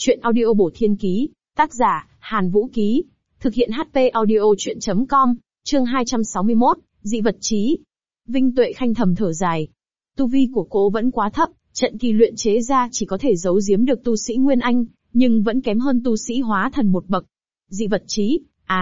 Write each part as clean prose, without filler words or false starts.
Chuyện audio bổ thiên ký, tác giả, Hàn Vũ Ký. Thực hiện HP audio chuyện.com, chương 261, dị vật chí. Vinh Tuệ Khanh thầm thở dài. Tu vi của cô vẫn quá thấp, trận kỳ luyện chế ra chỉ có thể giấu giếm được tu sĩ Nguyên Anh, nhưng vẫn kém hơn tu sĩ hóa thần một bậc. Dị vật chí,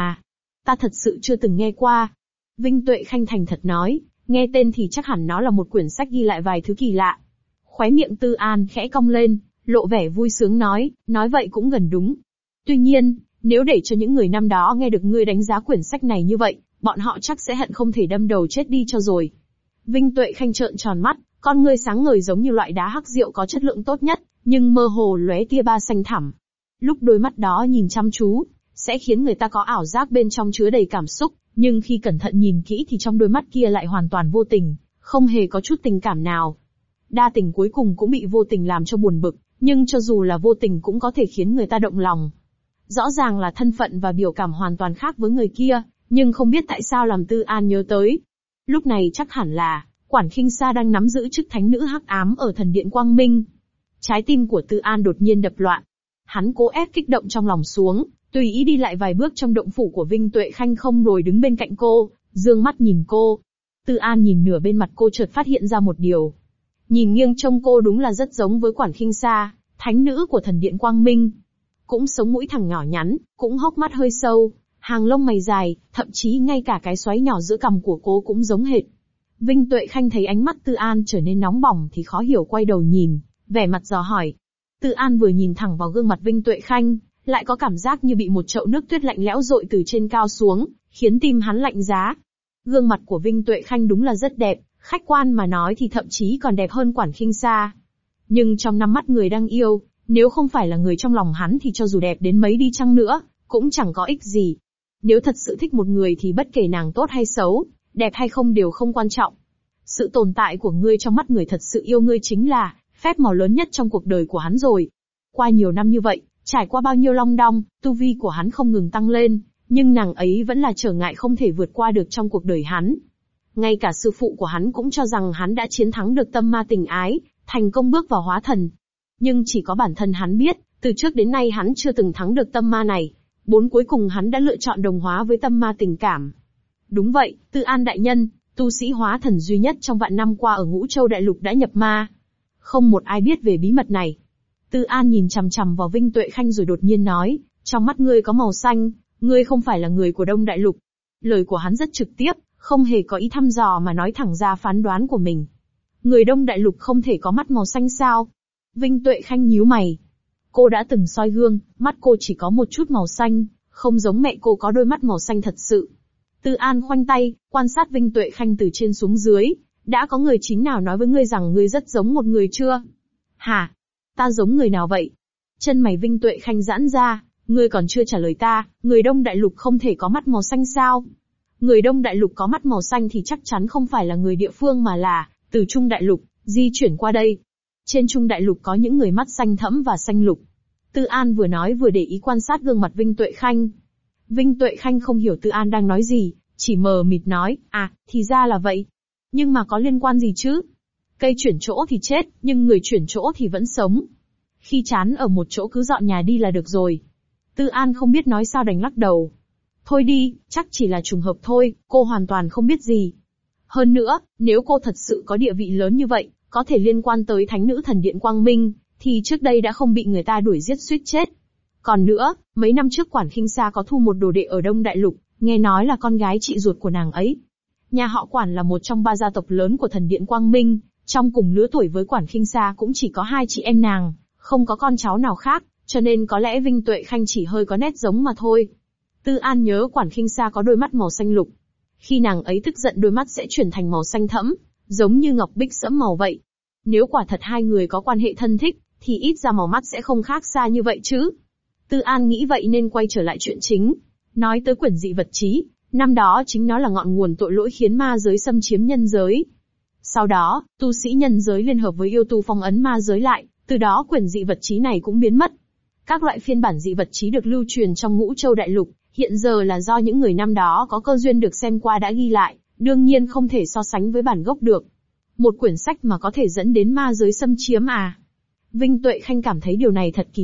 ta thật sự chưa từng nghe qua. Vinh Tuệ Khanh thành thật nói, nghe tên thì chắc hẳn nó là một quyển sách ghi lại vài thứ kỳ lạ. Khóe miệng Tư An khẽ cong lên, lộ vẻ vui sướng nói vậy cũng gần đúng. Tuy nhiên, nếu để cho những người năm đó nghe được ngươi đánh giá quyển sách này như vậy, bọn họ chắc sẽ hận không thể đâm đầu chết đi cho rồi. Vinh Tuệ Khanh trợn tròn mắt, con ngươi sáng ngời giống như loại đá hắc rượu có chất lượng tốt nhất, nhưng mơ hồ lóe tia ba xanh thẳm. Lúc đôi mắt đó nhìn chăm chú, sẽ khiến người ta có ảo giác bên trong chứa đầy cảm xúc, nhưng khi cẩn thận nhìn kỹ thì trong đôi mắt kia lại hoàn toàn vô tình, không hề có chút tình cảm nào. Đa tình cuối cùng cũng bị vô tình làm cho buồn bực, nhưng cho dù là vô tình cũng có thể khiến người ta động lòng. Rõ ràng là thân phận và biểu cảm hoàn toàn khác với người kia, nhưng không biết tại sao làm Tư An nhớ tới. Lúc này chắc hẳn là, Quản Khinh Sa đang nắm giữ chức thánh nữ hắc ám ở thần điện Quang Minh. Trái tim của Tư An đột nhiên đập loạn. Hắn cố ép kích động trong lòng xuống, tùy ý đi lại vài bước trong động phủ của Vinh Tuệ Khanh không rồi đứng bên cạnh cô, dương mắt nhìn cô. Tư An nhìn nửa bên mặt cô chợt phát hiện ra một điều. Nhìn nghiêng trông cô đúng là rất giống với Quản Khinh Sa, thánh nữ của thần điện Quang Minh. Cũng sống mũi thẳng nhỏ nhắn, cũng hốc mắt hơi sâu, hàng lông mày dài, thậm chí ngay cả cái xoáy nhỏ giữa cằm của cô cũng giống hệt. Vinh Tuệ Khanh thấy ánh mắt Tư An trở nên nóng bỏng thì khó hiểu quay đầu nhìn, vẻ mặt dò hỏi. Tư An vừa nhìn thẳng vào gương mặt Vinh Tuệ Khanh, lại có cảm giác như bị một chậu nước tuyết lạnh lẽo dội từ trên cao xuống, khiến tim hắn lạnh giá. Gương mặt của Vinh Tuệ Khanh đúng là rất đẹp, khách quan mà nói thì thậm chí còn đẹp hơn Quản Khinh Sa. Nhưng trong năm mắt người đang yêu, nếu không phải là người trong lòng hắn thì cho dù đẹp đến mấy đi chăng nữa, cũng chẳng có ích gì. Nếu thật sự thích một người thì bất kể nàng tốt hay xấu, đẹp hay không đều không quan trọng. Sự tồn tại của ngươi trong mắt người thật sự yêu ngươi chính là phép màu lớn nhất trong cuộc đời của hắn rồi. Qua nhiều năm như vậy, trải qua bao nhiêu long đong, tu vi của hắn không ngừng tăng lên, nhưng nàng ấy vẫn là trở ngại không thể vượt qua được trong cuộc đời hắn. Ngay cả sư phụ của hắn cũng cho rằng hắn đã chiến thắng được tâm ma tình ái, thành công bước vào hóa thần. Nhưng chỉ có bản thân hắn biết, từ trước đến nay hắn chưa từng thắng được tâm ma này. Cuối cùng hắn đã lựa chọn đồng hóa với tâm ma tình cảm. Đúng vậy, Tư An đại nhân, tu sĩ hóa thần duy nhất trong vạn năm qua ở Ngũ Châu Đại Lục đã nhập ma. Không một ai biết về bí mật này. Tư An nhìn chằm chằm vào Vinh Tuệ Khanh rồi đột nhiên nói, trong mắt ngươi có màu xanh, ngươi không phải là người của Đông Đại Lục. Lời của hắn rất trực tiếp, không hề có ý thăm dò mà nói thẳng ra phán đoán của mình. Người Đông Đại Lục không thể có mắt màu xanh sao? Vinh Tuệ Khanh nhíu mày. Cô đã từng soi gương, mắt cô chỉ có một chút màu xanh, không giống mẹ cô có đôi mắt màu xanh thật sự. Tư An khoanh tay, quan sát Vinh Tuệ Khanh từ trên xuống dưới. Đã có người chín nào nói với ngươi rằng ngươi rất giống một người chưa? Hả? Ta giống người nào vậy? Chân mày Vinh Tuệ Khanh giãn ra, ngươi còn chưa trả lời ta, người Đông Đại Lục không thể có mắt màu xanh sao? Người Đông Đại Lục có mắt màu xanh thì chắc chắn không phải là người địa phương mà là từ Trung Đại Lục di chuyển qua đây. Trên Trung Đại Lục có những người mắt xanh thẫm và xanh lục. Tư An vừa nói vừa để ý quan sát gương mặt Vinh Tuệ Khanh. Vinh Tuệ Khanh không hiểu Tư An đang nói gì, chỉ mờ mịt nói, thì ra là vậy. Nhưng mà có liên quan gì chứ? Cây chuyển chỗ thì chết, nhưng người chuyển chỗ thì vẫn sống. Khi chán ở một chỗ cứ dọn nhà đi là được rồi. Tư An không biết nói sao đành lắc đầu. Thôi đi, chắc chỉ là trùng hợp thôi, cô hoàn toàn không biết gì. Hơn nữa, nếu cô thật sự có địa vị lớn như vậy, có thể liên quan tới thánh nữ thần điện Quang Minh, thì trước đây đã không bị người ta đuổi giết suýt chết. Còn nữa, mấy năm trước Quản Khinh Sa có thu một đồ đệ ở Đông Đại Lục, nghe nói là con gái chị ruột của nàng ấy. Nhà họ Quản là một trong 3 gia tộc lớn của thần điện Quang Minh, trong cùng lứa tuổi với Quản Khinh Sa cũng chỉ có 2 chị em nàng, không có con cháu nào khác, cho nên có lẽ Vinh Tuệ Khanh chỉ hơi có nét giống mà thôi. Tư An nhớ Quản Khinh Sa có đôi mắt màu xanh lục. Khi nàng ấy tức giận đôi mắt sẽ chuyển thành màu xanh thẫm, giống như ngọc bích sẫm màu vậy. Nếu quả thật hai người có quan hệ thân thích, thì ít ra màu mắt sẽ không khác xa như vậy chứ. Tư An nghĩ vậy nên quay trở lại chuyện chính. Nói tới quyển dị vật chí, năm đó chính nó là ngọn nguồn tội lỗi khiến ma giới xâm chiếm nhân giới. Sau đó, tu sĩ nhân giới liên hợp với yêu tu phong ấn ma giới lại, từ đó quyển dị vật chí này cũng biến mất. Các loại phiên bản dị vật chí được lưu truyền trong Ngũ Châu Đại Lục, hiện giờ là do những người năm đó có cơ duyên được xem qua đã ghi lại, đương nhiên không thể so sánh với bản gốc được. Một quyển sách mà có thể dẫn đến ma giới xâm chiếm à? Vinh Tuệ Khanh cảm thấy điều này thật kỳ lạ,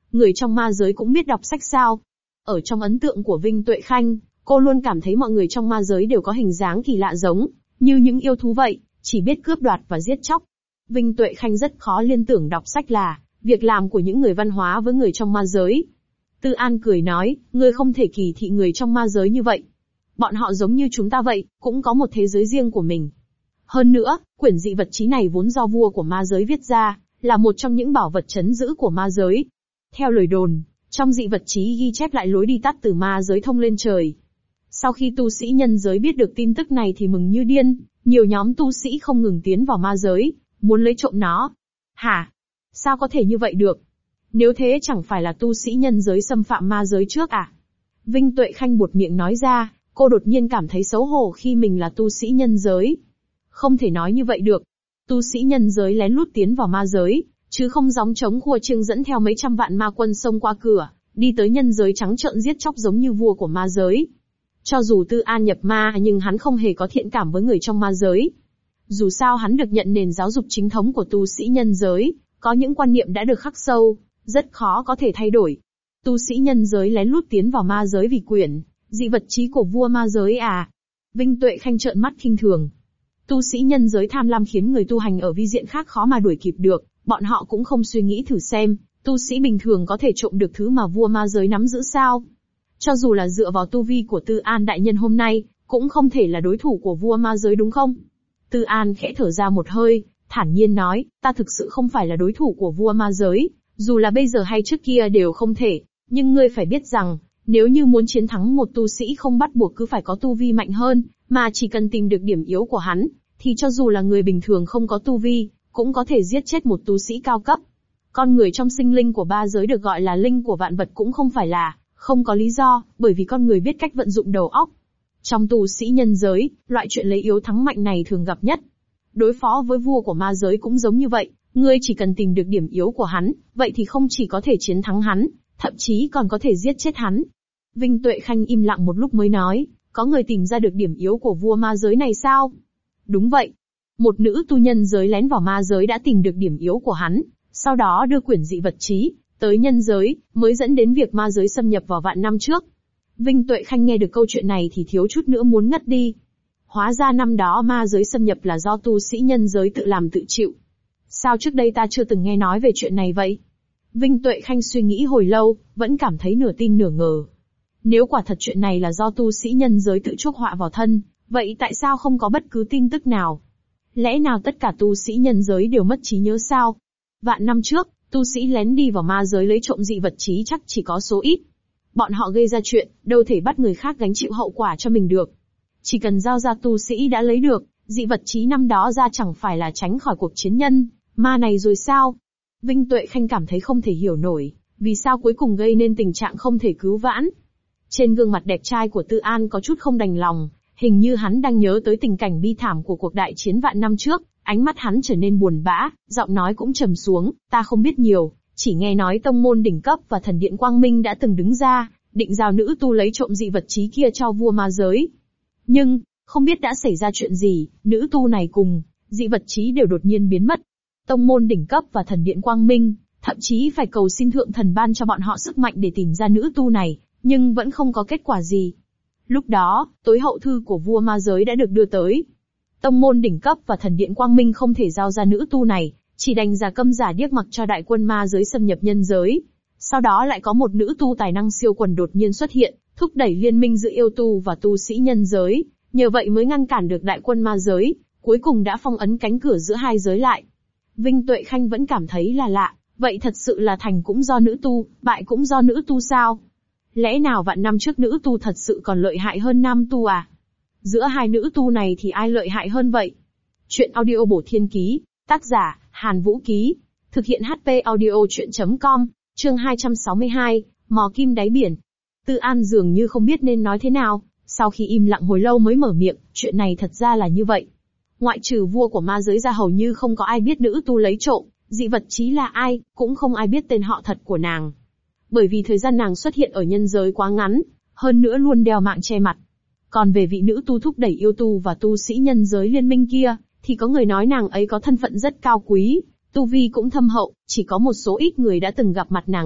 Người trong ma giới cũng biết đọc sách sao? Ở trong ấn tượng của Vinh Tuệ Khanh, cô luôn cảm thấy mọi người trong ma giới đều có hình dáng kỳ lạ giống như những yêu thú vậy, chỉ biết cướp đoạt và giết chóc. Vinh Tuệ Khanh rất khó liên tưởng đọc sách là việc làm của những người văn hóa với người trong ma giới. Tư An cười nói, ngươi không thể kỳ thị người trong ma giới như vậy. Bọn họ giống như chúng ta vậy, cũng có một thế giới riêng của mình. Hơn nữa, quyển dị vật chí này vốn do vua của ma giới viết ra, là một trong những bảo vật trấn giữ của ma giới. Theo lời đồn, trong dị vật chí ghi chép lại lối đi tắt từ ma giới thông lên trời. Sau khi tu sĩ nhân giới biết được tin tức này thì mừng như điên, nhiều nhóm tu sĩ không ngừng tiến vào ma giới, muốn lấy trộm nó. Hả? Sao có thể như vậy được? Nếu thế chẳng phải là tu sĩ nhân giới xâm phạm ma giới trước à? Vinh Tuệ Khanh buột miệng nói ra, cô đột nhiên cảm thấy xấu hổ khi mình là tu sĩ nhân giới. Không thể nói như vậy được. Tu sĩ nhân giới lén lút tiến vào ma giới, chứ không gióng trống khua chiêng dẫn theo mấy trăm vạn ma quân xông qua cửa, đi tới nhân giới trắng trợn giết chóc giống như vua của ma giới. Cho dù Tư An nhập ma nhưng hắn không hề có thiện cảm với người trong ma giới. Dù sao hắn được nhận nền giáo dục chính thống của tu sĩ nhân giới, có những quan niệm đã được khắc sâu, rất khó có thể thay đổi. Tu sĩ nhân giới lén lút tiến vào ma giới vì quyển dị vật chí của vua ma giới à? Vinh Tuệ Khanh trợn mắt khinh thường. Tu sĩ nhân giới tham lam khiến người tu hành ở vi diện khác khó mà đuổi kịp được, bọn họ cũng không suy nghĩ thử xem, tu sĩ bình thường có thể trộm được thứ mà vua ma giới nắm giữ sao? Cho dù là dựa vào tu vi của Tư An đại nhân hôm nay, cũng không thể là đối thủ của vua ma giới đúng không? Tư An khẽ thở ra một hơi, thản nhiên nói, ta thực sự không phải là đối thủ của vua ma giới, dù là bây giờ hay trước kia đều không thể, nhưng ngươi phải biết rằng, nếu như muốn chiến thắng một tu sĩ không bắt buộc cứ phải có tu vi mạnh hơn, mà chỉ cần tìm được điểm yếu của hắn, thì cho dù là người bình thường không có tu vi, cũng có thể giết chết một tu sĩ cao cấp. Con người trong sinh linh của ba giới được gọi là linh của vạn vật cũng không phải là không có lý do, bởi vì con người biết cách vận dụng đầu óc. Trong tu sĩ nhân giới, loại chuyện lấy yếu thắng mạnh này thường gặp nhất. Đối phó với vua của ma giới cũng giống như vậy, ngươi chỉ cần tìm được điểm yếu của hắn, vậy thì không chỉ có thể chiến thắng hắn, thậm chí còn có thể giết chết hắn. Vinh Tuệ Khanh im lặng một lúc mới nói, có người tìm ra được điểm yếu của vua ma giới này sao? Đúng vậy. Một nữ tu nhân giới lén vào ma giới đã tìm được điểm yếu của hắn, sau đó đưa quyển dị vật chí tới nhân giới, mới dẫn đến việc ma giới xâm nhập vào vạn năm trước. Vinh Tuệ Khanh nghe được câu chuyện này thì thiếu chút nữa muốn ngất đi. Hóa ra năm đó ma giới xâm nhập là do tu sĩ nhân giới tự làm tự chịu. Sao trước đây ta chưa từng nghe nói về chuyện này vậy? Vinh Tuệ Khanh suy nghĩ hồi lâu, vẫn cảm thấy nửa tin nửa ngờ. Nếu quả thật chuyện này là do tu sĩ nhân giới tự chuốc họa vào thân, vậy tại sao không có bất cứ tin tức nào? Lẽ nào tất cả tu sĩ nhân giới đều mất trí nhớ sao? Vạn năm trước, tu sĩ lén đi vào ma giới lấy trộm dị vật chí chắc chỉ có số ít. Bọn họ gây ra chuyện, đâu thể bắt người khác gánh chịu hậu quả cho mình được. Chỉ cần giao ra tu sĩ đã lấy được, dị vật chí năm đó ra chẳng phải là tránh khỏi cuộc chiến nhân ma này rồi sao? Vinh Tuệ Khanh cảm thấy không thể hiểu nổi, vì sao cuối cùng gây nên tình trạng không thể cứu vãn. Trên gương mặt đẹp trai của Tư An có chút không đành lòng, hình như hắn đang nhớ tới tình cảnh bi thảm của cuộc đại chiến vạn năm trước, ánh mắt hắn trở nên buồn bã, giọng nói cũng trầm xuống, ta không biết nhiều, chỉ nghe nói tông môn đỉnh cấp và thần điện Quang Minh đã từng đứng ra, định giao nữ tu lấy trộm dị vật chí kia cho vua ma giới. Nhưng, không biết đã xảy ra chuyện gì, nữ tu này cùng dị vật chí đều đột nhiên biến mất. Tông môn đỉnh cấp và thần điện Quang Minh, thậm chí phải cầu xin thượng thần ban cho bọn họ sức mạnh để tìm ra nữ tu này, nhưng vẫn không có kết quả gì. Lúc đó, tối hậu thư của vua ma giới đã được đưa tới. Tông môn đỉnh cấp và thần điện Quang Minh không thể giao ra nữ tu này, chỉ đành giả câm giả điếc mặc cho đại quân ma giới xâm nhập nhân giới. Sau đó lại có một nữ tu tài năng siêu quần đột nhiên xuất hiện, thúc đẩy liên minh giữa yêu tu và tu sĩ nhân giới, nhờ vậy mới ngăn cản được đại quân ma giới, cuối cùng đã phong ấn cánh cửa giữa hai giới lại. Vinh Tuệ Khanh vẫn cảm thấy là lạ, vậy thật sự là thành cũng do nữ tu, bại cũng do nữ tu sao? Lẽ nào vạn năm trước nữ tu thật sự còn lợi hại hơn nam tu à? Giữa hai nữ tu này thì ai lợi hại hơn vậy? Chuyện audio bổ thiên ký, tác giả, Hàn Vũ Ký, thực hiện HP audio chuyện.com, chương 262, mò kim đáy biển. Tư An dường như không biết nên nói thế nào, sau khi im lặng hồi lâu mới mở miệng, chuyện này thật ra là như vậy. Ngoại trừ vua của ma giới ra hầu như không có ai biết nữ tu lấy trộm dị vật chí là ai, cũng không ai biết tên họ thật của nàng. Bởi vì thời gian nàng xuất hiện ở nhân giới quá ngắn, hơn nữa luôn đeo mạng che mặt. Còn về vị nữ tu thúc đẩy yêu tu và tu sĩ nhân giới liên minh kia, thì có người nói nàng ấy có thân phận rất cao quý, tu vi cũng thâm hậu, chỉ có một số ít người đã từng gặp mặt nàng ấy,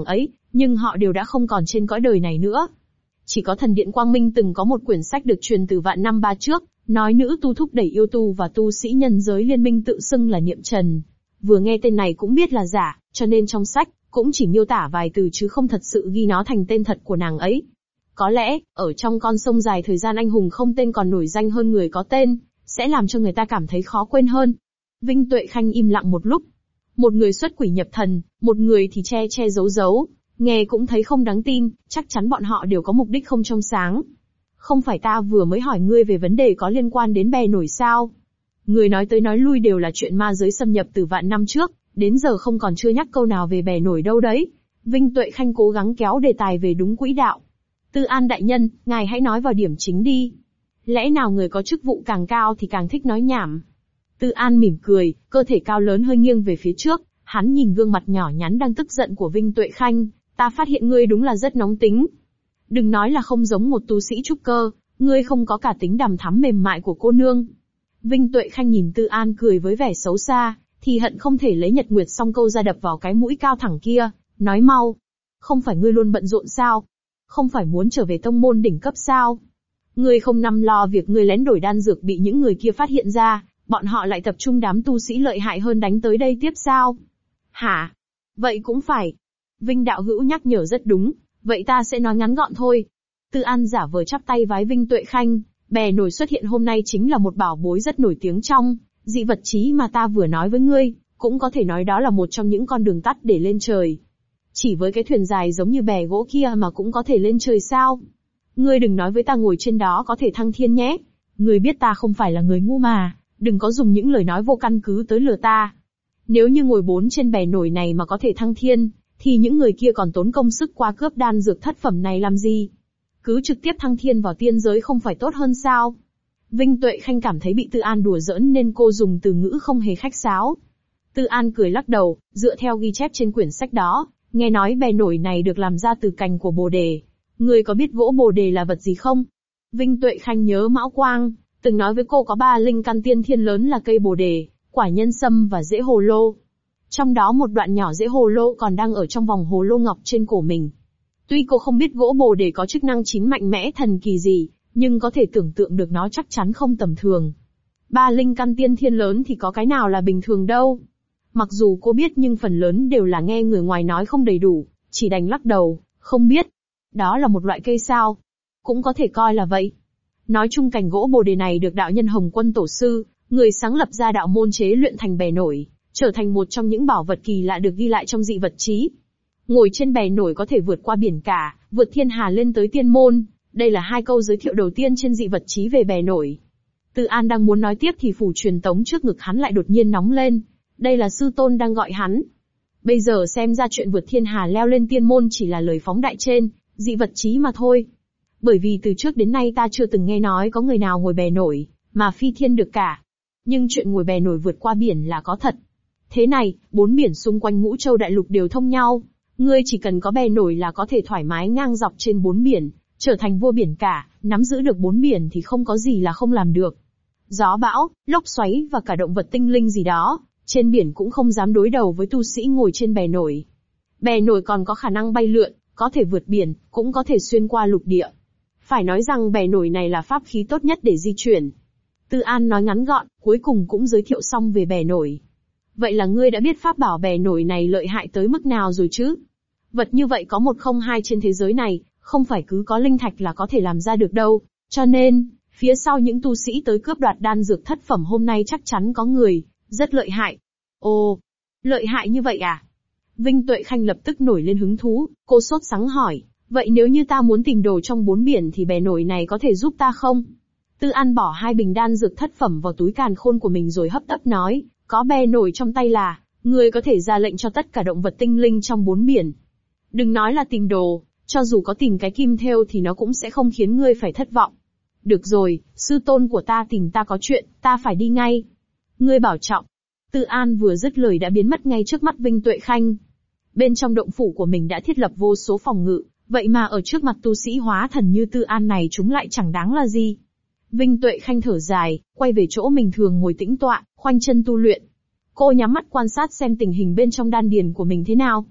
nhưng họ đều đã không còn trên cõi đời này nữa. Chỉ có thần điện Quang Minh từng có một quyển sách được truyền từ vạn năm ba trước, nói nữ tu thúc đẩy yêu tu và tu sĩ nhân giới liên minh tự xưng là Niệm Trần. Vừa nghe tên này cũng biết là giả, cho nên trong sách cũng chỉ miêu tả vài từ chứ không thật sự ghi nó thành tên thật của nàng ấy. Có lẽ, ở trong con sông dài thời gian anh hùng không tên còn nổi danh hơn người có tên, sẽ làm cho người ta cảm thấy khó quên hơn. Vinh Tuệ Khanh im lặng một lúc. Một người xuất quỷ nhập thần, một người thì che che giấu giấu, nghe cũng thấy không đáng tin, chắc chắn bọn họ đều có mục đích không trong sáng. Không phải ta vừa mới hỏi ngươi về vấn đề có liên quan đến bè nổi sao? Ngươi nói tới nói lui đều là chuyện ma giới xâm nhập từ vạn năm trước, đến giờ không còn chưa nhắc câu nào về bè nổi đâu đấy. Vinh Tuệ Khanh cố gắng kéo đề tài về đúng quỹ đạo. Tư An đại nhân, ngài hãy nói vào điểm chính đi. Lẽ nào người có chức vụ càng cao thì càng thích nói nhảm? Tư An mỉm cười, cơ thể cao lớn hơi nghiêng về phía trước, hắn nhìn gương mặt nhỏ nhắn đang tức giận của Vinh Tuệ Khanh, ta phát hiện ngươi đúng là rất nóng tính. Đừng nói là không giống một tu sĩ trúc cơ, ngươi không có cả tính đằm thắm mềm mại của cô nương. Vinh Tuệ Khanh nhìn Tư An cười với vẻ xấu xa, thì hận không thể lấy Nhật Nguyệt song câu ra đập vào cái mũi cao thẳng kia, nói mau. Không phải ngươi luôn bận rộn sao? Không phải muốn trở về tông môn đỉnh cấp sao? Ngươi không nằm lo việc ngươi lén đổi đan dược bị những người kia phát hiện ra, bọn họ lại tập trung đám tu sĩ lợi hại hơn đánh tới đây tiếp sao? Hả? Vậy cũng phải. Vinh đạo hữu nhắc nhở rất đúng, vậy ta sẽ nói ngắn gọn thôi. Tư An giả vờ chắp tay vái Vinh Tuệ Khanh, bè nổi xuất hiện hôm nay chính là một bảo bối rất nổi tiếng trong dị vật chí mà ta vừa nói với ngươi, cũng có thể nói đó là một trong những con đường tắt để lên trời. Chỉ với cái thuyền dài giống như bè gỗ kia mà cũng có thể lên trời sao? Ngươi đừng nói với ta ngồi trên đó có thể thăng thiên nhé. Ngươi biết ta không phải là người ngu mà, đừng có dùng những lời nói vô căn cứ tới lừa ta. Nếu như ngồi bốn trên bè nổi này mà có thể thăng thiên, thì những người kia còn tốn công sức qua cướp đan dược thất phẩm này làm gì? Cứ trực tiếp thăng thiên vào tiên giới không phải tốt hơn sao? Vinh Tuệ Khanh cảm thấy bị Tư An đùa giỡn nên cô dùng từ ngữ không hề khách sáo. Tư An cười lắc đầu, dựa theo ghi chép trên quyển sách đó, nghe nói bè nổi này được làm ra từ cành của bồ đề. Ngươi có biết gỗ bồ đề là vật gì không? Vinh Tuệ Khanh nhớ Mão Quang từng nói với cô có 3 linh căn tiên thiên lớn là cây bồ đề, quả nhân sâm và rễ hồ lô. Trong đó một đoạn nhỏ rễ hồ lô còn đang ở trong vòng hồ lô ngọc trên cổ mình. Tuy cô không biết gỗ bồ đề có chức năng chín mạnh mẽ thần kỳ gì, nhưng có thể tưởng tượng được nó chắc chắn không tầm thường. 3 linh căn tiên thiên lớn thì có cái nào là bình thường đâu. Mặc dù cô biết nhưng phần lớn đều là nghe người ngoài nói không đầy đủ, chỉ đành lắc đầu, không biết. Đó là một loại cây sao? Cũng có thể coi là vậy. Nói chung cành gỗ bồ đề này được đạo nhân Hồng Quân Tổ Sư, người sáng lập ra đạo môn chế luyện thành bè nổi, trở thành một trong những bảo vật kỳ lạ được ghi lại trong dị vật chí. Ngồi trên bè nổi có thể vượt qua biển cả, vượt thiên hà lên tới tiên môn. Đây là 2 câu giới thiệu đầu tiên trên dị vật chí về bè nổi. Tư An đang muốn nói tiếp thì phủ truyền tống trước ngực hắn lại đột nhiên nóng lên. Đây là sư tôn đang gọi hắn. Bây giờ xem ra chuyện vượt thiên hà leo lên tiên môn chỉ là lời phóng đại trên dị vật chí mà thôi. Bởi vì từ trước đến nay ta chưa từng nghe nói có người nào ngồi bè nổi mà phi thiên được cả. Nhưng chuyện ngồi bè nổi vượt qua biển là có thật. Thế này, 4 biển xung quanh Ngũ Châu đại lục đều thông nhau. Ngươi chỉ cần có bè nổi là có thể thoải mái ngang dọc trên 4 biển, trở thành vua biển cả, nắm giữ được 4 biển thì không có gì là không làm được. Gió bão, lốc xoáy và cả động vật tinh linh gì đó, trên biển cũng không dám đối đầu với tu sĩ ngồi trên bè nổi. Bè nổi còn có khả năng bay lượn, có thể vượt biển, cũng có thể xuyên qua lục địa. Phải nói rằng bè nổi này là pháp khí tốt nhất để di chuyển. Tư An nói ngắn gọn, cuối cùng cũng giới thiệu xong về bè nổi. Vậy là ngươi đã biết pháp bảo bè nổi này lợi hại tới mức nào rồi chứ? Vật như vậy có 102 trên thế giới này, không phải cứ có linh thạch là có thể làm ra được đâu. Cho nên, phía sau những tu sĩ tới cướp đoạt đan dược thất phẩm hôm nay chắc chắn có người rất lợi hại. Ồ, lợi hại như vậy à? Vinh Tuệ Khanh lập tức nổi lên hứng thú, cô sốt sắng hỏi, vậy nếu như ta muốn tìm đồ trong 4 biển thì bè nổi này có thể giúp ta không? Tư An bỏ 2 bình đan dược thất phẩm vào túi càn khôn của mình rồi hấp tấp nói, có bè nổi trong tay là, ngươi có thể ra lệnh cho tất cả động vật tinh linh trong 4 biển. Đừng nói là tìm đồ, cho dù có tìm cái kim thêu thì nó cũng sẽ không khiến ngươi phải thất vọng. Được rồi, sư tôn của ta tìm ta có chuyện, ta phải đi ngay. Ngươi bảo trọng. Tư An vừa dứt lời đã biến mất ngay trước mắt Vinh Tuệ Khanh. Bên trong động phủ của mình đã thiết lập vô số phòng ngự, vậy mà ở trước mặt tu sĩ hóa thần như Tư An này chúng lại chẳng đáng là gì. Vinh Tuệ Khanh thở dài, quay về chỗ mình thường ngồi tĩnh tọa, khoanh chân tu luyện. Cô nhắm mắt quan sát xem tình hình bên trong đan điền của mình thế nào.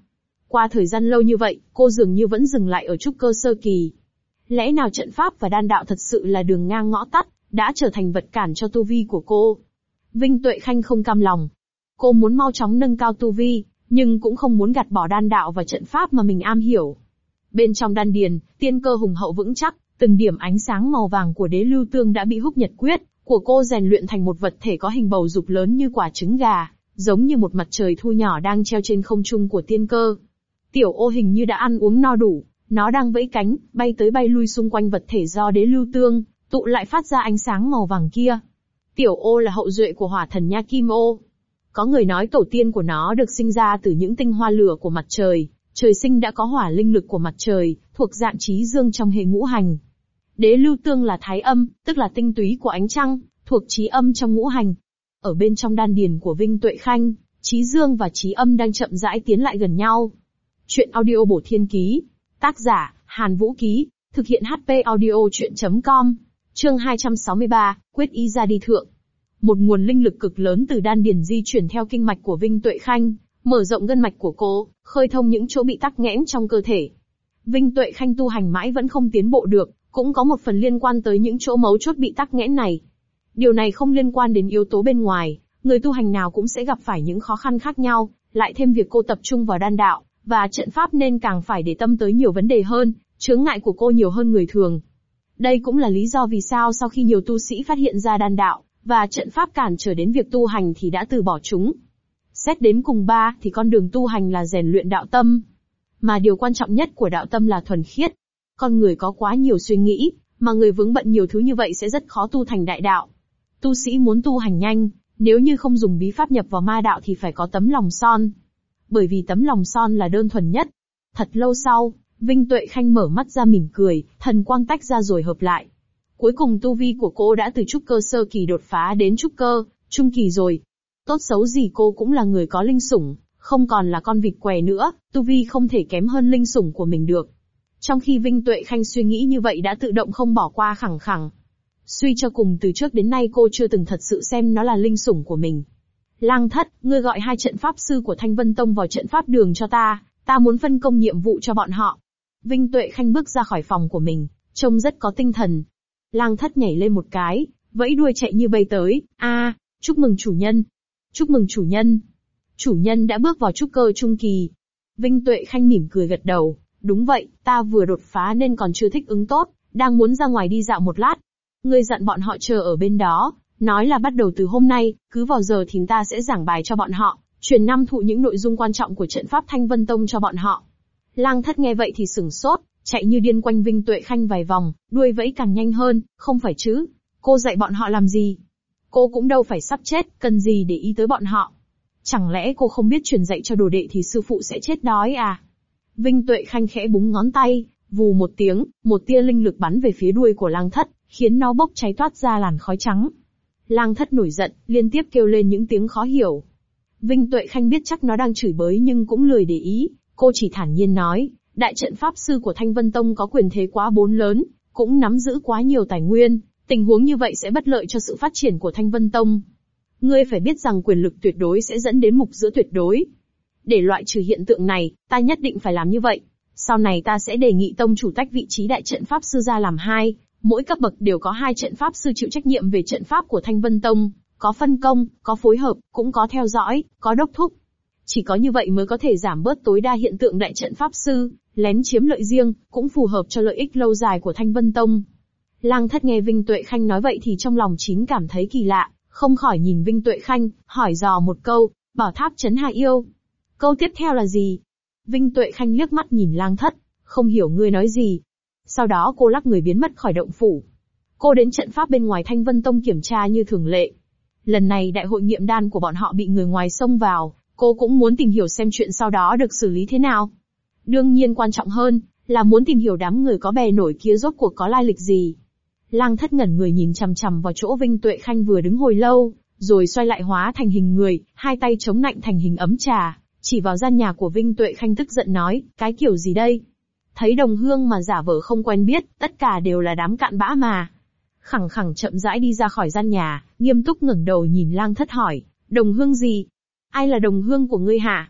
Qua thời gian lâu như vậy, cô dường như vẫn dừng lại ở trúc cơ sơ kỳ. Lẽ nào trận pháp và đan đạo thật sự là đường ngang ngõ tắt, đã trở thành vật cản cho tu vi của cô? Vinh Tuệ Khanh không cam lòng. Cô muốn mau chóng nâng cao tu vi, nhưng cũng không muốn gạt bỏ đan đạo và trận pháp mà mình am hiểu. Bên trong đan điền, tiên cơ hùng hậu vững chắc, từng điểm ánh sáng màu vàng của đế lưu tương đã bị húc nhật quyết của cô rèn luyện thành một vật thể có hình bầu dục lớn như quả trứng gà, giống như một mặt trời thu nhỏ đang treo trên không trung của tiên cơ. Tiểu ô hình như đã ăn uống no đủ, nó đang vẫy cánh, bay tới bay lui xung quanh vật thể do đế lưu tương tụ lại phát ra ánh sáng màu vàng kia. Tiểu ô là hậu duệ của hỏa thần Nha Kim Ô. Có người nói tổ tiên của nó được sinh ra từ những tinh hoa lửa của mặt trời, trời sinh đã có hỏa linh lực của mặt trời, thuộc dạng trí dương trong hệ ngũ hành. Đế lưu tương là thái âm, tức là tinh túy của ánh trăng, thuộc trí âm trong ngũ hành. Ở bên trong đan điền của Vinh Tuệ Khanh, trí dương và trí âm đang chậm rãi tiến lại gần nhau. Chuyện audio bổ thiên ký. Tác giả, Hàn Vũ Ký. Thực hiện HP audio chuyện.com. Chương 263, quyết ý ra đi thượng. Một nguồn linh lực cực lớn từ đan điền di chuyển theo kinh mạch của Vinh Tuệ Khanh, mở rộng gân mạch của cô, khơi thông những chỗ bị tắc nghẽn trong cơ thể. Vinh Tuệ Khanh tu hành mãi vẫn không tiến bộ được, cũng có một phần liên quan tới những chỗ mấu chốt bị tắc nghẽn này. Điều này không liên quan đến yếu tố bên ngoài, người tu hành nào cũng sẽ gặp phải những khó khăn khác nhau, lại thêm việc cô tập trung vào đan đạo và trận pháp nên càng phải để tâm tới nhiều vấn đề hơn, chướng ngại của cô nhiều hơn người thường. Đây cũng là lý do vì sao sau khi nhiều tu sĩ phát hiện ra đan đạo và trận pháp cản trở đến việc tu hành thì đã từ bỏ chúng. Xét đến cùng thì con đường tu hành là rèn luyện đạo tâm. Mà điều quan trọng nhất của đạo tâm là thuần khiết. Con người có quá nhiều suy nghĩ, mà người vướng bận nhiều thứ như vậy sẽ rất khó tu thành đại đạo. Tu sĩ muốn tu hành nhanh, nếu như không dùng bí pháp nhập vào ma đạo thì phải có tấm lòng son. Bởi vì tấm lòng son là đơn thuần nhất. Thật lâu sau, Vinh Tuệ Khanh mở mắt ra mỉm cười, thần quang tách ra rồi hợp lại. Cuối cùng tu vi của cô đã từ trúc cơ sơ kỳ đột phá đến trúc cơ trung kỳ rồi. Tốt xấu gì cô cũng là người có linh sủng, không còn là con vịt què nữa, tu vi không thể kém hơn linh sủng của mình được. Trong khi Vinh Tuệ Khanh suy nghĩ như vậy đã tự động không bỏ qua khẳng khẳng. Suy cho cùng từ trước đến nay cô chưa từng thật sự xem nó là linh sủng của mình. Lang Thất, ngươi gọi 2 trận pháp sư của Thanh Vân Tông vào trận pháp đường cho ta muốn phân công nhiệm vụ cho bọn họ. Vinh Tuệ Khanh bước ra khỏi phòng của mình, trông rất có tinh thần. Lang Thất nhảy lên một cái, vẫy đuôi chạy như bay tới, chúc mừng chủ nhân. Chúc mừng chủ nhân. Chủ nhân đã bước vào trúc cơ trung kỳ. Vinh Tuệ Khanh mỉm cười gật đầu, đúng vậy, ta vừa đột phá nên còn chưa thích ứng tốt, đang muốn ra ngoài đi dạo một lát. Ngươi dặn bọn họ chờ ở bên đó, nói là bắt đầu từ hôm nay, cứ vào giờ thì ta sẽ giảng bài cho bọn họ, truyền năm thụ những nội dung quan trọng của trận pháp Thanh Vân Tông cho bọn họ. Lang Thất nghe vậy thì sửng sốt, chạy như điên quanh Vinh Tuệ Khanh vài vòng, đuôi vẫy càng nhanh hơn, không phải chứ? Cô dạy bọn họ làm gì? Cô cũng đâu phải sắp chết, cần gì để ý tới bọn họ? Chẳng lẽ cô không biết truyền dạy cho đồ đệ thì sư phụ sẽ chết đói à? Vinh Tuệ Khanh khẽ búng ngón tay, vù một tiếng, một tia linh lực bắn về phía đuôi của Lang Thất, khiến nó bốc cháy toát ra làn khói trắng. Lang Thất nổi giận, liên tiếp kêu lên những tiếng khó hiểu. Vinh Tuệ Khanh biết chắc nó đang chửi bới nhưng cũng lười để ý, cô chỉ thản nhiên nói, đại trận pháp sư của Thanh Vân Tông có quyền thế quá lớn, cũng nắm giữ quá nhiều tài nguyên, tình huống như vậy sẽ bất lợi cho sự phát triển của Thanh Vân Tông. Ngươi phải biết rằng quyền lực tuyệt đối sẽ dẫn đến mục giữa tuyệt đối. Để loại trừ hiện tượng này, ta nhất định phải làm như vậy. Sau này ta sẽ đề nghị tông chủ tách vị trí đại trận pháp sư ra làm 2, mỗi cấp bậc đều có 2 trận pháp sư chịu trách nhiệm về trận pháp của Thanh Vân Tông, có phân công, có phối hợp, cũng có theo dõi, có đốc thúc. Chỉ có như vậy mới có thể giảm bớt tối đa hiện tượng đại trận pháp sư lén chiếm lợi riêng, cũng phù hợp cho lợi ích lâu dài của Thanh Vân Tông. Lang Thất nghe Vinh Tuệ Khanh nói vậy thì trong lòng chín cảm thấy kỳ lạ, không khỏi nhìn Vinh Tuệ Khanh, hỏi dò một câu, bảo tháp trấn hạ yêu. Câu tiếp theo là gì? Vinh Tuệ Khanh liếc mắt nhìn Lang Thất, không hiểu ngươi nói gì. Sau đó cô lắc người biến mất khỏi động phủ. Cô đến trận pháp bên ngoài Thanh Vân Tông kiểm tra như thường lệ. Lần này đại hội nghiệm đan của bọn họ bị người ngoài xông vào, cô cũng muốn tìm hiểu xem chuyện sau đó được xử lý thế nào. Đương nhiên quan trọng hơn, là muốn tìm hiểu đám người có bè nổi kia rốt cuộc có lai lịch gì. Lang Thất ngẩn người nhìn chằm chằm vào chỗ Vinh Tuệ Khanh vừa đứng hồi lâu, rồi xoay lại hóa thành hình người, 2 tay chống nạnh thành hình ấm trà, chỉ vào gian nhà của Vinh Tuệ Khanh tức giận nói, cái kiểu gì đây? Thấy đồng hương mà giả vờ không quen biết, tất cả đều là đám cặn bã mà. Khẳng khẳng chậm rãi đi ra khỏi gian nhà, nghiêm túc ngẩng đầu nhìn Lang Thất hỏi, đồng hương gì? Ai là đồng hương của ngươi hả?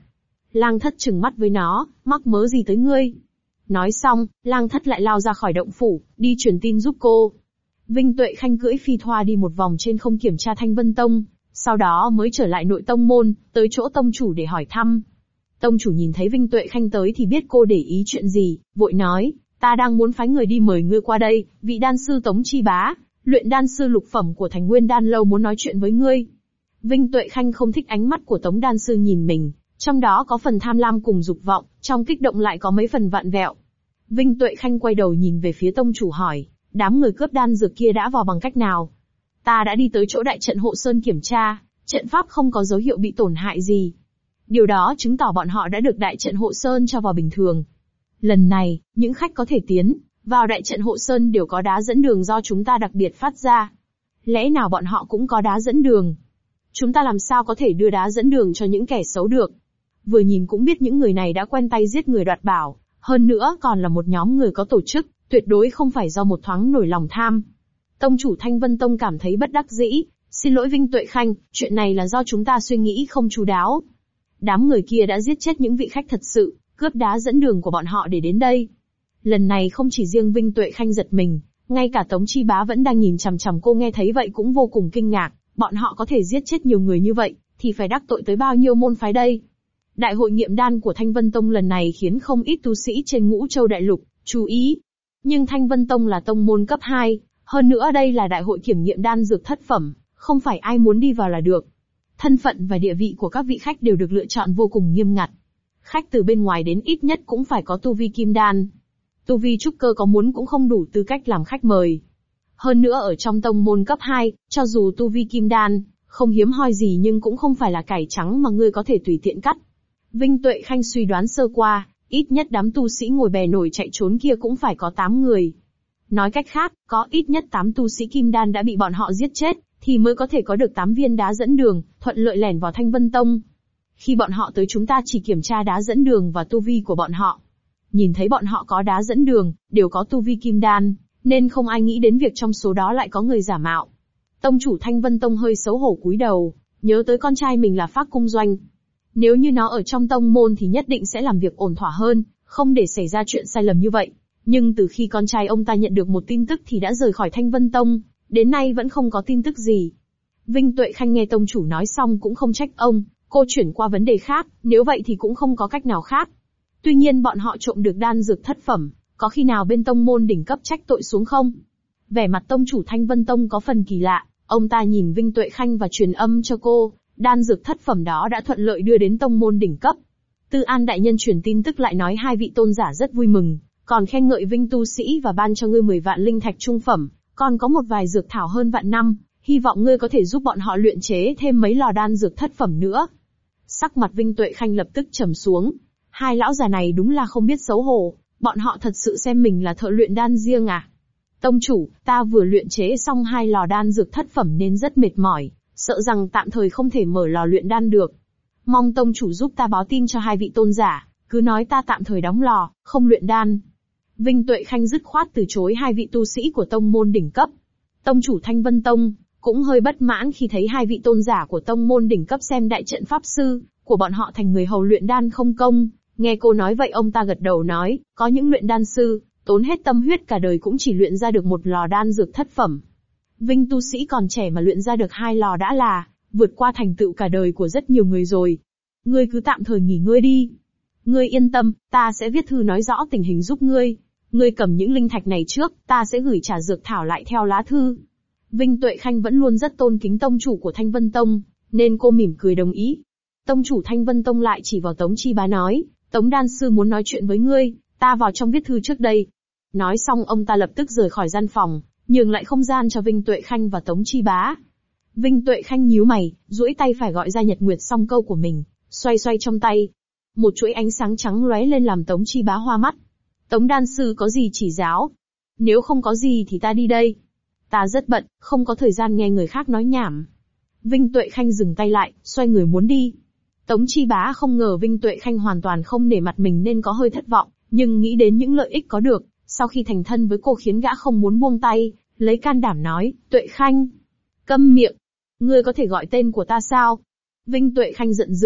Lang Thất trừng mắt với nó, mắc mớ gì tới ngươi? Nói xong, Lang Thất lại lao ra khỏi động phủ, đi truyền tin giúp cô. Vinh Tuệ Khanh cưỡi phi thoa đi một vòng trên không kiểm tra Thanh Vân Tông, sau đó mới trở lại nội tông môn, tới chỗ tông chủ để hỏi thăm. Tông chủ nhìn thấy Vinh Tuệ Khanh tới thì biết cô để ý chuyện gì, vội nói, ta đang muốn phái người đi mời ngươi qua đây, vị đan sư Tống Chi Bá, luyện đan sư lục phẩm của Thành Nguyên Đan Lâu muốn nói chuyện với ngươi. Vinh Tuệ Khanh không thích ánh mắt của Tống đan sư nhìn mình, trong đó có phần tham lam cùng dục vọng, trong kích động lại có mấy phần vặn vẹo. Vinh Tuệ Khanh quay đầu nhìn về phía tông chủ hỏi, đám người cướp đan dược kia đã vào bằng cách nào? Ta đã đi tới chỗ đại trận hộ sơn kiểm tra, trận pháp không có dấu hiệu bị tổn hại gì. Điều đó chứng tỏ bọn họ đã được đại trận hộ sơn cho vào bình thường. Lần này, những khách có thể tiến vào đại trận hộ sơn đều có đá dẫn đường do chúng ta đặc biệt phát ra. Lẽ nào bọn họ cũng có đá dẫn đường? Chúng ta làm sao có thể đưa đá dẫn đường cho những kẻ xấu được? Vừa nhìn cũng biết những người này đã quen tay giết người đoạt bảo, hơn nữa còn là một nhóm người có tổ chức, tuyệt đối không phải do một thoáng nổi lòng tham. Tông chủ Thanh Vân Tông cảm thấy bất đắc dĩ, xin lỗi Vinh Tuệ Khanh, chuyện này là do chúng ta suy nghĩ không chu đáo. Đám người kia đã giết chết những vị khách thật sự, cướp đá dẫn đường của bọn họ để đến đây. Lần này không chỉ riêng Vinh Tuệ Khanh giật mình, ngay cả Tống Chi Bá vẫn đang nhìn chằm chằm cô nghe thấy vậy cũng vô cùng kinh ngạc, bọn họ có thể giết chết nhiều người như vậy, thì phải đắc tội tới bao nhiêu môn phái đây? Đại hội nghiệm đan của Thanh Vân Tông lần này khiến không ít tu sĩ trên Ngũ Châu Đại Lục chú ý. Nhưng Thanh Vân Tông là tông môn cấp 2, hơn nữa đây là đại hội kiểm nghiệm đan dược thất phẩm, không phải ai muốn đi vào là được. Thân phận và địa vị của các vị khách đều được lựa chọn vô cùng nghiêm ngặt. Khách từ bên ngoài đến ít nhất cũng phải có tu vi kim đan. Tu vi trúc cơ có muốn cũng không đủ tư cách làm khách mời. Hơn nữa ở trong tông môn cấp 2, cho dù tu vi kim đan, không hiếm hoi gì nhưng cũng không phải là cải trắng mà ngươi có thể tùy tiện cắt. Vinh Tuệ Khanh suy đoán sơ qua, ít nhất đám tu sĩ ngồi bè nổi chạy trốn kia cũng phải có 8 người. Nói cách khác, có ít nhất 8 tu sĩ kim đan đã bị bọn họ giết chết, thì mới có thể có được 8 viên đá dẫn đường, thuận lợi lẻn vào Thanh Vân Tông. Khi bọn họ tới chúng ta chỉ kiểm tra đá dẫn đường và tu vi của bọn họ. Nhìn thấy bọn họ có đá dẫn đường, đều có tu vi kim đan, nên không ai nghĩ đến việc trong số đó lại có người giả mạo. Tông chủ Thanh Vân Tông hơi xấu hổ cúi đầu, nhớ tới con trai mình là Phác Cung Doanh. Nếu như nó ở trong tông môn thì nhất định sẽ làm việc ổn thỏa hơn, không để xảy ra chuyện sai lầm như vậy. Nhưng từ khi con trai ông ta nhận được một tin tức thì đã rời khỏi Thanh Vân Tông, đến nay vẫn không có tin tức gì. Vinh Tuệ Khanh nghe tông chủ nói xong cũng không trách ông, cô chuyển qua vấn đề khác, nếu vậy thì cũng không có cách nào khác. Tuy nhiên bọn họ trộm được đan dược thất phẩm, có khi nào bên tông môn đỉnh cấp trách tội xuống không? Vẻ mặt tông chủ Thanh Vân Tông có phần kỳ lạ, ông ta nhìn Vinh Tuệ Khanh và truyền âm cho cô, đan dược thất phẩm đó đã thuận lợi đưa đến tông môn đỉnh cấp. Tư An đại nhân truyền tin tức lại nói hai vị tôn giả rất vui mừng, còn khen ngợi Vinh tu sĩ và ban cho ngươi 10 vạn linh thạch trung phẩm, còn có một vài dược thảo hơn vạn năm, hy vọng ngươi có thể giúp bọn họ luyện chế thêm mấy lò đan dược thất phẩm nữa. Sắc mặt Vinh Tuệ Khanh lập tức trầm xuống, hai lão già này đúng là không biết xấu hổ, bọn họ thật sự xem mình là thợ luyện đan riêng à? Tông chủ, ta vừa luyện chế xong 2 lò đan dược thất phẩm nên rất mệt mỏi, sợ rằng tạm thời không thể mở lò luyện đan được. Mong tông chủ giúp ta báo tin cho hai vị tôn giả, cứ nói ta tạm thời đóng lò, không luyện đan. Vinh Tuệ Khanh dứt khoát từ chối hai vị tu sĩ của tông môn đỉnh cấp. Tông chủ Thanh Vân Tông cũng hơi bất mãn khi thấy hai vị tôn giả của tông môn đỉnh cấp xem đại trận pháp sư của bọn họ thành người hầu luyện đan không công. Nghe cô nói vậy ông ta gật đầu nói, có những luyện đan sư tốn hết tâm huyết cả đời cũng chỉ luyện ra được một lò đan dược thất phẩm. Vinh tu sĩ còn trẻ mà luyện ra được 2 lò đã là vượt qua thành tựu cả đời của rất nhiều người rồi. Ngươi cứ tạm thời nghỉ ngơi đi. Ngươi yên tâm, ta sẽ viết thư nói rõ tình hình giúp ngươi. Ngươi cầm những linh thạch này trước, ta sẽ gửi trả dược thảo lại theo lá thư. Vinh Tuệ Khanh vẫn luôn rất tôn kính tông chủ của Thanh Vân Tông, nên cô mỉm cười đồng ý. Tông chủ Thanh Vân Tông lại chỉ vào Tống Chi Bá nói, Tống đan sư muốn nói chuyện với ngươi, ta vào trong viết thư trước đây. Nói xong ông ta lập tức rời khỏi gian phòng, nhường lại không gian cho Vinh Tuệ Khanh và Tống Chi Bá. Vinh Tuệ Khanh nhíu mày, duỗi tay phải gọi ra Nhật Nguyệt song câu của mình, xoay xoay trong tay. Một chuỗi ánh sáng trắng lóe lên làm Tống Chi Bá hoa mắt. Tống đan sư có gì chỉ giáo? Nếu không có gì thì ta đi đây. Ta rất bận, không có thời gian nghe người khác nói nhảm. Vinh Tuệ Khanh dừng tay lại, xoay người muốn đi. Tống Chi Bá không ngờ Vinh Tuệ Khanh hoàn toàn không nể mặt mình nên có hơi thất vọng, nhưng nghĩ đến những lợi ích có được, sau khi thành thân với cô khiến gã không muốn buông tay, lấy can đảm nói, Tuệ Khanh. Câm miệng. Ngươi có thể gọi tên của ta sao? Vinh Tuệ Khanh giận dữ,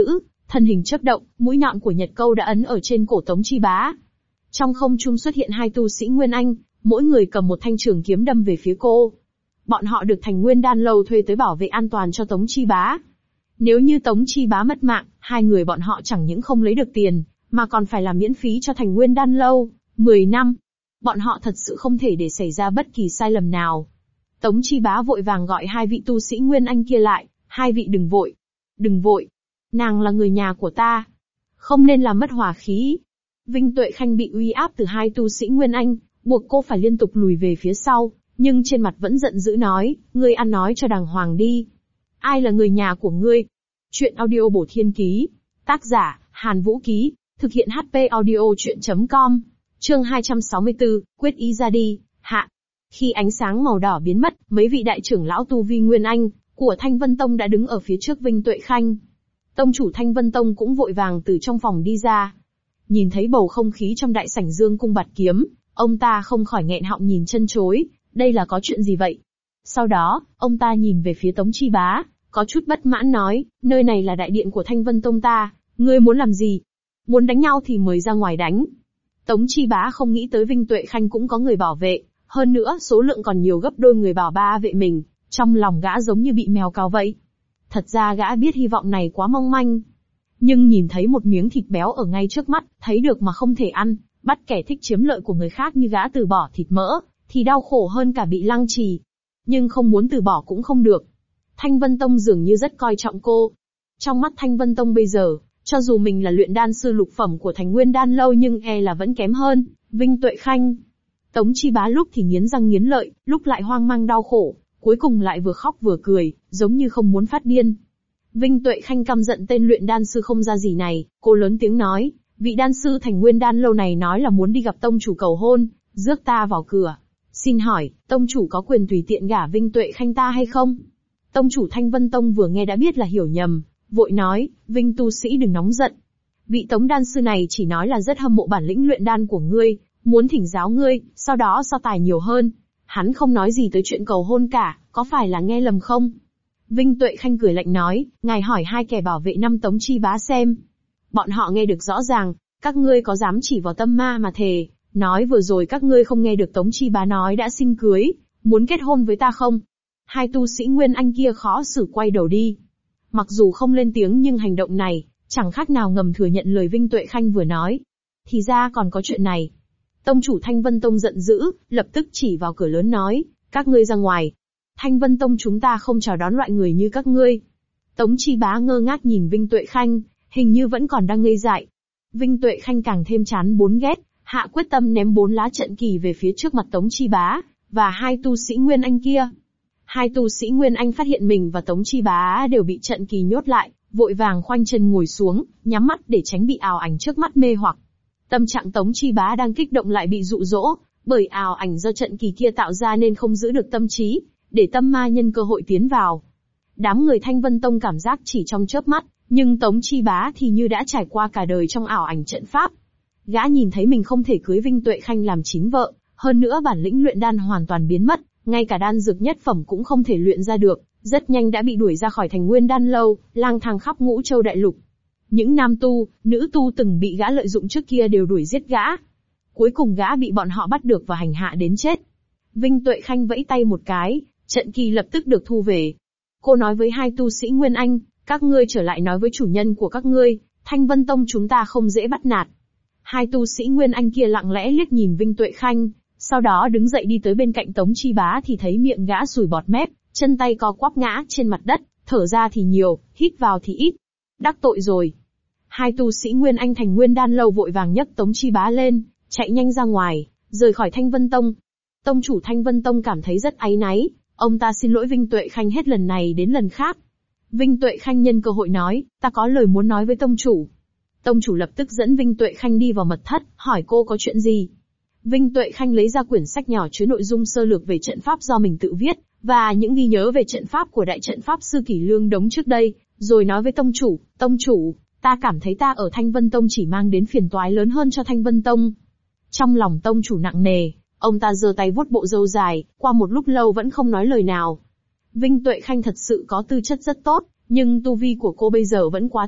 Thân hình chớp động, mũi nhọn của nhật câu đã ấn ở trên cổ Tống Chi Bá. Trong không trung xuất hiện hai tu sĩ Nguyên Anh, mỗi người cầm một thanh trường kiếm đâm về phía cô. Bọn họ được Thành Nguyên Đan Lâu thuê tới bảo vệ an toàn cho Tống Chi Bá. Nếu như Tống Chi Bá mất mạng, hai người bọn họ chẳng những không lấy được tiền, mà còn phải làm miễn phí cho Thành Nguyên Đan Lâu, 10 năm. Bọn họ thật sự không thể để xảy ra bất kỳ sai lầm nào. Tống Chi Bá vội vàng gọi hai vị tu sĩ Nguyên Anh kia lại, hai vị đừng vội. Đừng vội. Nàng là người nhà của ta. Không nên làm mất hòa khí. Vinh Tuệ Khanh bị uy áp từ hai tu sĩ Nguyên Anh, buộc cô phải liên tục lùi về phía sau, nhưng trên mặt vẫn giận dữ nói, ngươi ăn nói cho đàng hoàng đi. Ai là người nhà của ngươi? Chuyện audio Bổ Thiên Ký. Tác giả, Hàn Vũ Ký. Thực hiện HP audio chuyện.com. Chương 264, quyết ý ra đi, hạ. Khi ánh sáng màu đỏ biến mất, mấy vị đại trưởng lão tu vi Nguyên Anh của Thanh Vân Tông đã đứng ở phía trước Vinh Tuệ Khanh. Tông chủ Thanh Vân Tông cũng vội vàng từ trong phòng đi ra. Nhìn thấy bầu không khí trong đại sảnh Dương cung bạt kiếm, ông ta không khỏi nghẹn họng nhìn chân chối, đây là có chuyện gì vậy? Sau đó, ông ta nhìn về phía Tống Chi Bá, có chút bất mãn nói, nơi này là đại điện của Thanh Vân Tông ta, ngươi muốn làm gì? Muốn đánh nhau thì mời ra ngoài đánh. Tống Chi Bá không nghĩ tới Vinh Tuệ Khanh cũng có người bảo vệ, hơn nữa số lượng còn nhiều gấp đôi người bảo ba vệ mình, trong lòng gã giống như bị mèo cào vậy. Thật ra gã biết hy vọng này quá mong manh. Nhưng nhìn thấy một miếng thịt béo ở ngay trước mắt, thấy được mà không thể ăn, bắt kẻ thích chiếm lợi của người khác như gã từ bỏ thịt mỡ, thì đau khổ hơn cả bị lăng trì. Nhưng không muốn từ bỏ cũng không được. Thanh Vân Tông dường như rất coi trọng cô. Trong mắt Thanh Vân Tông bây giờ, cho dù mình là luyện đan sư lục phẩm của Thành Nguyên Đan Lâu nhưng e là vẫn kém hơn Vinh Tuệ Khanh. Tống Chi Bá lúc thì nghiến răng nghiến lợi, lúc lại hoang mang đau khổ, cuối cùng lại vừa khóc vừa cười, giống như không muốn phát điên. Vinh Tuệ Khanh căm giận tên luyện đan sư không ra gì này, cô lớn tiếng nói, vị đan sư Thành Nguyên Đan Lâu này nói là muốn đi gặp tông chủ cầu hôn, rước ta vào cửa. Xin hỏi, tông chủ có quyền tùy tiện gả Vinh Tuệ Khanh ta hay không? Tông chủ Thanh Vân Tông vừa nghe đã biết là hiểu nhầm, vội nói, Vinh tu sĩ đừng nóng giận. Vị Tống đan sư này chỉ nói là rất hâm mộ bản lĩnh luyện đan của ngươi, muốn thỉnh giáo ngươi, sau đó so tài nhiều hơn. Hắn không nói gì tới chuyện cầu hôn cả, có phải là nghe lầm không? Vinh Tuệ Khanh cười lạnh nói, ngài hỏi hai kẻ bảo vệ năm Tống Chi Bá xem. Bọn họ nghe được rõ ràng, các ngươi có dám chỉ vào tâm ma mà thề, nói vừa rồi các ngươi không nghe được Tống Chi Bá nói đã xin cưới, muốn kết hôn với ta không? Hai tu sĩ Nguyên Anh kia khó xử quay đầu đi. Mặc dù không lên tiếng nhưng hành động này, chẳng khác nào ngầm thừa nhận lời Vinh Tuệ Khanh vừa nói. Thì ra còn có chuyện này. Tông chủ Thanh Vân Tông giận dữ, lập tức chỉ vào cửa lớn nói, các ngươi ra ngoài. Thanh Vân Tông chúng ta không chào đón loại người như các ngươi. Tống Chi Bá ngơ ngác nhìn Vinh Tuệ Khanh, hình như vẫn còn đang ngây dại. Vinh Tuệ Khanh càng thêm chán bốn ghét, hạ quyết tâm ném 4 lá trận kỳ về phía trước mặt Tống Chi Bá, và hai tu sĩ Nguyên Anh kia. Hai tu sĩ Nguyên Anh phát hiện mình và Tống Chi Bá đều bị trận kỳ nhốt lại, vội vàng khoanh chân ngồi xuống, nhắm mắt để tránh bị ảo ảnh trước mắt mê hoặc. Tâm trạng Tống Chi Bá đang kích động lại bị dụ dỗ, bởi ảo ảnh do trận kỳ kia tạo ra nên không giữ được tâm trí, để tâm ma nhân cơ hội tiến vào. Đám người Thanh Vân Tông cảm giác chỉ trong chớp mắt, nhưng Tống Chi Bá thì như đã trải qua cả đời trong ảo ảnh trận pháp. Gã nhìn thấy mình không thể cưới Vinh Tuệ Khanh làm chính vợ, hơn nữa bản lĩnh luyện đan hoàn toàn biến mất, ngay cả đan dược nhất phẩm cũng không thể luyện ra được, rất nhanh đã bị đuổi ra khỏi Thành Nguyên Đan Lâu, lang thang khắp Ngũ Châu đại lục. Những nam tu, nữ tu từng bị gã lợi dụng trước kia đều đuổi giết gã. Cuối cùng gã bị bọn họ bắt được và hành hạ đến chết. Vinh Tuệ Khanh vẫy tay một cái, trận kỳ lập tức được thu về. Cô nói với hai tu sĩ Nguyên Anh, các ngươi trở lại nói với chủ nhân của các ngươi, Thanh Vân Tông chúng ta không dễ bắt nạt. Hai tu sĩ Nguyên Anh kia lặng lẽ liếc nhìn Vinh Tuệ Khanh, sau đó đứng dậy đi tới bên cạnh Tống Chi Bá thì thấy miệng gã sùi bọt mép, chân tay co quắp ngã trên mặt đất, thở ra thì nhiều, hít vào thì ít. Đắc tội rồi. Hai tu sĩ Nguyên Anh Thành Nguyên Đan Lâu vội vàng nhấc Tống Chi Bá lên, chạy nhanh ra ngoài, rời khỏi Thanh Vân Tông. Tông chủ Thanh Vân Tông cảm thấy rất áy náy, ông ta xin lỗi Vinh Tuệ Khanh hết lần này đến lần khác. Vinh Tuệ Khanh nhân cơ hội nói, ta có lời muốn nói với tông chủ. Tông chủ lập tức dẫn Vinh Tuệ Khanh đi vào mật thất, hỏi cô có chuyện gì. Vinh Tuệ Khanh lấy ra quyển sách nhỏ chứa nội dung sơ lược về trận pháp do mình tự viết, và những ghi nhớ về trận pháp của đại trận pháp sư Kỷ Lương Đống trước đây, rồi nói với tông chủ, ta cảm thấy ta ở Thanh Vân Tông chỉ mang đến phiền toái lớn hơn cho Thanh Vân Tông. Trong lòng tông chủ nặng nề, ông ta giơ tay vuốt bộ râu dài, qua một lúc lâu vẫn không nói lời nào. Vinh Tuệ Khanh thật sự có tư chất rất tốt, nhưng tu vi của cô bây giờ vẫn quá thấp,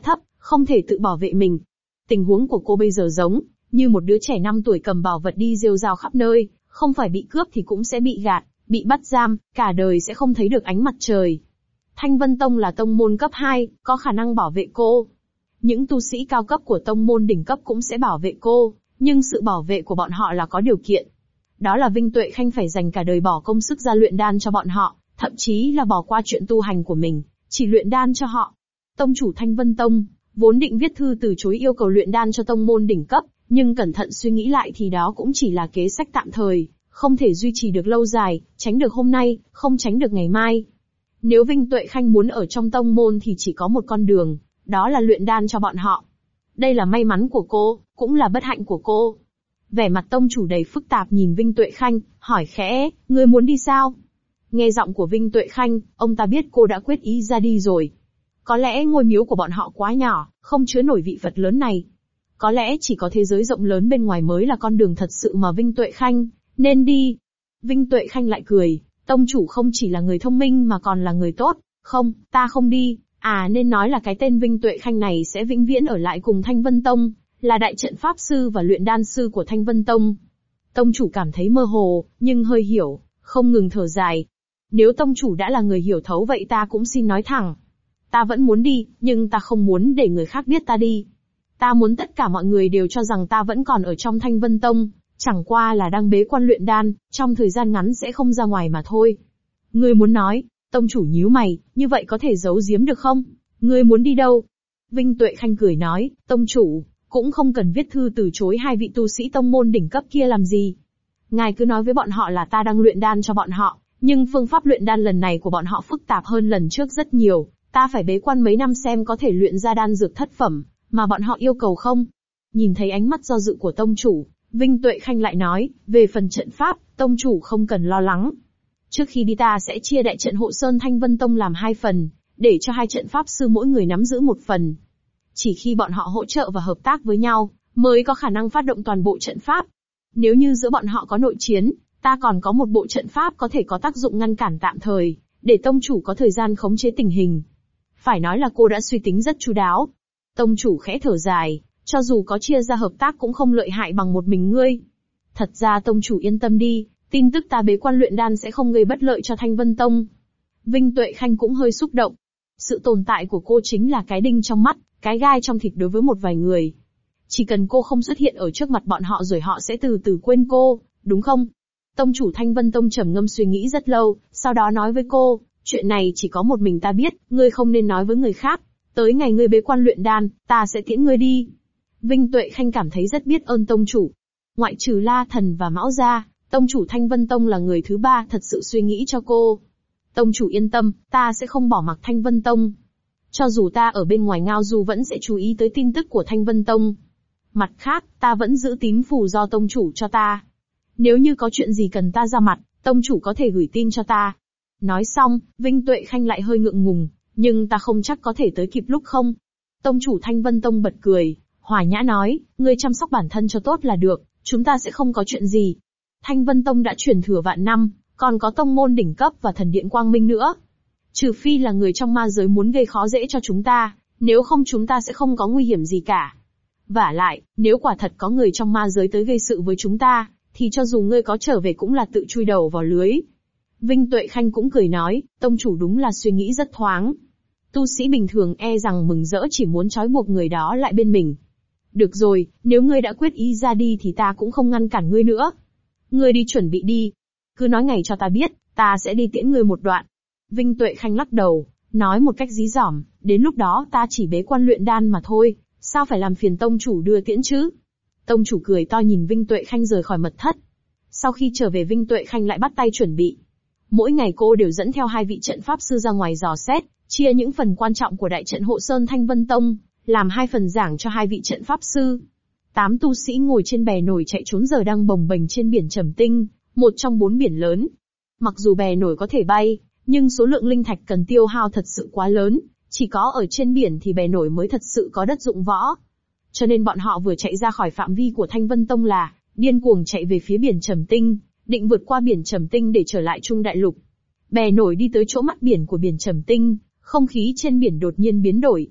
không thể tự bảo vệ mình. Tình huống của cô bây giờ giống như một đứa trẻ 5 tuổi cầm bảo vật đi rêu rao khắp nơi, không phải bị cướp thì cũng sẽ bị gạt, bị bắt giam, cả đời sẽ không thấy được ánh mặt trời. Thanh Vân Tông là tông môn cấp 2, có khả năng bảo vệ cô. Những tu sĩ cao cấp của tông môn đỉnh cấp cũng sẽ bảo vệ cô, nhưng sự bảo vệ của bọn họ là có điều kiện. Đó là Vinh Tuệ Khanh phải dành cả đời bỏ công sức ra luyện đan cho bọn họ, thậm chí là bỏ qua chuyện tu hành của mình, chỉ luyện đan cho họ. Tông chủ Thanh Vân Tông vốn định viết thư từ chối yêu cầu luyện đan cho tông môn đỉnh cấp, nhưng cẩn thận suy nghĩ lại thì đó cũng chỉ là kế sách tạm thời, không thể duy trì được lâu dài, tránh được hôm nay, không tránh được ngày mai. Nếu Vinh Tuệ Khanh muốn ở trong tông môn thì chỉ có một con đường, đó là luyện đan cho bọn họ. Đây là may mắn của cô, cũng là bất hạnh của cô. Vẻ mặt tông chủ đầy phức tạp nhìn Vinh Tuệ Khanh, hỏi khẽ, ngươi muốn đi sao? Nghe giọng của Vinh Tuệ Khanh, ông ta biết cô đã quyết ý ra đi rồi. Có lẽ ngôi miếu của bọn họ quá nhỏ, không chứa nổi vị Phật lớn này. Có lẽ chỉ có thế giới rộng lớn bên ngoài mới là con đường thật sự mà Vinh Tuệ Khanh nên đi. Vinh Tuệ Khanh lại cười, tông chủ không chỉ là người thông minh mà còn là người tốt. Không, ta không đi. Nên nói là cái tên Vinh Tuệ Khanh này sẽ vĩnh viễn ở lại cùng Thanh Vân Tông, là đại trận pháp sư và luyện đan sư của Thanh Vân Tông. Tông chủ cảm thấy mơ hồ, nhưng hơi hiểu, không ngừng thở dài. Nếu tông chủ đã là người hiểu thấu vậy ta cũng xin nói thẳng. Ta vẫn muốn đi, nhưng ta không muốn để người khác biết ta đi. Ta muốn tất cả mọi người đều cho rằng ta vẫn còn ở trong Thanh Vân Tông, chẳng qua là đang bế quan luyện đan, trong thời gian ngắn sẽ không ra ngoài mà thôi. Ngươi muốn nói, tông chủ nhíu mày, như vậy có thể giấu giếm được không? Ngươi muốn đi đâu? Vinh Tuệ Khanh cười nói, tông chủ, cũng không cần viết thư từ chối hai vị tu sĩ tông môn đỉnh cấp kia làm gì. Ngài cứ nói với bọn họ là ta đang luyện đan cho bọn họ, nhưng phương pháp luyện đan lần này của bọn họ phức tạp hơn lần trước rất nhiều, ta phải bế quan mấy năm xem có thể luyện ra đan dược thất phẩm, mà bọn họ yêu cầu không. Nhìn thấy ánh mắt do dự của tông chủ, Vinh Tuệ Khanh lại nói, về phần trận pháp, tông chủ không cần lo lắng. Trước khi đi ta sẽ chia đại trận hộ sơn Thanh Vân Tông làm 2 phần, để cho 2 trận pháp sư mỗi người nắm giữ 1 phần. Chỉ khi bọn họ hỗ trợ và hợp tác với nhau, mới có khả năng phát động toàn bộ trận pháp. Nếu như giữa bọn họ có nội chiến, ta còn có một bộ trận pháp có thể có tác dụng ngăn cản tạm thời, để tông chủ có thời gian khống chế tình hình. Phải nói là cô đã suy tính rất chu đáo. Tông chủ khẽ thở dài, cho dù có chia ra hợp tác cũng không lợi hại bằng một mình ngươi. Thật ra tông chủ yên tâm đi, tin tức ta bế quan luyện đan sẽ không gây bất lợi cho Thanh Vân Tông. Vinh Tuệ Khanh cũng hơi xúc động. Sự tồn tại của cô chính là cái đinh trong mắt, cái gai trong thịt đối với một vài người. Chỉ cần cô không xuất hiện ở trước mặt bọn họ rồi họ sẽ từ từ quên cô, đúng không? Tông chủ Thanh Vân Tông trầm ngâm suy nghĩ rất lâu, sau đó nói với cô, chuyện này chỉ có một mình ta biết, ngươi không nên nói với người khác. Tới ngày ngươi bế quan luyện đan, ta sẽ tiễn ngươi đi. Vinh Tuệ Khanh cảm thấy rất biết ơn tông chủ. Ngoại trừ La Thần và Mão gia, tông chủ Thanh Vân Tông là người thứ 3 thật sự suy nghĩ cho cô. Tông chủ yên tâm, ta sẽ không bỏ mặc Thanh Vân Tông. Cho dù ta ở bên ngoài ngao du vẫn sẽ chú ý tới tin tức của Thanh Vân Tông. Mặt khác, ta vẫn giữ tín phù do tông chủ cho ta. Nếu như có chuyện gì cần ta ra mặt, tông chủ có thể gửi tin cho ta. Nói xong, Vinh Tuệ Khanh lại hơi ngượng ngùng, nhưng ta không chắc có thể tới kịp lúc không. Tông chủ Thanh Vân Tông bật cười, hòa nhã nói, ngươi chăm sóc bản thân cho tốt là được, chúng ta sẽ không có chuyện gì. Thanh Vân Tông đã truyền thừa vạn năm, còn có tông môn đỉnh cấp và thần điện quang minh nữa. Trừ phi là người trong ma giới muốn gây khó dễ cho chúng ta, nếu không chúng ta sẽ không có nguy hiểm gì cả. Vả lại, nếu quả thật có người trong ma giới tới gây sự với chúng ta, thì cho dù ngươi có trở về cũng là tự chui đầu vào lưới. Vinh Tuệ Khanh cũng cười nói, tông chủ đúng là suy nghĩ rất thoáng. Tu sĩ bình thường e rằng mừng rỡ chỉ muốn trói buộc người đó lại bên mình. Được rồi, nếu ngươi đã quyết ý ra đi thì ta cũng không ngăn cản ngươi nữa. Ngươi đi chuẩn bị đi. Cứ nói ngày cho ta biết, ta sẽ đi tiễn ngươi một đoạn. Vinh Tuệ Khanh lắc đầu, nói một cách dí dỏm, đến lúc đó ta chỉ bế quan luyện đan mà thôi, sao phải làm phiền tông chủ đưa tiễn chứ? Tông chủ cười to nhìn Vinh Tuệ Khanh rời khỏi mật thất. Sau khi trở về Vinh Tuệ Khanh lại bắt tay chuẩn bị. Mỗi ngày cô đều dẫn theo 2 vị trận pháp sư ra ngoài dò xét, chia những phần quan trọng của đại trận hộ sơn Thanh Vân Tông, làm 2 phần giảng cho 2 vị trận pháp sư. 8 tu sĩ ngồi trên bè nổi chạy trốn giờ đang bồng bềnh trên biển Trầm Tinh, một trong 4 biển lớn. Mặc dù bè nổi có thể bay, nhưng số lượng linh thạch cần tiêu hao thật sự quá lớn, chỉ có ở trên biển thì bè nổi mới thật sự có đất dụng võ. Cho nên bọn họ vừa chạy ra khỏi phạm vi của Thanh Vân Tông là điên cuồng chạy về phía biển Trầm Tinh, định vượt qua biển Trầm Tinh để trở lại Trung Đại Lục. Bè nổi đi tới chỗ mắt biển của biển Trầm Tinh, không khí trên biển đột nhiên biến đổi.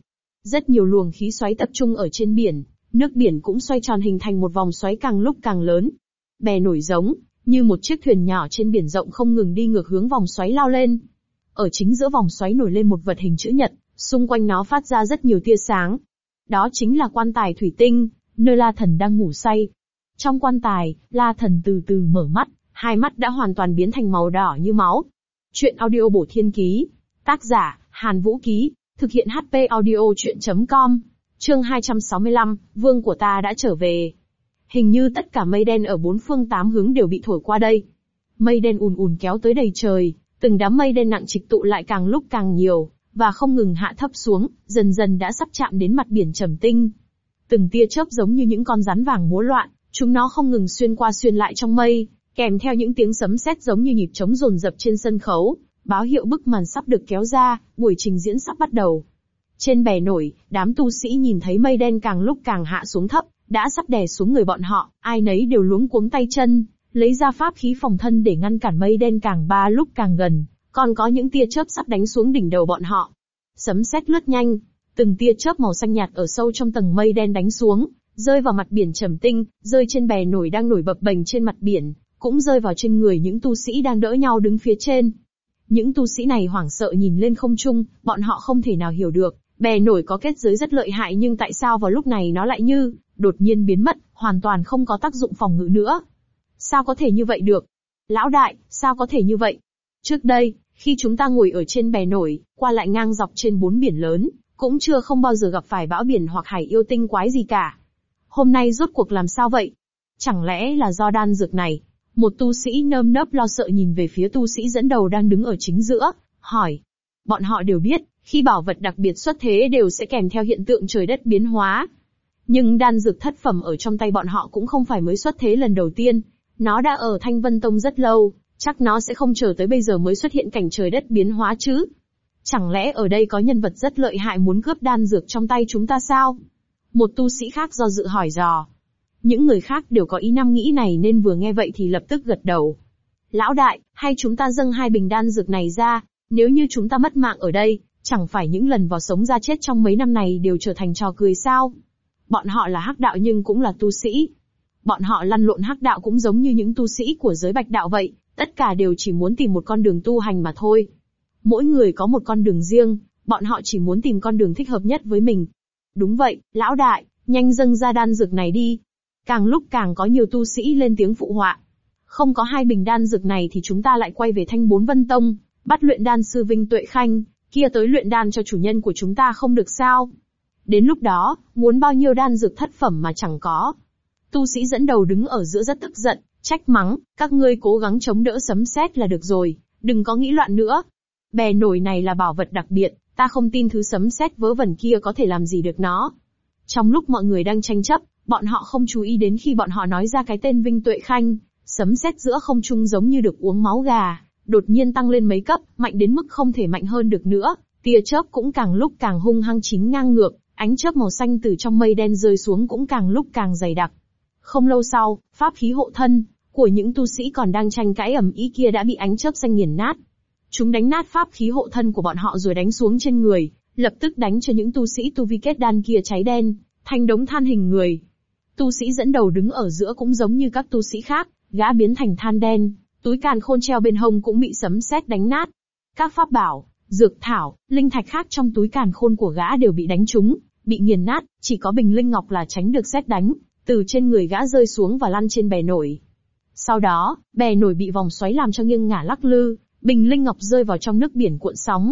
Rất nhiều luồng khí xoáy tập trung ở trên biển, nước biển cũng xoay tròn hình thành một vòng xoáy càng lúc càng lớn. Bè nổi giống như một chiếc thuyền nhỏ trên biển rộng không ngừng đi ngược hướng vòng xoáy lao lên. Ở chính giữa vòng xoáy nổi lên một vật hình chữ nhật, xung quanh nó phát ra rất nhiều tia sáng. Đó chính là quan tài thủy tinh, nơi La Thần đang ngủ say. Trong quan tài, La Thần từ từ mở mắt, hai mắt đã hoàn toàn biến thành màu đỏ như máu. Chuyện audio bổ thiên ký. Tác giả, Hàn Vũ Ký. Thực hiện HP audio chuyện.com. Chương 265, vương của ta đã trở về. Hình như tất cả mây đen ở bốn phương tám hướng đều bị thổi qua đây. Mây đen ùn ùn kéo tới đầy trời, từng đám mây đen nặng trịch tụ lại càng lúc càng nhiều, và không ngừng hạ thấp xuống, dần dần đã sắp chạm đến mặt biển trầm tinh. Từng tia chớp giống như những con rắn vàng múa loạn, chúng nó không ngừng xuyên qua xuyên lại trong mây, kèm theo những tiếng sấm sét giống như nhịp trống dồn dập trên sân khấu, báo hiệu bức màn sắp được kéo ra, buổi trình diễn sắp bắt đầu. Trên bè nổi, đám tu sĩ nhìn thấy mây đen càng lúc càng hạ xuống thấp, đã sắp đè xuống người bọn họ, ai nấy đều luống cuống tay chân, lấy ra pháp khí phòng thân để ngăn cản mây đen càng ba lúc càng gần, còn có những tia chớp sắp đánh xuống đỉnh đầu bọn họ. Sấm sét lướt nhanh, từng tia chớp màu xanh nhạt ở sâu trong tầng mây đen đánh xuống, rơi vào mặt biển trầm tinh, rơi trên bè nổi đang nổi bập bềnh trên mặt biển, cũng rơi vào trên người những tu sĩ đang đỡ nhau đứng phía trên. Những tu sĩ này hoảng sợ nhìn lên không trung, bọn họ không thể nào hiểu được, bè nổi có kết giới rất lợi hại nhưng tại sao vào lúc này nó lại như đột nhiên biến mất, hoàn toàn không có tác dụng phòng ngự nữa. Sao có thể như vậy được? Lão đại, sao có thể như vậy? Trước đây, khi chúng ta ngồi ở trên bè nổi, qua lại ngang dọc trên bốn biển lớn, cũng chưa không bao giờ gặp phải bão biển hoặc hải yêu tinh quái gì cả. Hôm nay rốt cuộc làm sao vậy? Chẳng lẽ là do đan dược này? Một tu sĩ nơm nớp lo sợ nhìn về phía tu sĩ dẫn đầu đang đứng ở chính giữa, hỏi. Bọn họ đều biết, khi bảo vật đặc biệt xuất thế đều sẽ kèm theo hiện tượng trời đất biến hóa. Nhưng đan dược thất phẩm ở trong tay bọn họ cũng không phải mới xuất thế lần đầu tiên, nó đã ở Thanh Vân Tông rất lâu, chắc nó sẽ không chờ tới bây giờ mới xuất hiện cảnh trời đất biến hóa chứ. Chẳng lẽ ở đây có nhân vật rất lợi hại muốn cướp đan dược trong tay chúng ta sao? Một tu sĩ khác do dự hỏi dò. Những người khác đều có ý năm nghĩ này nên vừa nghe vậy thì lập tức gật đầu. Lão đại, hay chúng ta dâng 2 bình đan dược này ra, nếu như chúng ta mất mạng ở đây, chẳng phải những lần vào sống ra chết trong mấy năm này đều trở thành trò cười sao? Bọn họ là hắc đạo nhưng cũng là tu sĩ. Bọn họ lăn lộn hắc đạo cũng giống như những tu sĩ của giới bạch đạo vậy, tất cả đều chỉ muốn tìm một con đường tu hành mà thôi. Mỗi người có một con đường riêng, bọn họ chỉ muốn tìm con đường thích hợp nhất với mình. Đúng vậy, lão đại, nhanh dâng ra đan dược này đi. Càng lúc càng có nhiều tu sĩ lên tiếng phụ họa. Không có 2 bình đan dược này thì chúng ta lại quay về Thanh Bốn Vân Tông, bắt luyện đan sư Vinh Tuệ Khanh, kia tới luyện đan cho chủ nhân của chúng ta không được sao? Đến lúc đó, muốn bao nhiêu đan dược thất phẩm mà chẳng có. Tu sĩ dẫn đầu đứng ở giữa rất tức giận, trách mắng, các ngươi cố gắng chống đỡ sấm sét là được rồi, đừng có nghĩ loạn nữa. Bè nổi này là bảo vật đặc biệt, ta không tin thứ sấm sét vớ vẩn kia có thể làm gì được nó. Trong lúc mọi người đang tranh chấp, bọn họ không chú ý đến khi bọn họ nói ra cái tên Vinh Tuệ Khanh, sấm sét giữa không trung giống như được uống máu gà, đột nhiên tăng lên mấy cấp, mạnh đến mức không thể mạnh hơn được nữa, tia chớp cũng càng lúc càng hung hăng chính ngang ngược, ánh chớp màu xanh từ trong mây đen rơi xuống cũng càng lúc càng dày đặc. Không lâu sau, pháp khí hộ thân của những tu sĩ còn đang tranh cãi ầm ĩ kia đã bị ánh chớp xanh nghiền nát. Chúng đánh nát pháp khí hộ thân của bọn họ rồi đánh xuống trên người, lập tức đánh cho những tu sĩ tu vi kết đan kia cháy đen, thành đống than hình người. Tu sĩ dẫn đầu đứng ở giữa cũng giống như các tu sĩ khác, gã biến thành than đen, túi càn khôn treo bên hông cũng bị sấm sét đánh nát. Các pháp bảo, dược thảo, linh thạch khác trong túi càn khôn của gã đều bị đánh trúng, bị nghiền nát, chỉ có bình linh ngọc là tránh được sét đánh, từ trên người gã rơi xuống và lăn trên bè nổi. Sau đó, bè nổi bị vòng xoáy làm cho nghiêng ngả lắc lư, bình linh ngọc rơi vào trong nước biển cuộn sóng.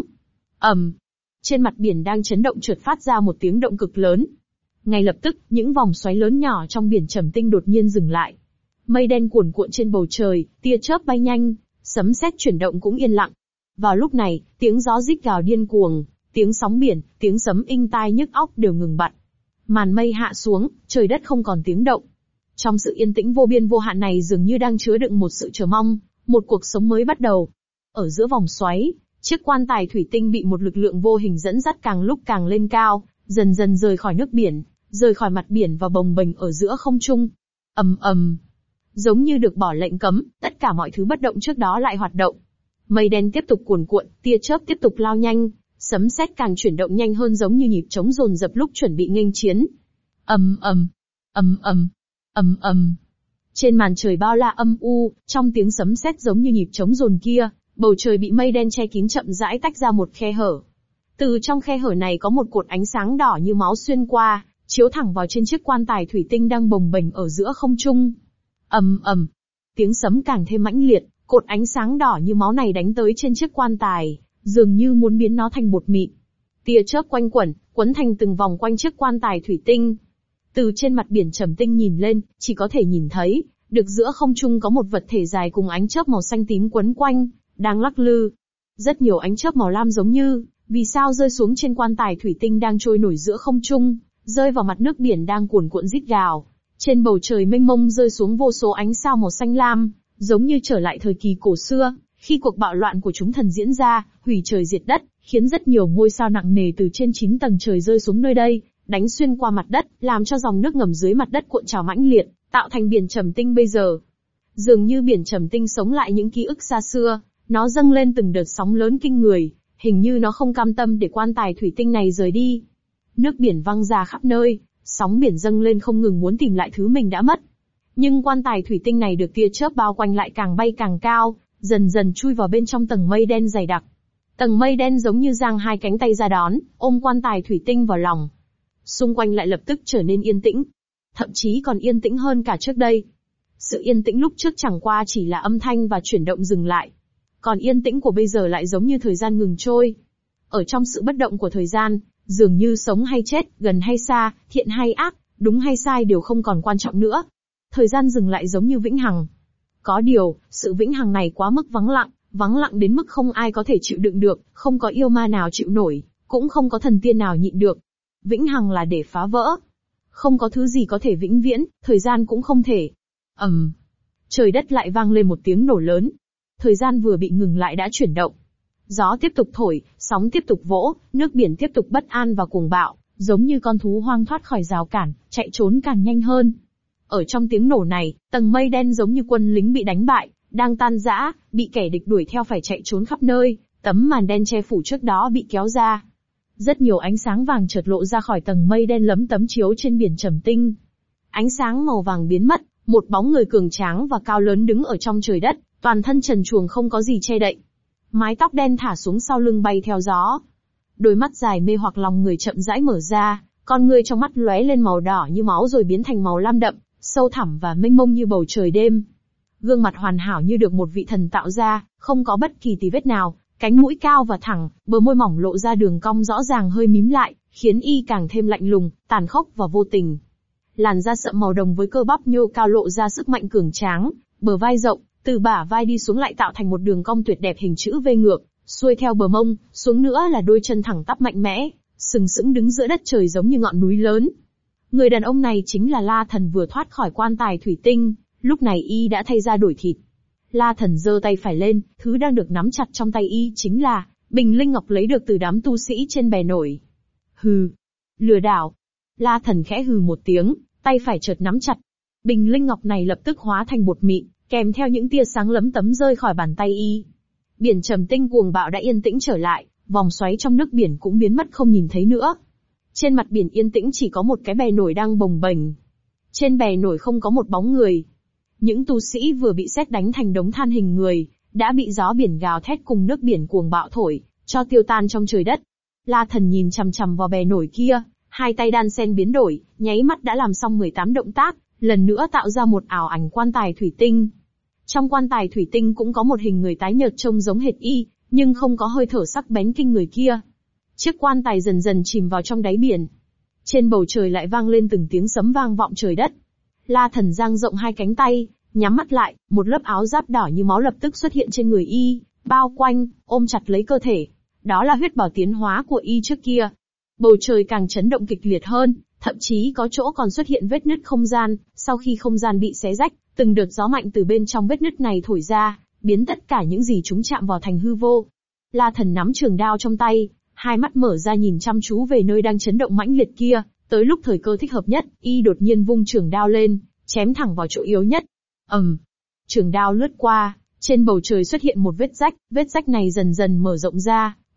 Trên mặt biển đang chấn động chợt phát ra một tiếng động cực lớn. Ngay lập tức, những vòng xoáy lớn nhỏ trong biển trầm tinh đột nhiên dừng lại. Mây đen cuồn cuộn trên bầu trời, tia chớp bay nhanh, sấm sét chuyển động cũng yên lặng. Vào lúc này, tiếng gió rít gào điên cuồng, tiếng sóng biển, tiếng sấm inh tai nhức óc đều ngừng bặt. Màn mây hạ xuống, trời đất không còn tiếng động. Trong sự yên tĩnh vô biên vô hạn này dường như đang chứa đựng một sự chờ mong, một cuộc sống mới bắt đầu. Ở giữa vòng xoáy, chiếc quan tài thủy tinh bị một lực lượng vô hình dẫn dắt càng lúc càng lên cao, dần dần rời khỏi nước biển, rời khỏi mặt biển và bồng bềnh ở giữa không trung. Giống như được bỏ lệnh cấm, tất cả mọi thứ bất động trước đó lại hoạt động. Mây đen tiếp tục cuồn cuộn, tia chớp tiếp tục lao nhanh, Sấm sét càng chuyển động nhanh hơn giống như nhịp trống dồn dập lúc chuẩn bị nghênh chiến. Ầm ầm, ầm ầm, ầm ầm. Trên màn trời bao la âm u, trong tiếng sấm sét giống như nhịp trống dồn kia, bầu trời bị mây đen che kín chậm rãi tách ra một khe hở. Từ trong khe hở này có một cột ánh sáng đỏ như máu xuyên qua, chiếu thẳng vào trên chiếc quan tài thủy tinh đang bồng bềnh ở giữa không trung. Ầm ầm, tiếng sấm càng thêm mãnh liệt, cột ánh sáng đỏ như máu này đánh tới trên chiếc quan tài, dường như muốn biến nó thành bột mịn. Tia chớp quanh quẩn, quấn thành từng vòng quanh chiếc quan tài thủy tinh. Từ trên mặt biển trầm tinh nhìn lên, chỉ có thể nhìn thấy, được giữa không trung có một vật thể dài cùng ánh chớp màu xanh tím quấn quanh, đang lắc lư. Rất nhiều ánh chớp màu lam giống như vì sao rơi xuống trên quan tài thủy tinh đang trôi nổi giữa không trung, rơi vào mặt nước biển đang cuồn cuộn rít gào. Trên bầu trời mênh mông rơi xuống vô số ánh sao màu xanh lam, giống như trở lại thời kỳ cổ xưa, khi cuộc bạo loạn của chúng thần diễn ra, hủy trời diệt đất, khiến rất nhiều ngôi sao nặng nề từ trên 9 tầng trời rơi xuống nơi đây, đánh xuyên qua mặt đất, làm cho dòng nước ngầm dưới mặt đất cuộn trào mãnh liệt, tạo thành biển Trầm Tinh bây giờ. Dường như biển Trầm Tinh sống lại những ký ức xa xưa, nó dâng lên từng đợt sóng lớn kinh người, hình như nó không cam tâm để quan tài thủy tinh này rời đi. Nước biển văng ra khắp nơi, sóng biển dâng lên không ngừng muốn tìm lại thứ mình đã mất. Nhưng quan tài thủy tinh này được tia chớp bao quanh lại càng bay càng cao, dần dần chui vào bên trong tầng mây đen dày đặc. Tầng mây đen giống như giang hai cánh tay ra đón, ôm quan tài thủy tinh vào lòng. Xung quanh lại lập tức trở nên yên tĩnh. Thậm chí còn yên tĩnh hơn cả trước đây. Sự yên tĩnh lúc trước chẳng qua chỉ là âm thanh và chuyển động dừng lại. Còn yên tĩnh của bây giờ lại giống như thời gian ngừng trôi. Ở trong sự bất động của thời gian, dường như sống hay chết, gần hay xa, thiện hay ác, đúng hay sai đều không còn quan trọng nữa. Thời gian dừng lại giống như vĩnh hằng. Có điều, sự vĩnh hằng này quá mức vắng lặng đến mức không ai có thể chịu đựng được, không có yêu ma nào chịu nổi, cũng không có thần tiên nào nhịn được. Vĩnh hằng là để phá vỡ. Không có thứ gì có thể vĩnh viễn, thời gian cũng không thể. Trời đất lại vang lên một tiếng nổ lớn. Thời gian vừa bị ngừng lại đã chuyển động. Gió tiếp tục thổi, sóng tiếp tục vỗ, nước biển tiếp tục bất an và cuồng bạo, giống như con thú hoang thoát khỏi rào cản, chạy trốn càng nhanh hơn. Ở trong tiếng nổ này, tầng mây đen giống như quân lính bị đánh bại, đang tan rã, bị kẻ địch đuổi theo phải chạy trốn khắp nơi, tấm màn đen che phủ trước đó bị kéo ra. Rất nhiều ánh sáng vàng chợt lộ ra khỏi tầng mây đen lấm tấm chiếu trên biển Trầm Tinh. Ánh sáng màu vàng biến mất, một bóng người cường tráng và cao lớn đứng ở trong trời đất, toàn thân trần truồng không có gì che đậy. Mái tóc đen thả xuống sau lưng bay theo gió. Đôi mắt dài mê hoặc lòng người chậm rãi mở ra, con người trong mắt lóe lên màu đỏ như máu rồi biến thành màu lam đậm, sâu thẳm và mênh mông như bầu trời đêm. Gương mặt hoàn hảo như được một vị thần tạo ra, không có bất kỳ tì vết nào, cánh mũi cao và thẳng, bờ môi mỏng lộ ra đường cong rõ ràng hơi mím lại, khiến y càng thêm lạnh lùng, tàn khốc và vô tình. Làn da sậm màu đồng với cơ bắp nhô cao lộ ra sức mạnh cường tráng, bờ vai rộng, từ bả vai đi xuống lại tạo thành một đường cong tuyệt đẹp hình chữ V ngược, xuôi theo bờ mông, xuống nữa là đôi chân thẳng tắp mạnh mẽ, sừng sững đứng giữa đất trời giống như ngọn núi lớn. Người đàn ông này chính là La Thần vừa thoát khỏi quan tài thủy tinh, lúc này y đã thay da đổi thịt. La Thần giơ tay phải lên, thứ đang được nắm chặt trong tay y chính là bình linh ngọc lấy được từ đám tu sĩ trên bè nổi. Hừ, lừa đảo. La Thần khẽ hừ một tiếng, tay phải chợt nắm chặt. Bình linh ngọc này lập tức hóa thành bột mịn, kèm theo những tia sáng lấm tấm rơi khỏi bàn tay y. Biển Trầm Tinh cuồng bạo đã yên tĩnh trở lại, vòng xoáy trong nước biển cũng biến mất không nhìn thấy nữa. Trên mặt biển yên tĩnh chỉ có một cái bè nổi đang bồng bềnh. Trên bè nổi không có một bóng người. Những tu sĩ vừa bị sét đánh thành đống than hình người, đã bị gió biển gào thét cùng nước biển cuồng bạo thổi, cho tiêu tan trong trời đất. La Thần nhìn chằm chằm vào bè nổi kia, hai tay đan sen biến đổi, nháy mắt đã làm xong 18 động tác, lần nữa tạo ra một ảo ảnh quan tài thủy tinh. Trong quan tài thủy tinh cũng có một hình người tái nhợt trông giống hệt y, nhưng không có hơi thở sắc bén kinh người kia. Chiếc quan tài dần dần chìm vào trong đáy biển. Trên bầu trời lại vang lên từng tiếng sấm vang vọng trời đất. La Thần dang rộng hai cánh tay, nhắm mắt lại, một lớp áo giáp đỏ như máu lập tức xuất hiện trên người y, bao quanh, ôm chặt lấy cơ thể. Đó là huyết bảo tiến hóa của y trước kia. Bầu trời càng chấn động kịch liệt hơn, thậm chí có chỗ còn xuất hiện vết nứt không gian, sau khi không gian bị xé rách, từng đợt gió mạnh từ bên trong vết nứt này thổi ra, biến tất cả những gì chúng chạm vào thành hư vô. La Thần nắm trường đao trong tay, hai mắt mở ra nhìn chăm chú về nơi đang chấn động mãnh liệt kia, tới lúc thời cơ thích hợp nhất, y đột nhiên vung trường đao lên, chém thẳng vào chỗ yếu nhất. Trường đao lướt qua, trên bầu trời xuất hiện một vết rách này dần dần mở rộng ra,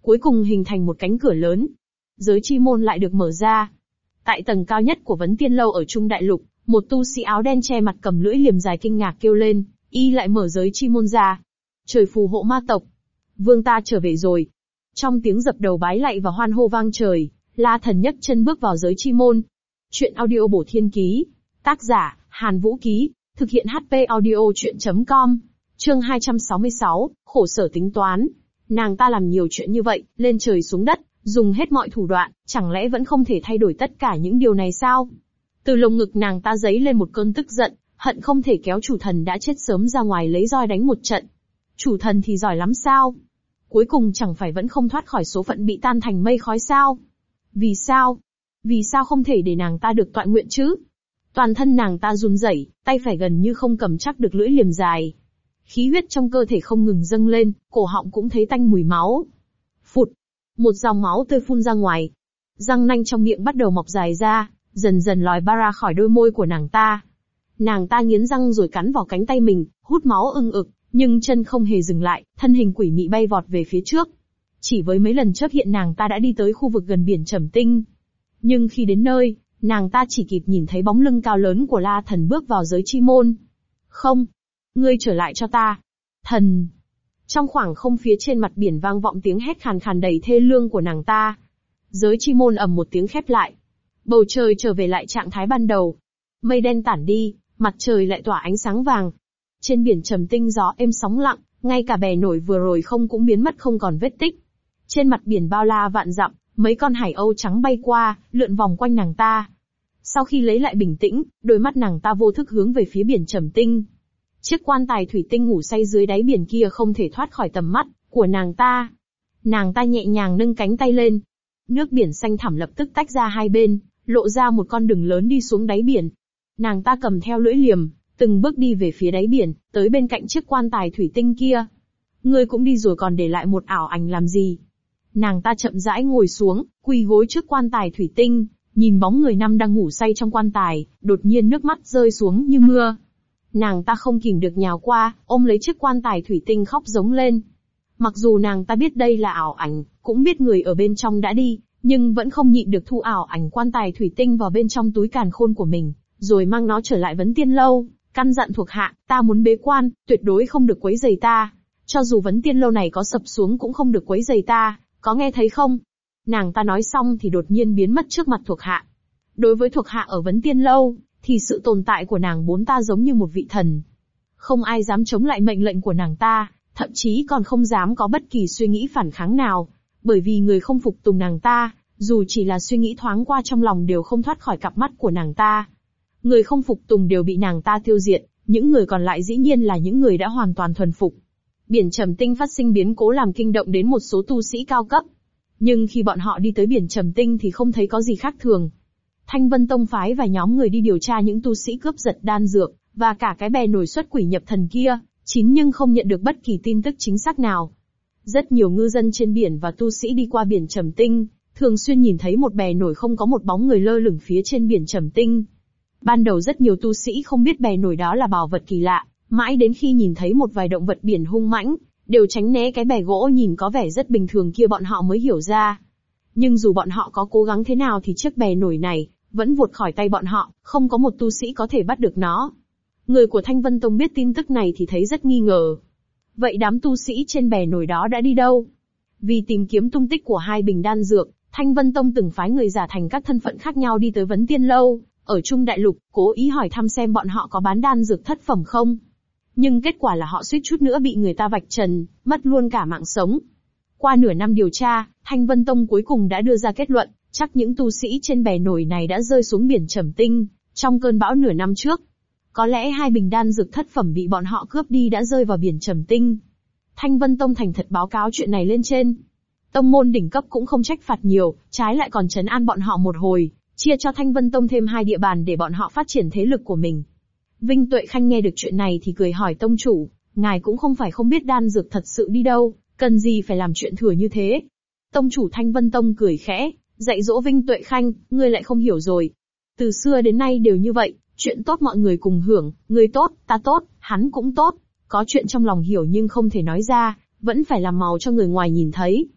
cuối cùng hình thành một cánh cửa lớn. Giới chi môn lại được mở ra. Tại tầng cao nhất của Vấn Tiên Lâu ở Trung Đại Lục, một tu sĩ áo đen che mặt cầm lưỡi liềm dài kinh ngạc kêu lên, y lại mở giới chi môn ra. Trời phù hộ ma tộc. Vương ta trở về rồi. Trong tiếng dập đầu bái lạy và hoan hô vang trời, La Thần nhấc chân bước vào giới chi môn. Chuyện audio bổ thiên ký. Tác giả, Hàn Vũ Ký. Thực hiện HP audio chuyện.com. Chương 266, khổ sở tính toán. Nàng ta làm nhiều chuyện như vậy, lên trời xuống đất, dùng hết mọi thủ đoạn, chẳng lẽ vẫn không thể thay đổi tất cả những điều này sao? Từ lồng ngực nàng ta dấy lên một cơn tức giận, hận không thể kéo chủ thần đã chết sớm ra ngoài lấy roi đánh một trận. Chủ thần thì giỏi lắm sao? Cuối cùng chẳng phải vẫn không thoát khỏi số phận bị tan thành mây khói sao? Vì sao? Vì sao không thể để nàng ta được tọa nguyện chứ? Toàn thân nàng ta run rẩy, tay phải gần như không cầm chắc được lưỡi liềm dài. Khí huyết trong cơ thể không ngừng dâng lên, cổ họng cũng thấy tanh mùi máu. Phụt! Một dòng máu tươi phun ra ngoài. Răng nanh trong miệng bắt đầu mọc dài ra, dần dần lòi ba ra khỏi đôi môi của nàng ta. Nàng ta nghiến răng rồi cắn vào cánh tay mình, hút máu ưng ực, nhưng chân không hề dừng lại, thân hình quỷ mị bay vọt về phía trước. Chỉ với mấy lần chớp hiện nàng ta đã đi tới khu vực gần biển Trầm Tinh. Nhưng khi đến nơi, nàng ta chỉ kịp nhìn thấy bóng lưng cao lớn của La Thần bước vào giới chi môn. Không! Ngươi trở lại cho ta! Thần! Trong khoảng không phía trên mặt biển vang vọng tiếng hét khàn khàn đầy thê lương của nàng ta. Giới chi môn ầm một tiếng khép lại. Bầu trời trở về lại trạng thái ban đầu. Mây đen tản đi, mặt trời lại tỏa ánh sáng vàng. Trên biển Trầm Tinh gió êm sóng lặng, ngay cả bè nổi vừa rồi không cũng biến mất không còn vết tích. Trên mặt biển bao la vạn dặm, mấy con hải âu trắng bay qua, lượn vòng quanh nàng ta. Sau khi lấy lại bình tĩnh, đôi mắt nàng ta vô thức hướng về phía biển Trầm Tinh. Chiếc quan tài thủy tinh ngủ say dưới đáy biển kia không thể thoát khỏi tầm mắt của nàng ta. Nàng ta nhẹ nhàng nâng cánh tay lên. Nước biển xanh thẳm lập tức tách ra hai bên, lộ ra một con đường lớn đi xuống đáy biển. Nàng ta cầm theo lưỡi liềm, từng bước đi về phía đáy biển, tới bên cạnh chiếc quan tài thủy tinh kia. Ngươi cũng đi rồi còn để lại một ảo ảnh làm gì? Nàng ta chậm rãi ngồi xuống, quỳ gối trước quan tài thủy tinh, nhìn bóng người năm đang ngủ say trong quan tài, đột nhiên nước mắt rơi xuống như mưa. Nàng ta không kìm được nhào qua, ôm lấy chiếc quan tài thủy tinh khóc giống lên. Mặc dù nàng ta biết đây là ảo ảnh, cũng biết người ở bên trong đã đi, nhưng vẫn không nhịn được thu ảo ảnh quan tài thủy tinh vào bên trong túi càn khôn của mình, rồi mang nó trở lại Vấn Tiên Lâu, căn dặn thuộc hạ, ta muốn bế quan, tuyệt đối không được quấy rầy ta. Cho dù Vấn Tiên Lâu này có sập xuống cũng không được quấy rầy ta, có nghe thấy không? Nàng ta nói xong thì đột nhiên biến mất trước mặt thuộc hạ. Đối với thuộc hạ ở Vấn Tiên Lâu, thì sự tồn tại của nàng bốn ta giống như một vị thần. Không ai dám chống lại mệnh lệnh của nàng ta, thậm chí còn không dám có bất kỳ suy nghĩ phản kháng nào, bởi vì người không phục tùng nàng ta, dù chỉ là suy nghĩ thoáng qua trong lòng đều không thoát khỏi cặp mắt của nàng ta. Người không phục tùng đều bị nàng ta tiêu diệt, những người còn lại dĩ nhiên là những người đã hoàn toàn thuần phục. Biển Trầm Tinh phát sinh biến cố làm kinh động đến một số tu sĩ cao cấp. Nhưng khi bọn họ đi tới biển Trầm Tinh thì không thấy có gì khác thường. Thanh Vân Tông phái và nhóm người đi điều tra những tu sĩ cướp giật đan dược, và cả cái bè nổi xuất quỷ nhập thần kia, nhưng không nhận được bất kỳ tin tức chính xác nào. Rất nhiều ngư dân trên biển và tu sĩ đi qua biển Trầm Tinh, thường xuyên nhìn thấy một bè nổi không có một bóng người lơ lửng phía trên biển Trầm Tinh. Ban đầu rất nhiều tu sĩ không biết bè nổi đó là bảo vật kỳ lạ, mãi đến khi nhìn thấy một vài động vật biển hung mãnh, đều tránh né cái bè gỗ nhìn có vẻ rất bình thường kia bọn họ mới hiểu ra. Nhưng dù bọn họ có cố gắng thế nào thì chiếc bè nổi này vẫn vụt khỏi tay bọn họ, không có một tu sĩ có thể bắt được nó. Người của Thanh Vân Tông biết tin tức này thì thấy rất nghi ngờ. Vậy đám tu sĩ trên bè nổi đó đã đi đâu? Vì tìm kiếm tung tích của hai bình đan dược, Thanh Vân Tông từng phái người giả thành các thân phận khác nhau đi tới Vấn Tiên Lâu, ở Trung Đại Lục, cố ý hỏi thăm xem bọn họ có bán đan dược thất phẩm không. Nhưng kết quả là họ suýt chút nữa bị người ta vạch trần, mất luôn cả mạng sống. Qua nửa năm điều tra, Thanh Vân Tông cuối cùng đã đưa ra kết luận, chắc những tu sĩ trên bè nổi này đã rơi xuống biển Trầm Tinh, trong cơn bão nửa năm trước. Có lẽ hai bình đan dược thất phẩm bị bọn họ cướp đi đã rơi vào biển Trầm Tinh. Thanh Vân Tông thành thật báo cáo chuyện này lên trên. Tông môn đỉnh cấp cũng không trách phạt nhiều, trái lại còn trấn an bọn họ một hồi, chia cho Thanh Vân Tông thêm 2 địa bàn để bọn họ phát triển thế lực của mình. Vinh Tuệ Khanh nghe được chuyện này thì cười hỏi tông chủ, ngài cũng không phải không biết đan dược thật sự đi đâu, cần gì phải làm chuyện thừa như thế. Tông chủ Thanh Vân Tông cười khẽ, dạy dỗ Vinh Tuệ Khanh, ngươi lại không hiểu rồi. Từ xưa đến nay đều như vậy, chuyện tốt mọi người cùng hưởng, ngươi tốt, ta tốt, hắn cũng tốt. Có chuyện trong lòng hiểu nhưng không thể nói ra, vẫn phải làm màu cho người ngoài nhìn thấy.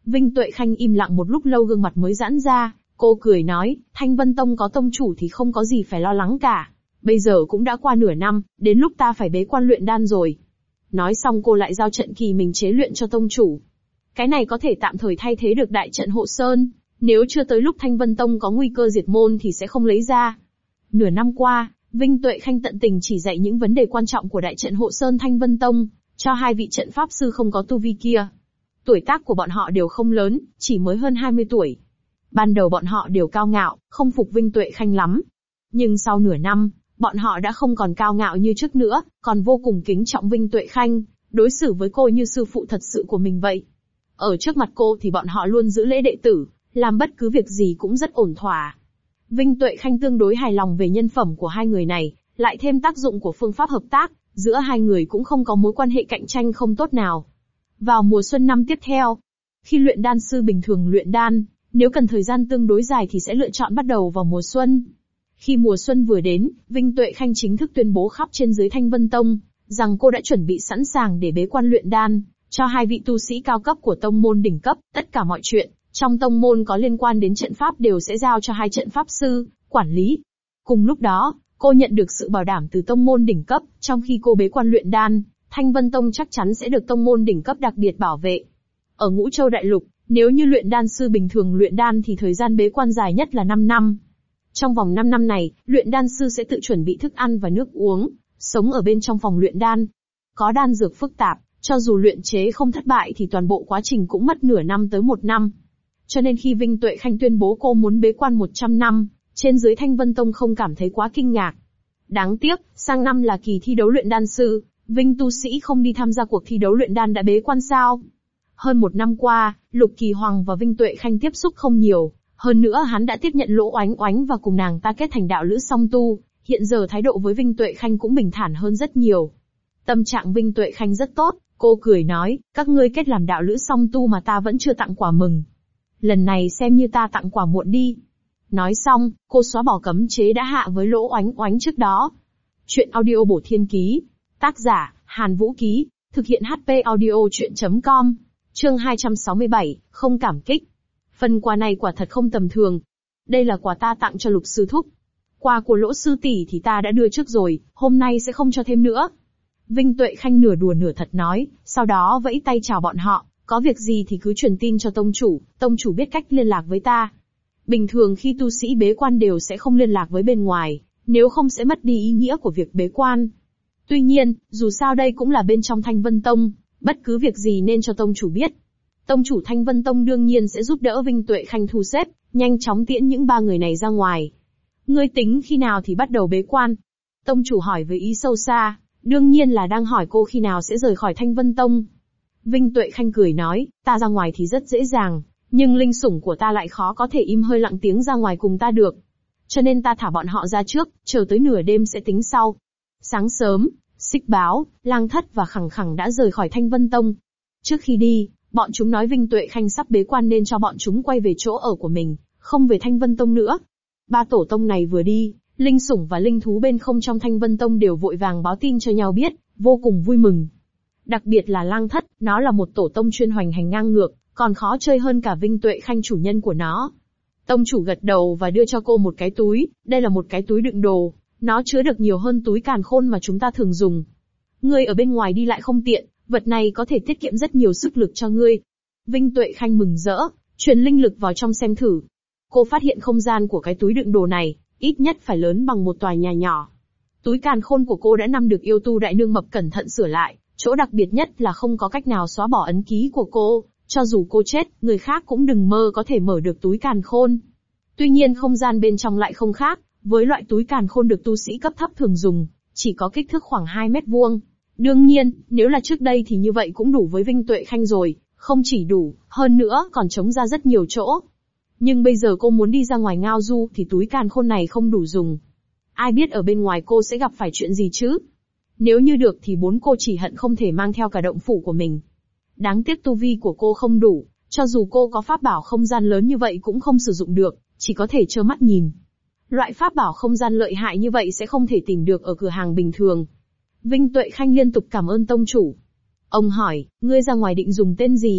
Vinh Tuệ Khanh im lặng một lúc lâu gương mặt mới giãn ra, cô cười nói, Thanh Vân Tông có tông chủ thì không có gì phải lo lắng cả. Bây giờ cũng đã qua nửa năm, đến lúc ta phải bế quan luyện đan rồi. Nói xong cô lại giao trận kỳ mình chế luyện cho tông chủ. Cái này có thể tạm thời thay thế được đại trận hộ sơn, nếu chưa tới lúc Thanh Vân Tông có nguy cơ diệt môn thì sẽ không lấy ra. Nửa năm qua, Vinh Tuệ Khanh tận tình chỉ dạy những vấn đề quan trọng của đại trận hộ sơn Thanh Vân Tông, cho hai vị trận pháp sư không có tu vi kia. Tuổi tác của bọn họ đều không lớn, chỉ mới hơn 20 tuổi. Ban đầu bọn họ đều cao ngạo, không phục Vinh Tuệ Khanh lắm. Nhưng sau nửa năm, bọn họ đã không còn cao ngạo như trước nữa, còn vô cùng kính trọng Vinh Tuệ Khanh, đối xử với cô như sư phụ thật sự của mình vậy. Ở trước mặt cô thì bọn họ luôn giữ lễ đệ tử, làm bất cứ việc gì cũng rất ổn thỏa. Vinh Tuệ Khanh tương đối hài lòng về nhân phẩm của hai người này, lại thêm tác dụng của phương pháp hợp tác, giữa hai người cũng không có mối quan hệ cạnh tranh không tốt nào. Vào mùa xuân năm tiếp theo, khi luyện đan sư bình thường luyện đan, nếu cần thời gian tương đối dài thì sẽ lựa chọn bắt đầu vào mùa xuân. Khi mùa xuân vừa đến, Vinh Tuệ Khanh chính thức tuyên bố khắp trên dưới Thanh Vân Tông, rằng cô đã chuẩn bị sẵn sàng để bế quan luyện đan, cho hai vị tu sĩ cao cấp của tông môn đỉnh cấp, tất cả mọi chuyện trong tông môn có liên quan đến trận pháp đều sẽ giao cho hai trận pháp sư quản lý. Cùng lúc đó, cô nhận được sự bảo đảm từ tông môn đỉnh cấp, trong khi cô bế quan luyện đan, Thanh Vân Tông chắc chắn sẽ được tông môn đỉnh cấp đặc biệt bảo vệ. Ở Ngũ Châu Đại Lục, nếu như luyện đan sư bình thường luyện đan thì thời gian bế quan dài nhất là 5 năm. Trong vòng 5 năm này, luyện đan sư sẽ tự chuẩn bị thức ăn và nước uống, sống ở bên trong phòng luyện đan. Có đan dược phức tạp, cho dù luyện chế không thất bại thì toàn bộ quá trình cũng mất nửa năm tới 1 năm. Cho nên khi Vinh Tuệ Khanh tuyên bố cô muốn bế quan 100 năm, trên dưới Thanh Vân Tông không cảm thấy quá kinh ngạc. Đáng tiếc, sang năm là kỳ thi đấu luyện đan sư, Vinh tu sĩ không đi tham gia cuộc thi đấu luyện đan đã bế quan sao? Hơn 1 năm qua, Lục Kỳ Hoàng và Vinh Tuệ Khanh tiếp xúc không nhiều, hơn nữa hắn đã tiếp nhận Lỗ Oánh Oánh và cùng nàng ta kết thành đạo lữ song tu, hiện giờ thái độ với Vinh Tuệ Khanh cũng bình thản hơn rất nhiều. Tâm trạng Vinh Tuệ Khanh rất tốt, cô cười nói, các ngươi kết làm đạo lữ song tu mà ta vẫn chưa tặng quà mừng. Lần này xem như ta tặng quà muộn đi. Nói xong, cô xóa bỏ cấm chế đã hạ với Lỗ Oánh Oánh trước đó. Chuyện audio bổ thiên ký. Tác giả, Hàn Vũ Ký. Thực hiện HP audio chuyện.com. Chương 267, không cảm kích. Phần quà này quả thật không tầm thường. Đây là quà ta tặng cho Lục sư thúc. Quà của Lỗ sư tỷ thì ta đã đưa trước rồi, hôm nay sẽ không cho thêm nữa. Vinh Tuệ Khanh nửa đùa nửa thật nói, sau đó vẫy tay chào bọn họ, có việc gì thì cứ truyền tin cho tông chủ biết cách liên lạc với ta. Bình thường khi tu sĩ bế quan đều sẽ không liên lạc với bên ngoài, nếu không sẽ mất đi ý nghĩa của việc bế quan. Tuy nhiên, dù sao đây cũng là bên trong Thanh Vân Tông, bất cứ việc gì nên cho tông chủ biết. Tông chủ Thanh Vân Tông đương nhiên sẽ giúp đỡ Vinh Tuệ Khanh thu xếp, nhanh chóng tiễn những 3 người này ra ngoài. Ngươi tính khi nào thì bắt đầu bế quan? Tông chủ hỏi với ý sâu xa, đương nhiên là đang hỏi cô khi nào sẽ rời khỏi Thanh Vân Tông. Vinh Tuệ Khanh cười nói, ta ra ngoài thì rất dễ dàng, nhưng linh sủng của ta lại khó có thể im hơi lặng tiếng ra ngoài cùng ta được. Cho nên ta thả bọn họ ra trước, chờ tới nửa đêm sẽ tính sau. Sáng sớm, Xích Báo, Lang Thất và Khẳng Khẳng đã rời khỏi Thanh Vân Tông. Trước khi đi, bọn chúng nói Vinh Tuệ Khanh sắp bế quan nên cho bọn chúng quay về chỗ ở của mình, không về Thanh Vân Tông nữa. 3 tổ tông này vừa đi, linh sủng và linh thú bên không trong Thanh Vân Tông đều vội vàng báo tin cho nhau biết, vô cùng vui mừng. Đặc biệt là Lang Thất, nó là một tổ tông chuyên hoành hành ngang ngược, còn khó chơi hơn cả Vinh Tuệ Khanh chủ nhân của nó. Tông chủ gật đầu và đưa cho cô một cái túi, đây là một cái túi đựng đồ, nó chứa được nhiều hơn túi càn khôn mà chúng ta thường dùng. Ngươi ở bên ngoài đi lại không tiện, vật này có thể tiết kiệm rất nhiều sức lực cho ngươi. Vinh Tuệ Khanh mừng rỡ, truyền linh lực vào trong xem thử. Cô phát hiện không gian của cái túi đựng đồ này, ít nhất phải lớn bằng một tòa nhà nhỏ. Túi càn khôn của cô đã được yêu tu đại nương mập cẩn thận sửa lại, chỗ đặc biệt nhất là không có cách nào xóa bỏ ấn ký của cô, cho dù cô chết, người khác cũng đừng mơ có thể mở được túi càn khôn. Tuy nhiên không gian bên trong lại không khác, với loại túi càn khôn được tu sĩ cấp thấp thường dùng, chỉ có kích thước khoảng 2 mét vuông. Đương nhiên, nếu là trước đây thì như vậy cũng đủ với Vinh Tuệ Khanh rồi, không chỉ đủ, hơn nữa còn trống ra rất nhiều chỗ. Nhưng bây giờ cô muốn đi ra ngoài ngao du thì túi càn khôn này không đủ dùng. Ai biết ở bên ngoài cô sẽ gặp phải chuyện gì chứ? Nếu như được thì cô chỉ hận không thể mang theo cả động phủ của mình. Đáng tiếc tu vi của cô không đủ, cho dù cô có pháp bảo không gian lớn như vậy cũng không sử dụng được, chỉ có thể trơ mắt nhìn. Loại pháp bảo không gian lợi hại như vậy sẽ không thể tìm được ở cửa hàng bình thường. Vinh Tuệ Khanh liên tục cảm ơn tông chủ. Ông hỏi, ngươi ra ngoài định dùng tên gì?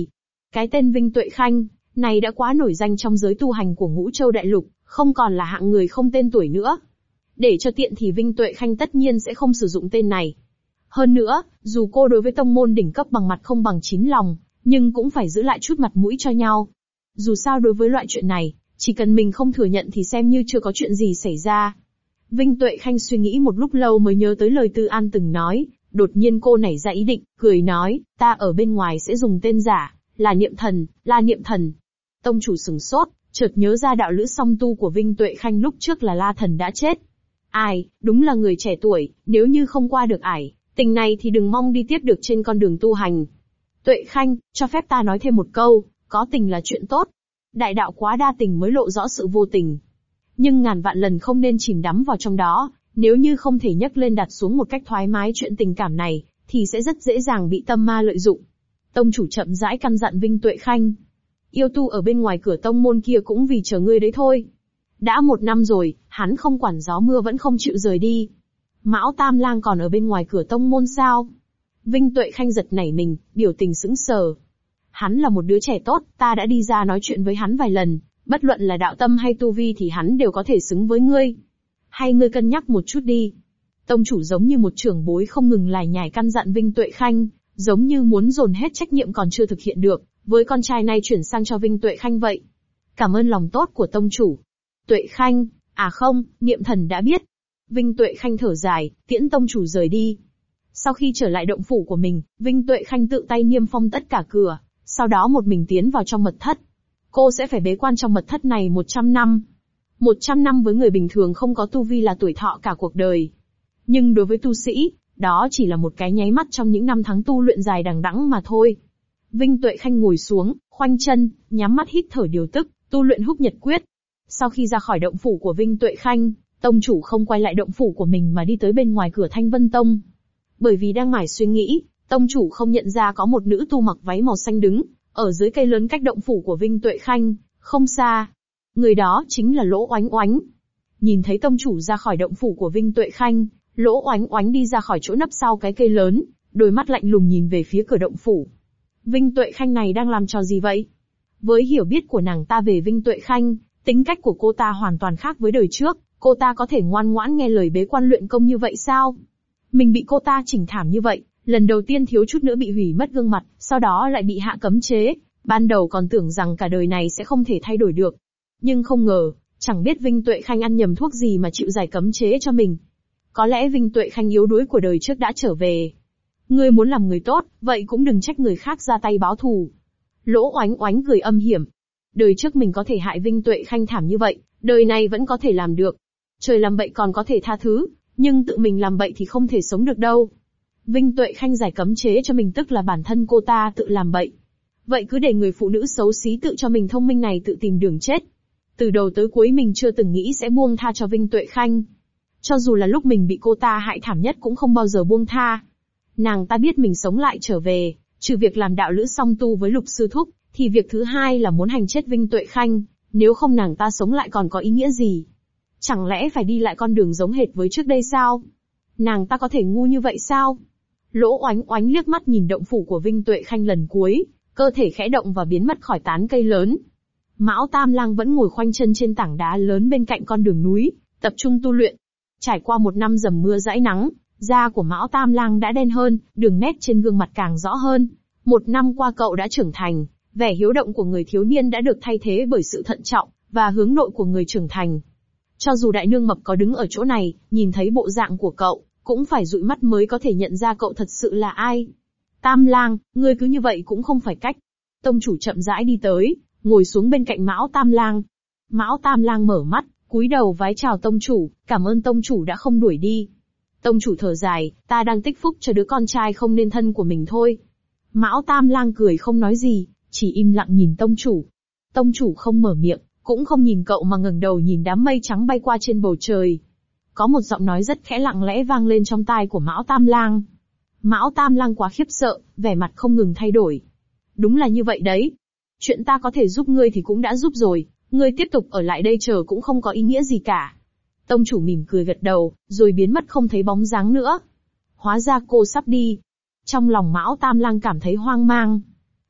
Cái tên Vinh Tuệ Khanh này đã quá nổi danh trong giới tu hành của Ngũ Châu Đại Lục, không còn là hạng người không tên tuổi nữa. Để cho tiện thì Vinh Tuệ Khanh tất nhiên sẽ không sử dụng tên này. Hơn nữa, dù cô đối với tông môn đỉnh cấp bằng mặt không bằng chín lòng, nhưng cũng phải giữ lại chút mặt mũi cho nhau. Dù sao đối với loại chuyện này, chỉ cần mình không thừa nhận thì xem như chưa có chuyện gì xảy ra. Vinh Tuệ Khanh suy nghĩ một lúc lâu mới nhớ tới lời Tư An từng nói, đột nhiên cô nảy ra ý định, cười nói, ta ở bên ngoài sẽ dùng tên giả, là Niệm Thần, là Niệm Thần. Tông chủ sửng sốt, chợt nhớ ra đạo lữ song tu của Vinh Tuệ Khanh lúc trước là La Thần đã chết. Ai, đúng là người trẻ tuổi, nếu như không qua được ải, tình này thì đừng mong đi tiếp được trên con đường tu hành. Tuệ Khanh, cho phép ta nói thêm một câu, có tình là chuyện tốt. Đại đạo quá đa tình mới lộ rõ sự vô tình. Nhưng ngàn vạn lần không nên chìm đắm vào trong đó, nếu như không thể nhấc lên đặt xuống một cách thoải mái chuyện tình cảm này, thì sẽ rất dễ dàng bị tâm ma lợi dụng. Tông chủ chậm rãi căn dặn Vinh Tuệ Khanh. Yêu tu ở bên ngoài cửa tông môn kia cũng vì chờ ngươi đấy thôi. Đã 1 năm rồi, hắn không quản gió mưa vẫn không chịu rời đi. Mão Tam Lang còn ở bên ngoài cửa tông môn sao? Vinh Tuệ Khanh giật nảy mình, biểu tình sững sờ. Hắn là một đứa trẻ tốt, ta đã đi ra nói chuyện với hắn vài lần, bất luận là đạo tâm hay tu vi thì hắn đều có thể xứng với ngươi. Hay ngươi cân nhắc một chút đi. Tông chủ giống như một trưởng bối không ngừng lải nhải căn dặn Vinh Tuệ Khanh, giống như muốn dồn hết trách nhiệm còn chưa thực hiện được, với con trai này chuyển sang cho Vinh Tuệ Khanh vậy. Cảm ơn lòng tốt của tông chủ. Tuệ Khanh, à không, Niệm Thần đã biết. Vinh Tuệ Khanh thở dài, tiễn tông chủ rời đi. Sau khi trở lại động phủ của mình, Vinh Tuệ Khanh tự tay niêm phong tất cả cửa, sau đó một mình tiến vào trong mật thất. Cô sẽ phải bế quan trong mật thất này 100 năm. 100 năm với người bình thường không có tu vi là tuổi thọ cả cuộc đời. Nhưng đối với tu sĩ, đó chỉ là một cái nháy mắt trong những năm tháng tu luyện dài đằng đẵng mà thôi. Vinh Tuệ Khanh ngồi xuống, khoanh chân, nhắm mắt hít thở điều tức, tu luyện Húc Nhật Quyết. Sau khi ra khỏi động phủ của Vinh Tuệ Khanh, tông chủ không quay lại động phủ của mình mà đi tới bên ngoài cửa Thanh Vân Tông. Bởi vì đang mải suy nghĩ, tông chủ không nhận ra có một nữ tu mặc váy màu xanh đứng ở dưới cây lớn cách động phủ của Vinh Tuệ Khanh, không xa. Người đó chính là Lỗ Oánh Oánh. Nhìn thấy tông chủ ra khỏi động phủ của Vinh Tuệ Khanh, Lỗ Oánh Oánh đi ra khỏi chỗ nấp sau cái cây lớn, đôi mắt lạnh lùng nhìn về phía cửa động phủ. Vinh Tuệ Khanh này đang làm trò gì vậy? Với hiểu biết của nàng ta về Vinh Tuệ Khanh, tính cách của cô ta hoàn toàn khác với đời trước, cô ta có thể ngoan ngoãn nghe lời bế quan luyện công như vậy sao? Mình bị cô ta chỉnh thảm như vậy, lần đầu tiên thiếu chút nữa bị hủy mất gương mặt, sau đó lại bị hạ cấm chế, ban đầu còn tưởng rằng cả đời này sẽ không thể thay đổi được. Nhưng không ngờ, chẳng biết Vinh Tuệ Khanh ăn nhầm thuốc gì mà chịu giải cấm chế cho mình. Có lẽ Vinh Tuệ Khanh yếu đuối của đời trước đã trở về. Ngươi muốn làm người tốt, vậy cũng đừng trách người khác ra tay báo thù. Lỗ Oánh Oánh cười âm hiểm. Đời trước mình có thể hại Vinh Tuệ Khanh thảm như vậy, đời này vẫn có thể làm được. Trời làm bậy còn có thể tha thứ, nhưng tự mình làm bậy thì không thể sống được đâu. Vinh Tuệ Khanh giải cấm chế cho mình tức là bản thân cô ta tự làm bậy. Vậy cứ để người phụ nữ xấu xí tự cho mình thông minh này tự tìm đường chết. Từ đầu tới cuối mình chưa từng nghĩ sẽ buông tha cho Vinh Tuệ Khanh. Cho dù là lúc mình bị cô ta hại thảm nhất cũng không bao giờ buông tha. Nàng ta biết mình sống lại trở về, trừ việc làm đạo lữ song tu với Lục Sư Thúc, thì việc thứ hai là muốn hành chết Vinh Tuệ Khanh, nếu không nàng ta sống lại còn có ý nghĩa gì? Chẳng lẽ phải đi lại con đường giống hệt với trước đây sao? Nàng ta có thể ngu như vậy sao? Lỗ Oánh Oánh liếc mắt nhìn động phủ của Vinh Tuệ Khanh lần cuối, cơ thể khẽ động và biến mất khỏi tán cây lớn. Mão Tam Lang vẫn ngồi khoanh chân trên tảng đá lớn bên cạnh con đường núi, tập trung tu luyện. Trải qua 1 năm dầm mưa dãi nắng, da của Mão Tam Lang đã đen hơn, đường nét trên gương mặt càng rõ hơn. 1 năm qua cậu đã trưởng thành, vẻ hiếu động của người thiếu niên đã được thay thế bởi sự thận trọng và hướng nội của người trưởng thành. Cho dù đại nương mập có đứng ở chỗ này, nhìn thấy bộ dạng của cậu, cũng phải dụi mắt mới có thể nhận ra cậu thật sự là ai. Tam Lang, ngươi cứ như vậy cũng không phải cách. Tông chủ chậm rãi đi tới, ngồi xuống bên cạnh Mão Tam Lang. Mão Tam Lang mở mắt, cúi đầu vái chào tông chủ, cảm ơn tông chủ đã không đuổi đi. Tông chủ thở dài, ta đang tích phúc cho đứa con trai không nên thân của mình thôi. Mão Tam Lang cười không nói gì, chỉ im lặng nhìn tông chủ. Tông chủ không mở miệng, cũng không nhìn cậu mà ngẩng đầu nhìn đám mây trắng bay qua trên bầu trời. Có một giọng nói rất khẽ lặng lẽ vang lên trong tai của Mão Tam Lang. Mão Tam Lang quá khiếp sợ, vẻ mặt không ngừng thay đổi. Đúng là như vậy đấy. Chuyện ta có thể giúp ngươi thì cũng đã giúp rồi, ngươi tiếp tục ở lại đây chờ cũng không có ý nghĩa gì cả. Tông chủ mỉm cười gật đầu, rồi biến mất không thấy bóng dáng nữa. Hóa ra cô sắp đi. Trong lòng Mão Tam Lang cảm thấy hoang mang.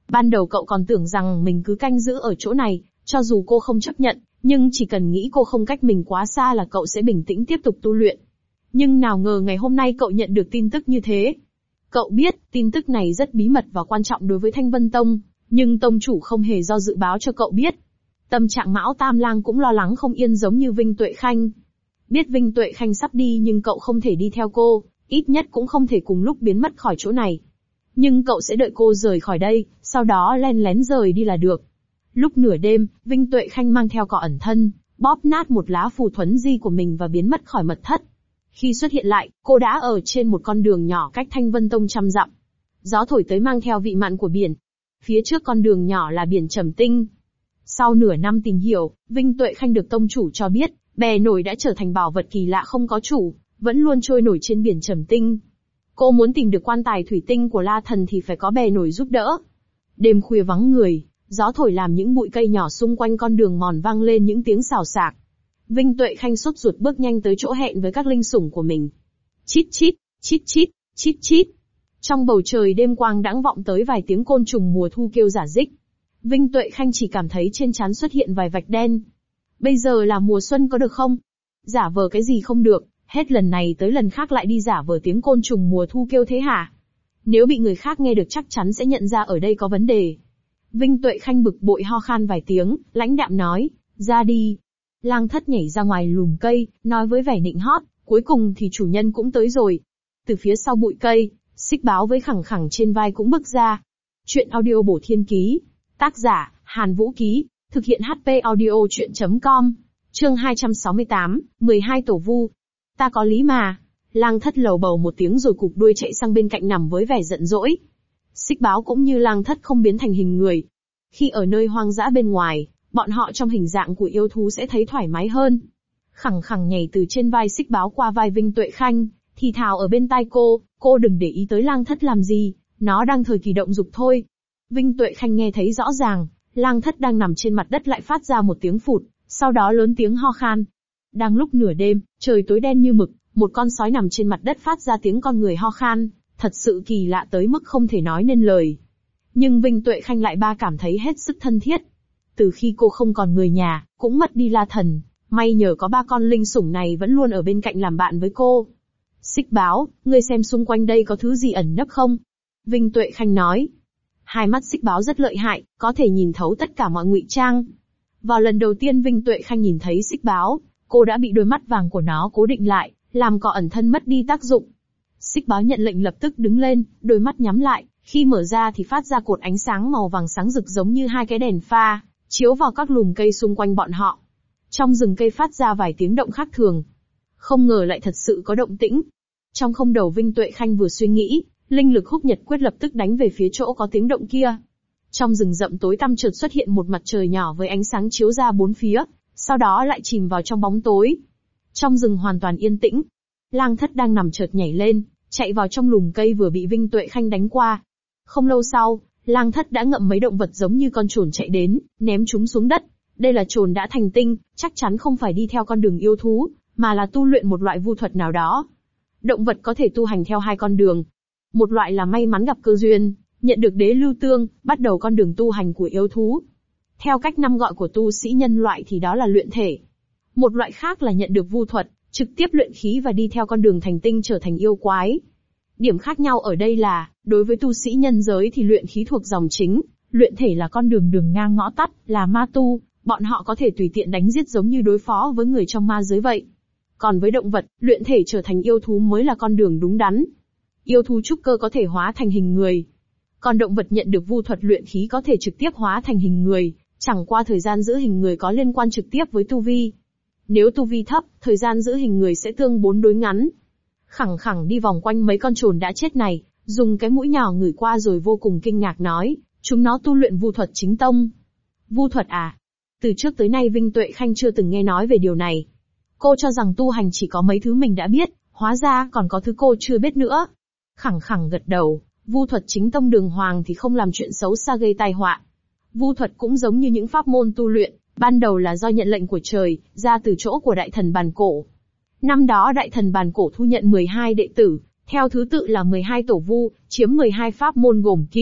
Ban đầu cậu còn tưởng rằng mình cứ canh giữ ở chỗ này, cho dù cô không chấp nhận, nhưng chỉ cần nghĩ cô không cách mình quá xa là cậu sẽ bình tĩnh tiếp tục tu luyện. Nhưng nào ngờ ngày hôm nay cậu nhận được tin tức như thế. Cậu biết, tin tức này rất bí mật và quan trọng đối với Thanh Vân Tông, nhưng tông chủ không hề do dự báo cho cậu biết. Tâm trạng Mão Tam Lang cũng lo lắng không yên giống như Vinh Tuệ Khanh. Biết Vinh Tuệ Khanh sắp đi nhưng cậu không thể đi theo cô, ít nhất cũng không thể cùng lúc biến mất khỏi chỗ này. Nhưng cậu sẽ đợi cô rời khỏi đây, sau đó len lén rời đi là được. Lúc nửa đêm, Vinh Tuệ Khanh mang theo cỏ ẩn thân, bóp nát một lá phù thuấn di của mình và biến mất khỏi mật thất. Khi xuất hiện lại, cô đã ở trên một con đường nhỏ cách Thanh Vân Tông 100 dặm. Gió thổi tới mang theo vị mặn của biển. Phía trước con đường nhỏ là biển Trầm Tinh. Sau nửa năm tìm hiểu, Vinh Tuệ Khanh được tông chủ cho biết, bè nổi đã trở thành bảo vật kỳ lạ không có chủ, vẫn luôn trôi nổi trên biển Trầm Tinh. Cô muốn tìm được quan tài thủy tinh của La Thần thì phải có bè nổi giúp đỡ. Đêm khuya vắng người, gió thổi làm những bụi cây nhỏ xung quanh con đường mòn vang lên những tiếng xào xạc. Vinh Tuệ Khanh sốt ruột bước nhanh tới chỗ hẹn với các linh sủng của mình. Chít chít, chít chít, chít chít. Trong bầu trời đêm quang đãng vọng tới vài tiếng côn trùng mùa thu kêu rả rích. Vinh Tuệ Khanh chỉ cảm thấy trên trán xuất hiện vài vạch đen. Bây giờ là mùa xuân có được không? Giả vờ cái gì không được, hết lần này tới lần khác lại đi giả vờ tiếng côn trùng mùa thu kêu thế hả? Nếu bị người khác nghe được chắc chắn sẽ nhận ra ở đây có vấn đề. Vinh Tuệ Khanh bực bội ho khan vài tiếng, lãnh đạm nói, ra đi. Lang Thất nhảy ra ngoài lùm cây, nói với vẻ nịnh hót, cuối cùng thì chủ nhân cũng tới rồi. Từ phía sau bụi cây, Xích Báo với Khẳng Khẳng trên vai cũng bước ra. Chuyện audio bổ thiên ký. Tác giả, Hàn Vũ Ký. Thực hiện HP audio chuyện.com. Chương 268, 12 Tổ Vu. Ta có lý mà. Lang Thất lầu bầu một tiếng rồi cụp đuôi chạy sang bên cạnh nằm với vẻ giận dỗi. Xích Báo cũng như Lang Thất không biến thành hình người. Khi ở nơi hoang dã bên ngoài, bọn họ trong hình dạng của yêu thú sẽ thấy thoải mái hơn. Khẳng Khẳng nhảy từ trên vai Xích Báo qua vai Vinh Tuệ Khanh, thì thào ở bên tai cô đừng để ý tới Lang Thất làm gì, nó đang thời kỳ động dục thôi. Vinh Tuệ Khanh nghe thấy rõ ràng, Lang Thất đang nằm trên mặt đất lại phát ra một tiếng phụt, sau đó lớn tiếng ho khan. Đang lúc nửa đêm, trời tối đen như mực, một con sói nằm trên mặt đất phát ra tiếng con người ho khan, thật sự kỳ lạ tới mức không thể nói nên lời. Nhưng Vinh Tuệ Khanh lại cảm thấy hết sức thân thiết. Từ khi cô không còn người nhà, cũng mất đi La Thần, may nhờ có ba con linh sủng này vẫn luôn ở bên cạnh làm bạn với cô. Xích Báo, ngươi xem xung quanh đây có thứ gì ẩn nấp không? Vinh Tuệ Khanh nói. Hai mắt Xích Báo rất lợi hại, có thể nhìn thấu tất cả mọi ngụy trang. Vào lần đầu tiên Vinh Tuệ Khanh nhìn thấy Xích Báo, cô đã bị đôi mắt vàng của nó cố định lại, làm cỏ ẩn thân mất đi tác dụng. Xích Báo nhận lệnh lập tức đứng lên, đôi mắt nhắm lại, khi mở ra thì phát ra cột ánh sáng màu vàng sáng rực giống như hai cái đèn pha, chiếu vào các lùm cây xung quanh bọn họ. Trong rừng cây phát ra vài tiếng động khác thường. Không ngờ lại thật sự có động tĩnh. Trong không đầu Vinh Tuệ Khanh vừa suy nghĩ, linh lực Húc Nhật Quyết lập tức đánh về phía chỗ có tiếng động kia. Trong rừng rậm tối tăm chợt xuất hiện một mặt trời nhỏ với ánh sáng chiếu ra bốn phía, sau đó lại chìm vào trong bóng tối. Trong rừng hoàn toàn yên tĩnh. Lang Thất đang nằm chợt nhảy lên, chạy vào trong lùm cây vừa bị Vinh Tuệ Khanh đánh qua. Không lâu sau, Lang Thất đã ngậm mấy động vật giống như con trồn chạy đến, ném chúng xuống đất. Đây là trồn đã thành tinh, chắc chắn không phải đi theo con đường yêu thú, mà là tu luyện một loại vu thuật nào đó. Động vật có thể tu hành theo hai con đường. Một loại là may mắn gặp cơ duyên, nhận được đế lưu tương, bắt đầu con đường tu hành của yêu thú. Theo cách năm gọi của tu sĩ nhân loại thì đó là luyện thể. Một loại khác là nhận được vu thuật, trực tiếp luyện khí và đi theo con đường thành tinh trở thành yêu quái. Điểm khác nhau ở đây là, đối với tu sĩ nhân giới thì luyện khí thuộc dòng chính, luyện thể là con đường ngang ngõ tắt, là ma tu, bọn họ có thể tùy tiện đánh giết giống như đối phó với người trong ma giới vậy. Còn với động vật, luyện thể trở thành yêu thú mới là con đường đúng đắn. Yêu thú trúc cơ có thể hóa thành hình người. Còn động vật nhận được vu thuật luyện khí có thể trực tiếp hóa thành hình người, chẳng qua thời gian giữ hình người có liên quan trực tiếp với tu vi. Nếu tu vi thấp, thời gian giữ hình người sẽ tương bốn đối ngắn. Khẳng Khẳng đi vòng quanh mấy con trồn đã chết này, dùng cái mũi nhỏ ngửi qua rồi vô cùng kinh ngạc nói, chúng nó tu luyện vu thuật chính tông. Vu thuật à? Từ trước tới nay Vinh Tuệ Khanh chưa từng nghe nói về điều này. Cô cho rằng tu hành chỉ có mấy thứ mình đã biết, hóa ra còn có thứ cô chưa biết nữa. Khẳng Khẳng gật đầu, vu thuật chính tông đường hoàng thì không làm chuyện xấu xa gây tai họa. Vu thuật cũng giống như những pháp môn tu luyện, ban đầu là do nhận lệnh của trời, ra từ chỗ của đại thần bàn cổ. Năm đó đại thần bàn cổ thu nhận 12 đệ tử, theo thứ tự là 12 tổ vu, chiếm 12 pháp môn gồm kim,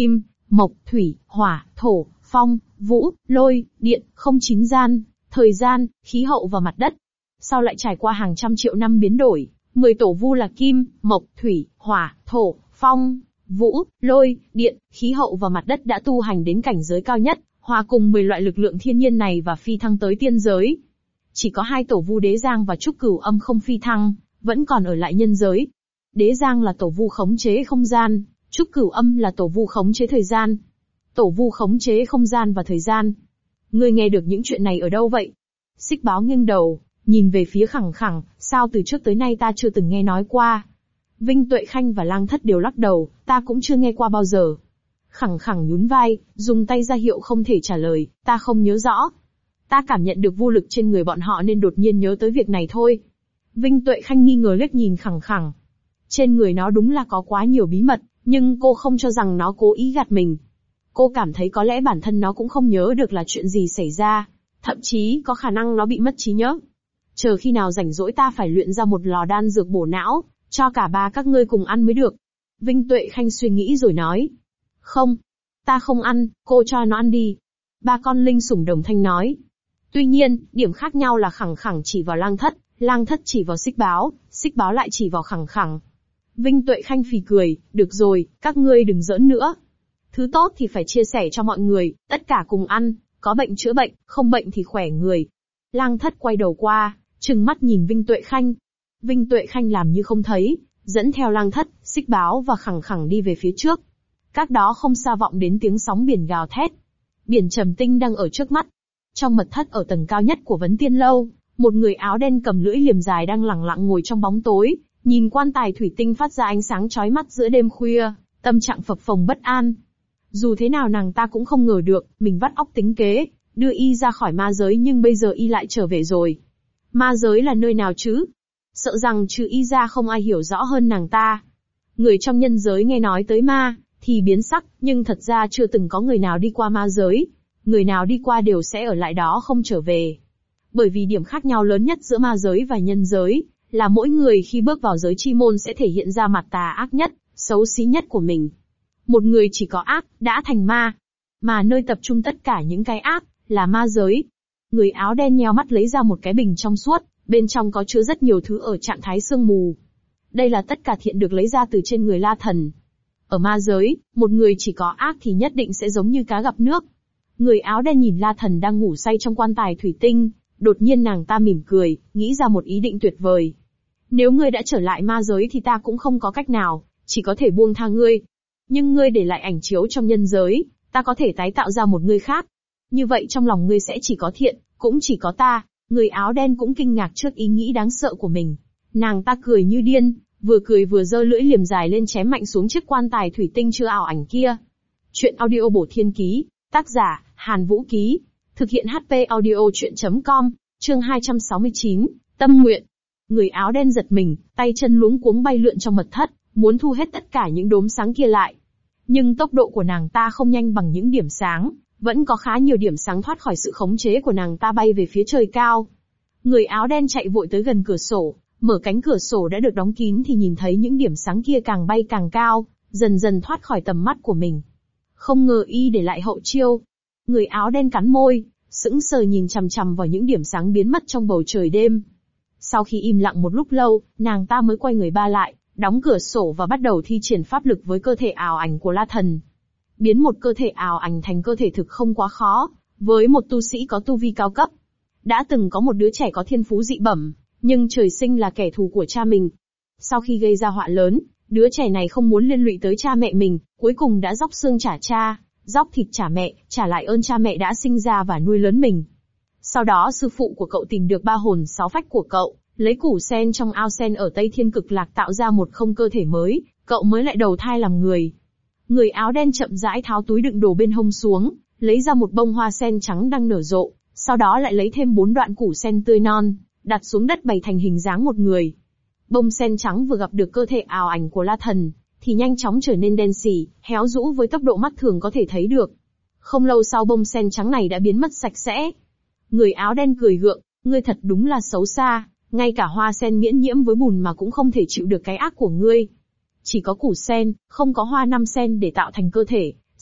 mộc, thủy, hỏa, thổ, phong, vũ, lôi, điện, không chín gian, thời gian, khí hậu và mặt đất. Sau lại trải qua hàng trăm triệu năm biến đổi, 10 tổ vu là kim, mộc, thủy, hỏa, thổ, phong, vũ, lôi, điện, khí hậu và mặt đất đã tu hành đến cảnh giới cao nhất, hòa cùng 10 loại lực lượng thiên nhiên này và phi thăng tới tiên giới. Chỉ có 2 tổ vu Đế Giang và Trúc Cửu Âm không phi thăng, vẫn còn ở lại nhân giới. Đế Giang là tổ vu khống chế không gian, Trúc Cửu Âm là tổ vu khống chế thời gian. Tổ vu khống chế không gian và thời gian. Ngươi nghe được những chuyện này ở đâu vậy? Xích Báo nghiêng đầu, nhìn về phía Khẳng Khẳng, sao từ trước tới nay ta chưa từng nghe nói qua. Vinh Tuệ Khanh và Lang Thất đều lắc đầu, ta cũng chưa nghe qua bao giờ. Khẳng Khẳng nhún vai, dùng tay ra hiệu không thể trả lời, ta không nhớ rõ. Ta cảm nhận được vô lực trên người bọn họ nên đột nhiên nhớ tới việc này thôi. Vinh Tuệ Khanh nghi ngờ liếc nhìn Khẳng Khẳng. Trên người nó đúng là có quá nhiều bí mật, nhưng cô không cho rằng nó cố ý gạt mình. Cô cảm thấy có lẽ bản thân nó cũng không nhớ được là chuyện gì xảy ra, thậm chí có khả năng nó bị mất trí nhớ. Chờ khi nào rảnh rỗi ta phải luyện ra một lò đan dược bổ não, cho cả ba các ngươi cùng ăn mới được. Vinh Tuệ Khanh suy nghĩ rồi nói. Không, ta không ăn, cô cho nó ăn đi. Ba con linh sủng đồng thanh nói. Tuy nhiên, điểm khác nhau là Khẳng Khẳng chỉ vào Lang Thất chỉ vào Xích Báo lại chỉ vào Khẳng Khẳng. Vinh Tuệ Khanh phì cười, được rồi, các ngươi đừng giỡn nữa. Thứ tốt thì phải chia sẻ cho mọi người, tất cả cùng ăn, có bệnh chữa bệnh, không bệnh thì khỏe người. Lang Thất quay đầu qua, trừng mắt nhìn Vinh Tuệ Khanh. Vinh Tuệ Khanh làm như không thấy, dẫn theo Lang Thất, Xích Báo và Khẳng Khẳng đi về phía trước. Cách đó không xa vọng đến tiếng sóng biển gào thét. Biển trầm tinh đang ở trước mắt. Trong mật thất ở tầng cao nhất của Vấn Tiên Lâu, một người áo đen cầm lưỡi liềm dài đang lẳng lặng ngồi trong bóng tối, nhìn quan tài thủy tinh phát ra ánh sáng chói mắt giữa đêm khuya, tâm trạng phập phồng bất an. Dù thế nào nàng ta cũng không ngờ được, mình vắt óc tính kế, đưa y ra khỏi ma giới nhưng bây giờ y lại trở về rồi. Ma giới là nơi nào chứ? Sợ rằng trừ y ra không ai hiểu rõ hơn nàng ta. Người trong nhân giới nghe nói tới ma, thì biến sắc, nhưng thật ra chưa từng có người nào đi qua ma giới. Người nào đi qua đều sẽ ở lại đó không trở về. Bởi vì điểm khác nhau lớn nhất giữa ma giới và nhân giới, là mỗi người khi bước vào giới chi môn sẽ thể hiện ra mặt tà ác nhất, xấu xí nhất của mình. Một người chỉ có ác, đã thành ma. Mà nơi tập trung tất cả những cái ác, là ma giới. Người áo đen nheo mắt lấy ra một cái bình trong suốt, bên trong có chứa rất nhiều thứ ở trạng thái sương mù. Đây là tất cả thiện được lấy ra từ trên người La Thần. Ở ma giới, một người chỉ có ác thì nhất định sẽ giống như cá gặp nước. Người áo đen nhìn La Thần đang ngủ say trong quan tài thủy tinh, đột nhiên nàng ta mỉm cười, nghĩ ra một ý định tuyệt vời. Nếu ngươi đã trở lại ma giới thì ta cũng không có cách nào, chỉ có thể buông tha ngươi. Nhưng ngươi để lại ảnh chiếu trong nhân giới, ta có thể tái tạo ra một ngươi khác. Như vậy trong lòng ngươi sẽ chỉ có thiện, cũng chỉ có ta. Người áo đen cũng kinh ngạc trước ý nghĩ đáng sợ của mình. Nàng ta cười như điên, vừa cười vừa giơ lưỡi liềm dài lên chém mạnh xuống chiếc quan tài thủy tinh chưa ảo ảnh kia. Chuyện audio bổ thiên ký, tác giả, Hàn Vũ Ký. Thực hiện HP audio chuyện.com, chương 269, tâm nguyện. Người áo đen giật mình, tay chân luống cuống bay lượn trong mật thất, muốn thu hết tất cả những đốm sáng kia lại. Nhưng tốc độ của nàng ta không nhanh bằng những điểm sáng, vẫn có khá nhiều điểm sáng thoát khỏi sự khống chế của nàng ta bay về phía trời cao. Người áo đen chạy vội tới gần cửa sổ, mở cánh cửa sổ đã được đóng kín thì nhìn thấy những điểm sáng kia càng bay càng cao, dần dần thoát khỏi tầm mắt của mình. Không ngờ y để lại hậu chiêu. Người áo đen cắn môi, sững sờ nhìn chằm chằm vào những điểm sáng biến mất trong bầu trời đêm. Sau khi im lặng một lúc lâu, nàng ta mới quay người ba lại, đóng cửa sổ và bắt đầu thi triển pháp lực với cơ thể ảo ảnh của La Thần. Biến một cơ thể ảo ảnh thành cơ thể thực không quá khó, với một tu sĩ có tu vi cao cấp. Đã từng có một đứa trẻ có thiên phú dị bẩm, nhưng trời sinh là kẻ thù của cha mình. Sau khi gây ra họa lớn, đứa trẻ này không muốn liên lụy tới cha mẹ mình, cuối cùng đã róc xương trả cha, róc thịt trả mẹ, trả lại ơn cha mẹ đã sinh ra và nuôi lớn mình. Sau đó sư phụ của cậu tìm được 3 hồn 6 phách của cậu, lấy củ sen trong ao sen ở Tây Thiên Cực Lạc tạo ra một không cơ thể mới, cậu mới lại đầu thai làm người. Người áo đen chậm rãi tháo túi đựng đồ bên hông xuống, lấy ra một bông hoa sen trắng đang nở rộ, sau đó lại lấy thêm 4 đoạn củ sen tươi non, đặt xuống đất bày thành hình dáng một người. Bông sen trắng vừa gặp được cơ thể ảo ảnh của La Thần, thì nhanh chóng trở nên đen sì, héo rũ với tốc độ mắt thường có thể thấy được. Không lâu sau bông sen trắng này đã biến mất sạch sẽ. Người áo đen cười gượng, ngươi thật đúng là xấu xa, ngay cả hoa sen miễn nhiễm với bùn mà cũng không thể chịu được cái ác của ngươi. Chỉ có củ sen, không có hoa 5 sen để tạo thành cơ thể,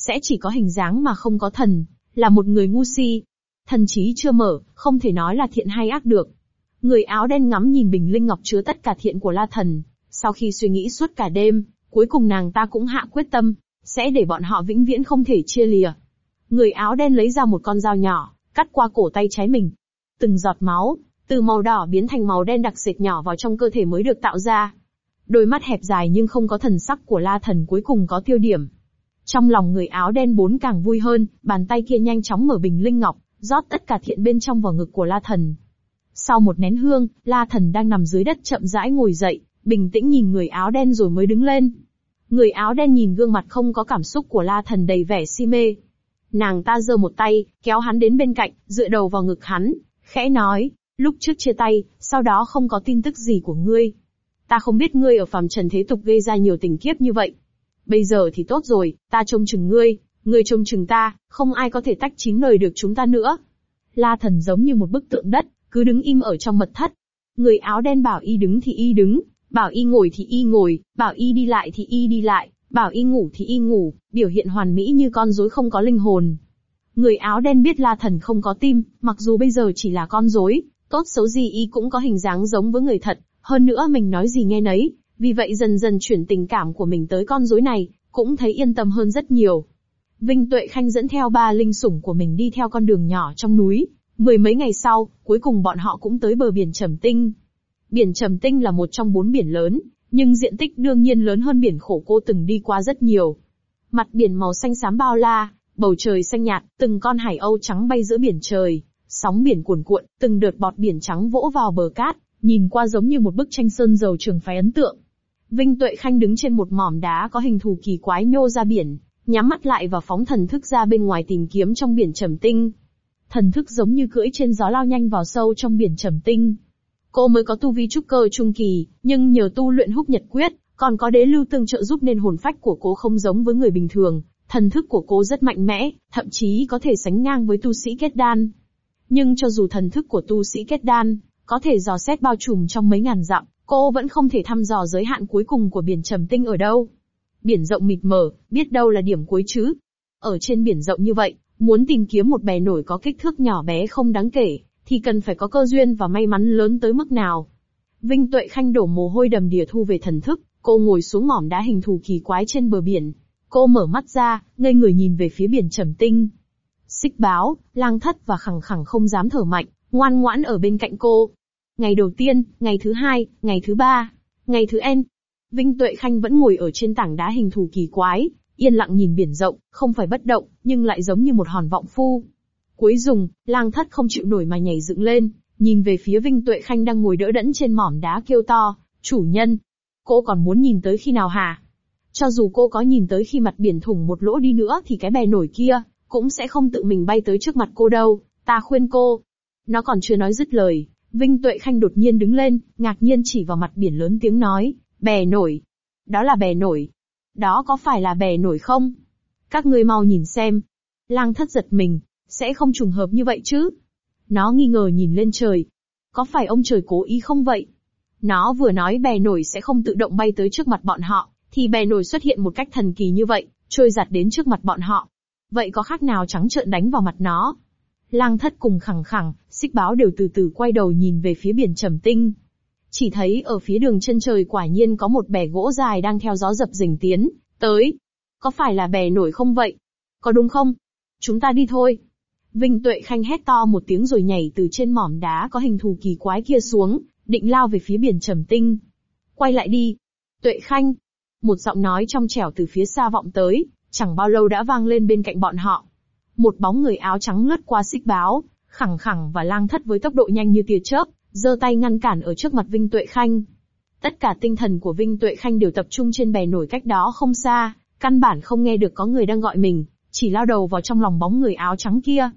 sẽ chỉ có hình dáng mà không có thần, là một người ngu si. Thần trí chưa mở, không thể nói là thiện hay ác được. Người áo đen ngắm nhìn bình linh ngọc chứa tất cả thiện của La Thần, sau khi suy nghĩ suốt cả đêm, cuối cùng nàng ta cũng hạ quyết tâm, sẽ để bọn họ vĩnh viễn không thể chia lìa. Người áo đen lấy ra một con dao nhỏ, cắt qua cổ tay trái mình. Từng giọt máu, từ màu đỏ biến thành màu đen đặc sệt nhỏ vào trong cơ thể mới được tạo ra. Đôi mắt hẹp dài nhưng không có thần sắc của La Thần cuối cùng có tiêu điểm. Trong lòng người áo đen bốn càng vui hơn, bàn tay kia nhanh chóng mở bình linh ngọc, rót tất cả thiện bên trong vào ngực của La Thần. Sau một nén hương, La Thần đang nằm dưới đất chậm rãi ngồi dậy, bình tĩnh nhìn người áo đen rồi mới đứng lên. Người áo đen nhìn gương mặt không có cảm xúc của La Thần đầy vẻ si mê. Nàng ta giơ một tay, kéo hắn đến bên cạnh, dựa đầu vào ngực hắn, khẽ nói, lúc trước chia tay, sau đó không có tin tức gì của ngươi. Ta không biết ngươi ở phàm trần thế tục gây ra nhiều tình kiếp như vậy. Bây giờ thì tốt rồi, ta trông chừng ngươi trông chừng ta, không ai có thể tách chín lời được chúng ta nữa. La Thần giống như một bức tượng đất, cứ đứng im ở trong mật thất. Người áo đen bảo y đứng thì y đứng, bảo y ngồi thì y ngồi, bảo y đi lại thì y đi lại, bảo y ngủ thì y ngủ, biểu hiện hoàn mỹ như con rối không có linh hồn. Người áo đen biết La Thần không có tim, mặc dù bây giờ chỉ là con rối, tốt xấu gì y cũng có hình dáng giống với người thật, hơn nữa mình nói gì nghe nấy, vì vậy dần dần chuyển tình cảm của mình tới con rối này, cũng thấy yên tâm hơn rất nhiều. Vinh Tuệ Khanh dẫn theo 3 linh sủng của mình đi theo con đường nhỏ trong núi. 10 mấy ngày sau, cuối cùng bọn họ cũng tới bờ biển Trầm Tinh. Biển Trầm Tinh là một trong 4 biển lớn, nhưng diện tích đương nhiên lớn hơn biển Khổ Cô từng đi qua rất nhiều. Mặt biển màu xanh xám bao la, bầu trời xanh nhạt, từng con hải âu trắng bay giữa biển trời, sóng biển cuồn cuộn, từng đợt bọt biển trắng vỗ vào bờ cát, nhìn qua giống như một bức tranh sơn dầu trường phái ấn tượng. Vinh Tuệ Khanh đứng trên một mỏm đá có hình thù kỳ quái nhô ra biển, nhắm mắt lại và phóng thần thức ra bên ngoài tìm kiếm trong biển Trầm Tinh. Thần thức giống như cưỡi trên gió lao nhanh vào sâu trong biển Trầm Tinh. Cô mới có tu vi trúc cơ trung kỳ, nhưng nhờ tu luyện Húc Nhật Quyết, còn có đế lưu tương trợ giúp nên hồn phách của cô không giống với người bình thường, thần thức của cô rất mạnh mẽ, thậm chí có thể sánh ngang với tu sĩ kết đan. Nhưng cho dù thần thức của tu sĩ kết đan có thể dò xét bao trùm trong mấy ngàn dặm, cô vẫn không thể thăm dò giới hạn cuối cùng của biển Trầm Tinh ở đâu. Biển rộng mịt mờ, biết đâu là điểm cuối chứ. Ở trên biển rộng như vậy, muốn tìm kiếm một bè nổi có kích thước nhỏ bé không đáng kể, thì cần phải có cơ duyên và may mắn lớn tới mức nào. Vinh Tuệ Khanh đổ mồ hôi đầm đìa thu về thần thức, cô ngồi xuống mỏm đá hình thù kỳ quái trên bờ biển. Cô mở mắt ra, ngây người nhìn về phía biển Trầm Tinh. Xích Báo, Lang Thất và Khẳng Khẳng không dám thở mạnh, ngoan ngoãn ở bên cạnh cô. Ngày đầu tiên, ngày thứ 2, ngày thứ 3, ngày thứ N. Vinh Tuệ Khanh vẫn ngồi ở trên tảng đá hình thù kỳ quái, yên lặng nhìn biển rộng, không phải bất động, nhưng lại giống như một hòn vọng phu. Cuối cùng, Lang Thất không chịu nổi mà nhảy dựng lên, nhìn về phía Vinh Tuệ Khanh đang ngồi đỡ đẫn trên mỏm đá kêu to, chủ nhân, cô còn muốn nhìn tới khi nào hả? Cho dù cô có nhìn tới khi mặt biển thủng một lỗ đi nữa thì cái bè nổi kia cũng sẽ không tự mình bay tới trước mặt cô đâu, ta khuyên cô. Nó còn chưa nói dứt lời, Vinh Tuệ Khanh đột nhiên đứng lên, ngạc nhiên chỉ vào mặt biển lớn tiếng nói, bè nổi. Đó là bè nổi. Đó có phải là bè nổi không? Các ngươi mau nhìn xem. Lang Thất giật mình, sẽ không trùng hợp như vậy chứ? Nó nghi ngờ nhìn lên trời. Có phải ông trời cố ý không vậy? Nó vừa nói bè nổi sẽ không tự động bay tới trước mặt bọn họ, thì bè nổi xuất hiện một cách thần kỳ như vậy, trôi giạt đến trước mặt bọn họ. Vậy có khác nào trắng trợn đánh vào mặt nó? Lang Thất cùng Khẳng Khẳng, Xích Báo đều từ từ quay đầu nhìn về phía biển Trầm Tinh. Chỉ thấy ở phía đường chân trời quả nhiên có một bè gỗ dài đang theo gió dập dềnh tiến tới. Có phải là bè nổi không vậy? Có đúng không? Chúng ta đi thôi. Vinh Tuệ Khanh hét to một tiếng rồi nhảy từ trên mỏm đá có hình thù kỳ quái kia xuống, định lao về phía biển Trầm Tinh. Quay lại đi. Tuệ Khanh. Một giọng nói trong trẻo từ phía xa vọng tới, chẳng bao lâu đã vang lên bên cạnh bọn họ. Một bóng người áo trắng lướt qua Xích Báo, Khẳng Khẳng và Lang Thất với tốc độ nhanh như tia chớp, giơ tay ngăn cản ở trước mặt Vinh Tuệ Khanh. Tất cả tinh thần của Vinh Tuệ Khanh đều tập trung trên bè nổi cách đó không xa, căn bản không nghe được có người đang gọi mình, chỉ lao đầu vào trong lòng bóng người áo trắng kia.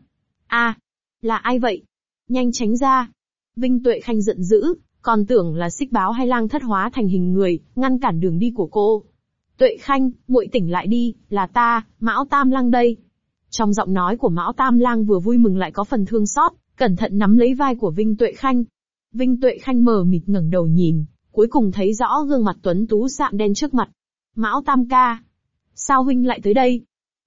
Là ai vậy? Nhanh tránh ra. Vinh Tuệ Khanh giận dữ, còn tưởng là Xích Báo hay Lang Thất hóa thành hình người, ngăn cản đường đi của cô. Tuệ Khanh, muội tỉnh lại đi, là ta, Mão Tam Lang đây. Trong giọng nói của Mão Tam Lang vừa vui mừng lại có phần thương xót, cẩn thận nắm lấy vai của Vinh Tuệ Khanh. Vinh Tuệ Khanh mờ mịt ngẩng đầu nhìn, cuối cùng thấy rõ gương mặt tuấn tú sạm đen trước mặt. Mão Tam ca, sao huynh lại tới đây?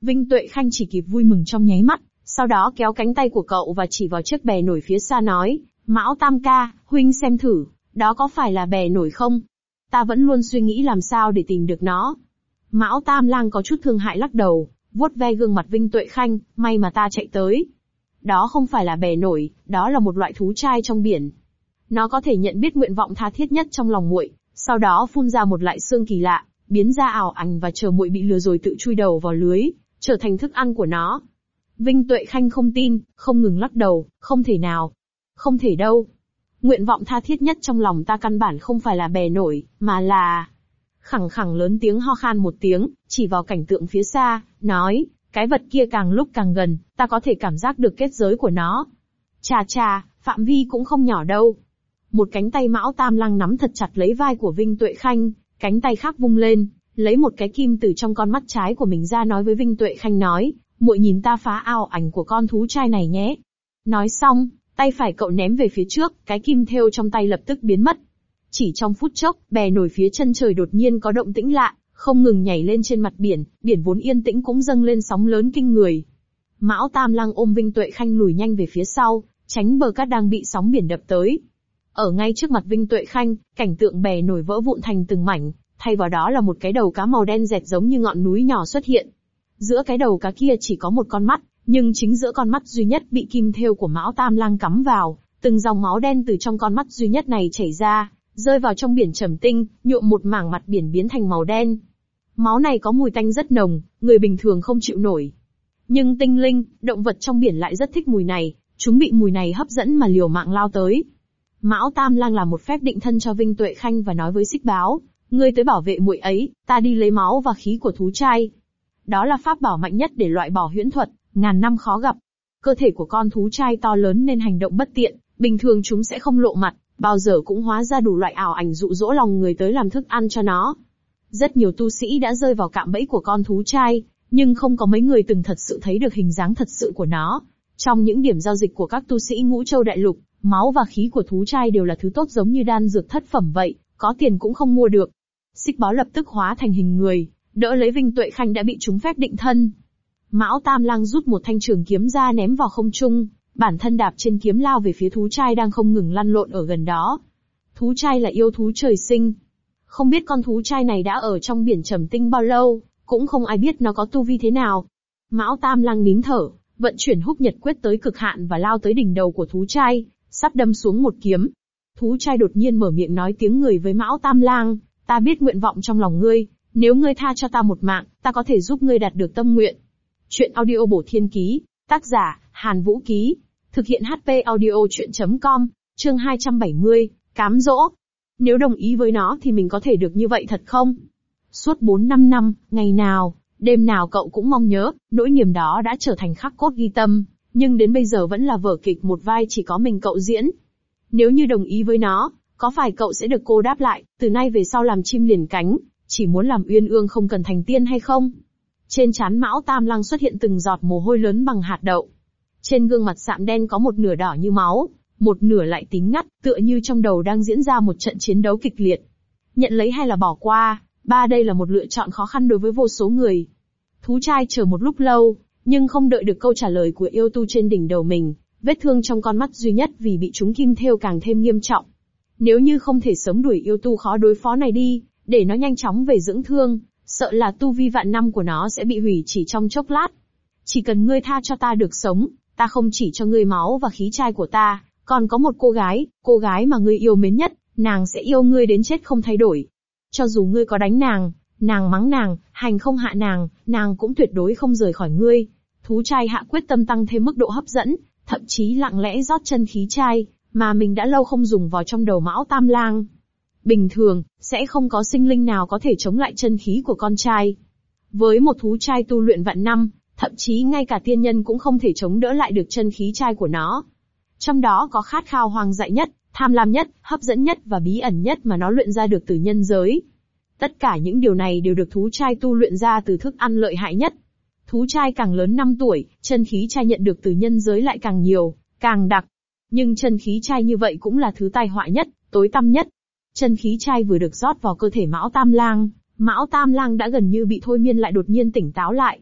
Vinh Tuệ Khanh chỉ kịp vui mừng trong nháy mắt, sau đó kéo cánh tay của cậu và chỉ vào chiếc bè nổi phía xa nói, Mão Tam ca, huynh xem thử, đó có phải là bè nổi không? Ta vẫn luôn suy nghĩ làm sao để tìm được nó. Mão Tam Lang có chút thương hại lắc đầu, vuốt ve gương mặt Vinh Tuệ Khanh, may mà ta chạy tới. Đó không phải là bè nổi, đó là một loại thú trai trong biển. Nó có thể nhận biết nguyện vọng tha thiết nhất trong lòng muội, sau đó phun ra một loại xương kỳ lạ, biến ra ảo ảnh và chờ muội bị lừa rồi tự chui đầu vào lưới, trở thành thức ăn của nó. Vinh Tuệ Khanh không tin, không ngừng lắc đầu, không thể nào. Không thể đâu. Nguyện vọng tha thiết nhất trong lòng ta căn bản không phải là bè nổi, mà là... Khẳng khẳng lớn tiếng ho khan một tiếng, chỉ vào cảnh tượng phía xa, nói, cái vật kia càng lúc càng gần, ta có thể cảm giác được kết giới của nó. Chà chà, phạm vi cũng không nhỏ đâu. Một cánh tay Mão Tam Lang nắm thật chặt lấy vai của Vinh Tuệ Khanh, cánh tay khác vung lên, lấy một cái kim từ trong con mắt trái của mình ra nói với Vinh Tuệ Khanh nói, muội nhìn ta phá ảo ảnh của con thú trai này nhé. Nói xong, tay phải cậu ném về phía trước, cái kim thêu trong tay lập tức biến mất. Chỉ trong phút chốc, bè nổi phía chân trời đột nhiên có động tĩnh lạ, không ngừng nhảy lên trên mặt biển, biển vốn yên tĩnh cũng dâng lên sóng lớn kinh người. Mão Tam Lang ôm Vinh Tuệ Khanh lùi nhanh về phía sau, tránh bờ cát đang bị sóng biển đập tới. Ở ngay trước mặt Vinh Tuệ Khanh, cảnh tượng bè nổi vỡ vụn thành từng mảnh, thay vào đó là một cái đầu cá màu đen dẹt giống như ngọn núi nhỏ xuất hiện. Giữa cái đầu cá kia chỉ có một con mắt, nhưng chính giữa con mắt duy nhất bị kim thêu của Mão Tam Lang cắm vào, từng dòng máu đen từ trong con mắt duy nhất này chảy ra, rơi vào trong biển trầm tinh, nhuộm một mảng mặt biển biến thành màu đen. Máu này có mùi tanh rất nồng, người bình thường không chịu nổi. Nhưng tinh linh, động vật trong biển lại rất thích mùi này, chúng bị mùi này hấp dẫn mà liều mạng lao tới. Mão Tam Lang làm một phép định thân cho Vinh Tuệ Khanh và nói với Xích Báo, ngươi tới bảo vệ muội ấy, ta đi lấy máu và khí của thú trai. Đó là pháp bảo mạnh nhất để loại bỏ huyễn thuật, ngàn năm khó gặp. Cơ thể của con thú trai to lớn nên hành động bất tiện, bình thường chúng sẽ không lộ mặt, bao giờ cũng hóa ra đủ loại ảo ảnh dụ dỗ lòng người tới làm thức ăn cho nó. Rất nhiều tu sĩ đã rơi vào cạm bẫy của con thú trai, nhưng không có mấy người từng thật sự thấy được hình dáng thật sự của nó. Trong những điểm giao dịch của các tu sĩ Ngũ Châu Đại Lục, máu và khí của thú trai đều là thứ tốt giống như đan dược thất phẩm vậy, có tiền cũng không mua được. Xích Báo lập tức hóa thành hình người, đỡ lấy Vinh Tuệ Khanh đã bị trúng phép định thân. Mão Tam Lang rút một thanh trường kiếm ra ném vào không trung, bản thân đạp trên kiếm lao về phía thú trai đang không ngừng lăn lộn ở gần đó. Thú trai là yêu thú trời sinh. Không biết con thú trai này đã ở trong biển trầm tinh bao lâu, cũng không ai biết nó có tu vi thế nào. Mão Tam Lang nín thở, vận chuyển Húc Nhật Quyết tới cực hạn và lao tới đỉnh đầu của thú trai, sắp đâm xuống một kiếm. Thú trai đột nhiên mở miệng nói tiếng người với Mão Tam Lang, ta biết nguyện vọng trong lòng ngươi, nếu ngươi tha cho ta một mạng, ta có thể giúp ngươi đạt được tâm nguyện. Chuyện audio bổ thiên ký, tác giả, Hàn Vũ Ký, thực hiện HP audio chuyện.com, chương 270, cám dỗ. Nếu đồng ý với nó thì mình có thể được như vậy thật không? Suốt 4-5 năm, ngày nào, đêm nào cậu cũng mong nhớ, nỗi niềm đó đã trở thành khắc cốt ghi tâm, nhưng đến bây giờ vẫn là vở kịch một vai chỉ có mình cậu diễn. Nếu như đồng ý với nó, có phải cậu sẽ được cô đáp lại, từ nay về sau làm chim liền cánh, chỉ muốn làm uyên ương không cần thành tiên hay không? Trên trán Mão Tam Lang xuất hiện từng giọt mồ hôi lớn bằng hạt đậu. Trên gương mặt sạm đen có một nửa đỏ như máu, một nửa lại tím ngắt, tựa như trong đầu đang diễn ra một trận chiến đấu kịch liệt. Nhận lấy hay là bỏ qua, đây là một lựa chọn khó khăn đối với vô số người. Thú trai chờ một lúc lâu, nhưng không đợi được câu trả lời của yêu tu trên đỉnh đầu mình, vết thương trong con mắt duy nhất vì bị trúng kim thêu càng thêm nghiêm trọng. Nếu như không thể sớm đuổi yêu tu khó đối phó này đi, để nó nhanh chóng về dưỡng thương, sợ là tu vi vạn năm của nó sẽ bị hủy chỉ trong chốc lát. Chỉ cần ngươi tha cho ta được sống, ta không chỉ cho ngươi máu và khí trai của ta, còn có một cô gái mà ngươi yêu mến nhất, nàng sẽ yêu ngươi đến chết không thay đổi. Cho dù ngươi có đánh nàng, nàng mắng nàng, hành không hạ nàng cũng tuyệt đối không rời khỏi ngươi. Thú trai hạ quyết tâm tăng thêm mức độ hấp dẫn, thậm chí lặng lẽ rót chân khí trai, mà mình đã lâu không dùng vào trong đầu Mão Tam Lang. Bình thường, sẽ không có sinh linh nào có thể chống lại chân khí của con trai. Với một thú trai tu luyện vạn năm, thậm chí ngay cả tiên nhân cũng không thể chống đỡ lại được chân khí trai của nó. Trong đó có khát khao hoang dại nhất, tham lam nhất, hấp dẫn nhất và bí ẩn nhất mà nó luyện ra được từ nhân giới. Tất cả những điều này đều được thú trai tu luyện ra từ thức ăn lợi hại nhất. Thú trai càng lớn 5 tuổi, chân khí trai nhận được từ nhân giới lại càng nhiều, càng đặc. Nhưng chân khí trai như vậy cũng là thứ tai họa nhất, tối tăm nhất. Chân khí trai vừa được rót vào cơ thể Mão Tam Lang đã gần như bị thôi miên lại đột nhiên tỉnh táo lại.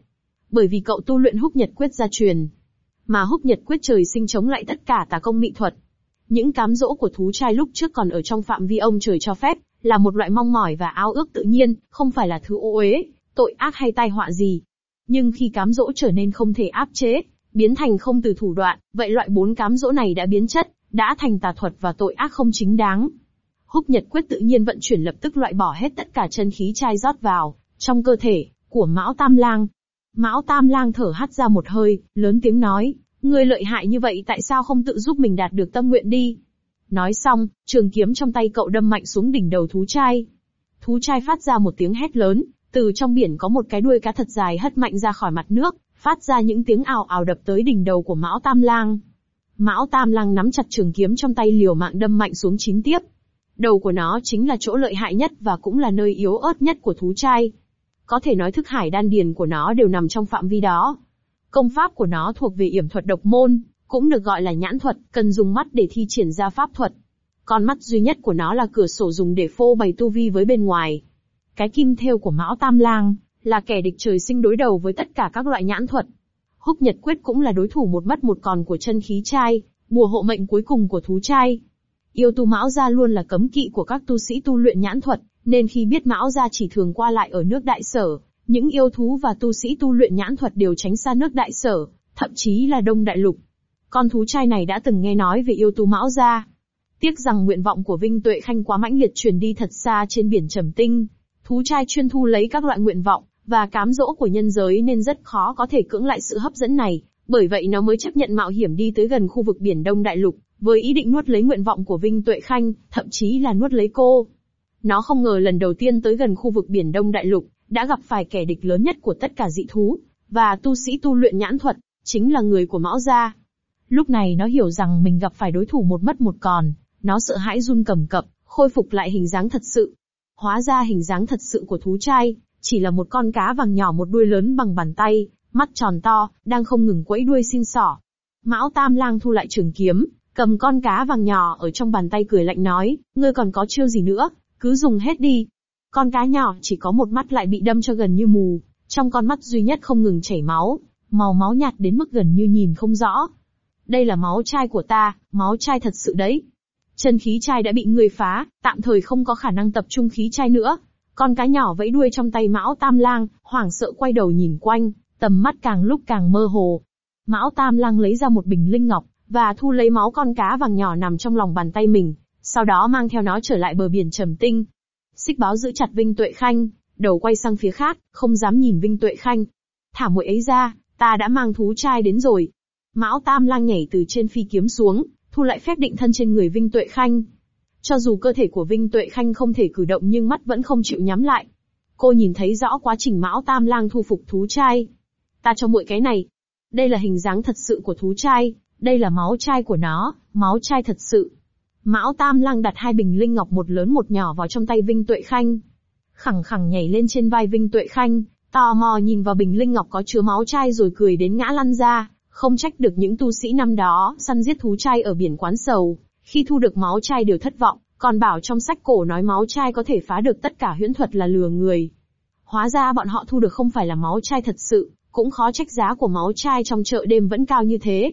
Bởi vì cậu tu luyện Húc Nhật Quyết gia truyền. Mà Húc Nhật Quyết trời sinh chống lại tất cả tà công mỹ thuật. Những cám dỗ của thú trai lúc trước còn ở trong phạm vi ông trời cho phép, là một loại mong mỏi và ao ước tự nhiên, không phải là thứ ô uế, tội ác hay tai họa gì. Nhưng khi cám dỗ trở nên không thể áp chế, biến thành không từ thủ đoạn, vậy loại 4 cám dỗ này đã biến chất, đã thành tà thuật và tội ác không chính đáng. Húc Nhật Quyết tự nhiên vận chuyển lập tức loại bỏ hết tất cả chân khí trai rót vào trong cơ thể của Mão Tam Lang. Mão Tam Lang thở hắt ra một hơi, lớn tiếng nói, ngươi lợi hại như vậy tại sao không tự giúp mình đạt được tâm nguyện đi? Nói xong, trường kiếm trong tay cậu đâm mạnh xuống đỉnh đầu thú trai. Thú trai phát ra một tiếng hét lớn, từ trong biển có một cái đuôi cá thật dài hất mạnh ra khỏi mặt nước, phát ra những tiếng ào ào đập tới đỉnh đầu của Mão Tam Lang. Mão Tam Lang nắm chặt trường kiếm trong tay liều mạng đâm mạnh xuống chín tiếp. Đầu của nó chính là chỗ lợi hại nhất và cũng là nơi yếu ớt nhất của thú trai. Có thể nói thức hải đan điền của nó đều nằm trong phạm vi đó. Công pháp của nó thuộc về yểm thuật độc môn, cũng được gọi là nhãn thuật, cần dùng mắt để thi triển ra pháp thuật. Con mắt duy nhất của nó là cửa sổ dùng để phô bày tu vi với bên ngoài. Cái kim thêu của Mão Tam Lang là kẻ địch trời sinh đối đầu với tất cả các loại nhãn thuật. Húc Nhật Quyết cũng là đối thủ một mất một còn của chân khí trai, bùa hộ mệnh cuối cùng của thú trai. Yêu tu Mão Gia luôn là cấm kỵ của các tu sĩ tu luyện nhãn thuật, nên khi biết Mão Gia chỉ thường qua lại ở nước Đại Sở, những yêu thú và tu sĩ tu luyện nhãn thuật đều tránh xa nước Đại Sở, thậm chí là Đông Đại Lục. Con thú trai này đã từng nghe nói về yêu tu Mão Gia. Tiếc rằng nguyện vọng của Vinh Tuệ Khanh quá mãnh liệt truyền đi thật xa trên biển Trầm Tinh. Thú trai chuyên thu lấy các loại nguyện vọng và cám dỗ của nhân giới nên rất khó có thể cưỡng lại sự hấp dẫn này, bởi vậy nó mới chấp nhận mạo hiểm đi tới gần khu vực biển Đông Đại Lục, với ý định nuốt lấy nguyện vọng của Vinh Tuệ Khanh, thậm chí là nuốt lấy cô. Nó không ngờ lần đầu tiên tới gần khu vực biển Đông Đại Lục, đã gặp phải kẻ địch lớn nhất của tất cả dị thú, và tu sĩ tu luyện nhãn thuật, chính là người của Mão Gia. Lúc này nó hiểu rằng mình gặp phải đối thủ một mất một còn, nó sợ hãi run cầm cập, khôi phục lại hình dáng thật sự. Hóa ra hình dáng thật sự của thú trai, chỉ là một con cá vàng nhỏ một đuôi lớn bằng bàn tay, mắt tròn to, đang không ngừng quẫy đuôi xin xỏ. Mão Tam Lang thu lại trường kiếm, cầm con cá vàng nhỏ ở trong bàn tay cười lạnh nói, ngươi còn có chiêu gì nữa, cứ dùng hết đi. Con cá nhỏ chỉ có một mắt lại bị đâm cho gần như mù, trong con mắt duy nhất không ngừng chảy máu, màu máu nhạt đến mức gần như nhìn không rõ. Đây là máu trai của ta, máu trai thật sự đấy. Chân khí trai đã bị ngươi phá, tạm thời không có khả năng tập trung khí trai nữa. Con cá nhỏ vẫy đuôi trong tay Mão Tam Lang, hoảng sợ quay đầu nhìn quanh, tầm mắt càng lúc càng mơ hồ. Mão Tam Lang lấy ra một bình linh ngọc, và thu lấy máu con cá vàng nhỏ nằm trong lòng bàn tay mình, sau đó mang theo nó trở lại bờ biển Trầm Tinh. Xích Báo giữ chặt Vinh Tuệ Khanh, đầu quay sang phía khác, không dám nhìn Vinh Tuệ Khanh. Thả muội ấy ra, ta đã mang thú trai đến rồi. Mão Tam Lang nhảy từ trên phi kiếm xuống, thu lại phép định thân trên người Vinh Tuệ Khanh. Cho dù cơ thể của Vinh Tuệ Khanh không thể cử động nhưng mắt vẫn không chịu nhắm lại. Cô nhìn thấy rõ quá trình Mão Tam Lang thu phục thú trai. Ta cho muội cái này. Đây là hình dáng thật sự của thú trai, đây là máu trai của nó, máu trai thật sự. Mão Tam Lang đặt 2 bình linh ngọc một lớn một nhỏ vào trong tay Vinh Tuệ Khanh. Khẳng khẳng nhảy lên trên vai Vinh Tuệ Khanh, tò mò nhìn vào bình linh ngọc có chứa máu trai rồi cười đến ngã lăn ra, không trách được những tu sĩ năm đó săn giết thú trai ở biển Quán Sầu, khi thu được máu trai đều thất vọng, còn bảo trong sách cổ nói máu trai có thể phá được tất cả huyễn thuật là lừa người. Hóa ra bọn họ thu được không phải là máu trai thật sự, cũng khó trách giá của máu trai trong chợ đêm vẫn cao như thế.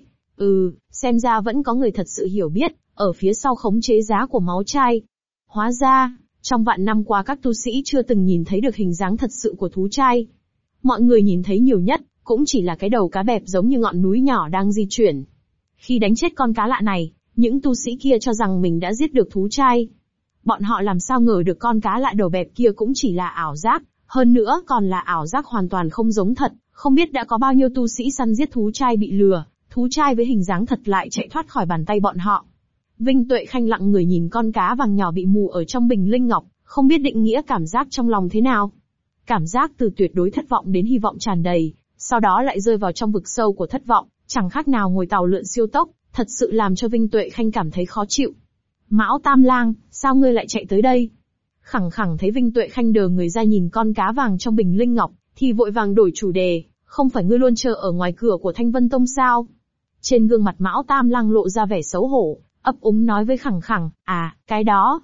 Xem ra vẫn có người thật sự hiểu biết, ở phía sau khống chế giá của máu trai. Hóa ra, trong vạn năm qua các tu sĩ chưa từng nhìn thấy được hình dáng thật sự của thú trai. Mọi người nhìn thấy nhiều nhất, cũng chỉ là cái đầu cá bẹp giống như ngọn núi nhỏ đang di chuyển. Khi đánh chết con cá lạ này, những tu sĩ kia cho rằng mình đã giết được thú trai. Bọn họ làm sao ngờ được con cá lạ đầu bẹp kia cũng chỉ là ảo giác, hơn nữa còn là ảo giác hoàn toàn không giống thật, không biết đã có bao nhiêu tu sĩ săn giết thú trai bị lừa, thú trai với hình dáng thật lại chạy thoát khỏi bàn tay bọn họ. Vinh Tuệ Khanh lặng người nhìn con cá vàng nhỏ bị mù ở trong bình linh ngọc, không biết định nghĩa cảm giác trong lòng thế nào. Cảm giác từ tuyệt đối thất vọng đến hy vọng tràn đầy, sau đó lại rơi vào trong vực sâu của thất vọng, chẳng khác nào ngồi tàu lượn siêu tốc, thật sự làm cho Vinh Tuệ Khanh cảm thấy khó chịu. Mão Tam Lang, sao ngươi lại chạy tới đây? Khẳng khẳng thấy Vinh Tuệ Khanh đờ người ra nhìn con cá vàng trong bình linh ngọc, thì vội vàng đổi chủ đề, không phải ngươi luôn chờ ở ngoài cửa của Thanh Vân Tông sao? Trên gương mặt Mão Tam Lang lộ ra vẻ xấu hổ, ấp úng nói với Khẳng khẳng, cái đó,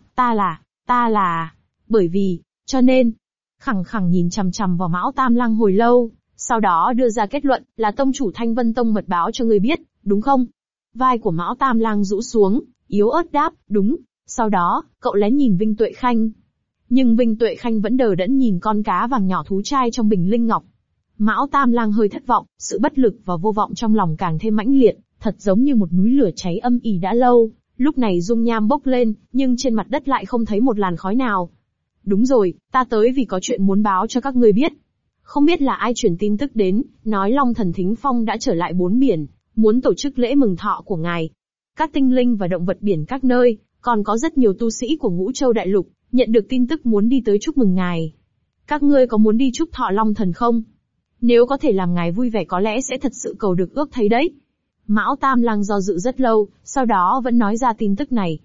ta là, bởi vì, cho nên. Khẳng khẳng nhìn chằm chằm vào Mão Tam Lang hồi lâu, sau đó đưa ra kết luận là tông chủ Thanh Vân Tông mật báo cho ngươi biết, đúng không? Vai của Mão Tam Lang rũ xuống, yếu ớt đáp, đúng. Sau đó, cậu lén nhìn Vinh Tuệ Khanh. Nhưng Vinh Tuệ Khanh vẫn đờ đẫn nhìn con cá vàng nhỏ thú trai trong bình linh ngọc. Mão Tam Lang hơi thất vọng, sự bất lực và vô vọng trong lòng càng thêm mãnh liệt, thật giống như một núi lửa cháy âm ỉ đã lâu, lúc này dung nham bốc lên, nhưng trên mặt đất lại không thấy một làn khói nào. Đúng rồi, ta tới vì có chuyện muốn báo cho các ngươi biết. Không biết là ai truyền tin tức đến, nói Long Thần Thính Phong đã trở lại bốn biển, muốn tổ chức lễ mừng thọ của ngài. Các tinh linh và động vật biển các nơi, còn có rất nhiều tu sĩ của Ngũ Châu Đại Lục, nhận được tin tức muốn đi tới chúc mừng ngài. Các ngươi có muốn đi chúc thọ Long Thần không? Nếu có thể làm ngài vui vẻ có lẽ sẽ thật sự cầu được ước thấy đấy. Mão Tam Lang do dự rất lâu, sau đó vẫn nói ra tin tức này.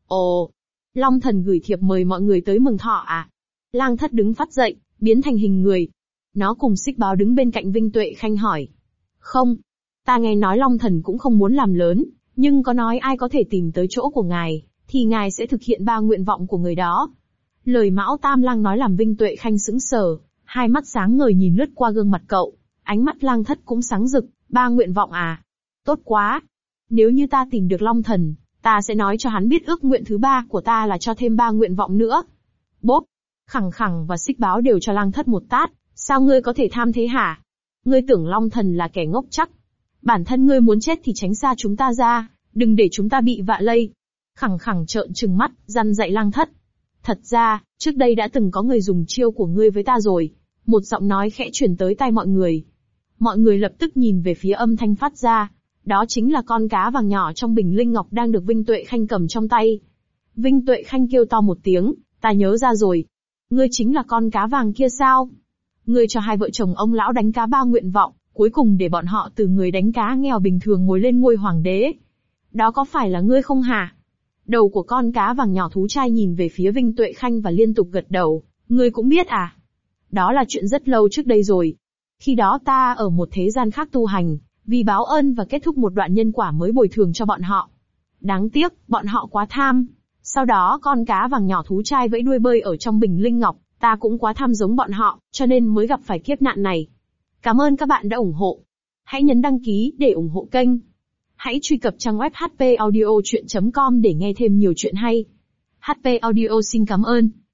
Ồ, Long Thần gửi thiệp mời mọi người tới mừng thọ à? Lang Thất đứng phát dậy, biến thành hình người. Nó cùng Xích Báo đứng bên cạnh Vinh Tuệ Khanh hỏi. Không, ta nghe nói Long Thần cũng không muốn làm lớn, nhưng có nói ai có thể tìm tới chỗ của ngài, thì ngài sẽ thực hiện 3 nguyện vọng của người đó. Lời Mão Tam Lang nói làm Vinh Tuệ Khanh sững sờ, hai mắt sáng ngời nhìn lướt qua gương mặt cậu, ánh mắt Lang Thất cũng sáng rực, 3 nguyện vọng à? Tốt quá! Nếu như ta tìm được Long Thần, ta sẽ nói cho hắn biết ước nguyện thứ 3 của ta là cho thêm 3 nguyện vọng nữa. Bốp! Khẳng Khẳng và Xích Báo đều cho Lang Thất một tát, sao ngươi có thể tham thế hả? Ngươi tưởng Long Thần là kẻ ngốc chắc? Bản thân ngươi muốn chết thì tránh xa chúng ta ra, đừng để chúng ta bị vạ lây. Khẳng Khẳng trợn trừng mắt, răn dạy Lang Thất. Thật ra, trước đây đã từng có người dùng chiêu của ngươi với ta rồi. Một giọng nói khẽ truyền tới tai mọi người. Mọi người lập tức nhìn về phía âm thanh phát ra. Đó chính là con cá vàng nhỏ trong bình linh ngọc đang được Vinh Tuệ Khanh cầm trong tay. Vinh Tuệ Khanh kêu to một tiếng, ta nhớ ra rồi. Ngươi chính là con cá vàng kia sao? Ngươi cho hai vợ chồng ông lão đánh cá 3 nguyện vọng, cuối cùng để bọn họ từ người đánh cá nghèo bình thường ngồi lên ngôi hoàng đế. Đó có phải là ngươi không hả? Đầu của con cá vàng nhỏ thú trai nhìn về phía Vinh Tuệ Khanh và liên tục gật đầu. Ngươi cũng biết à? Đó là chuyện rất lâu trước đây rồi. Khi đó ta ở một thế gian khác tu hành, vì báo ơn và kết thúc một đoạn nhân quả mới bồi thường cho bọn họ. Đáng tiếc, bọn họ quá tham. Sau đó con cá vàng nhỏ thú trai vẫy đuôi bơi ở trong bình linh ngọc, ta cũng quá tham giống bọn họ, cho nên mới gặp phải kiếp nạn này. Cảm ơn các bạn đã ủng hộ. Hãy nhấn đăng ký để ủng hộ kênh. Hãy truy cập trang web hpaudiochuyen.com để nghe thêm nhiều chuyện hay. HP Audio xin cảm ơn.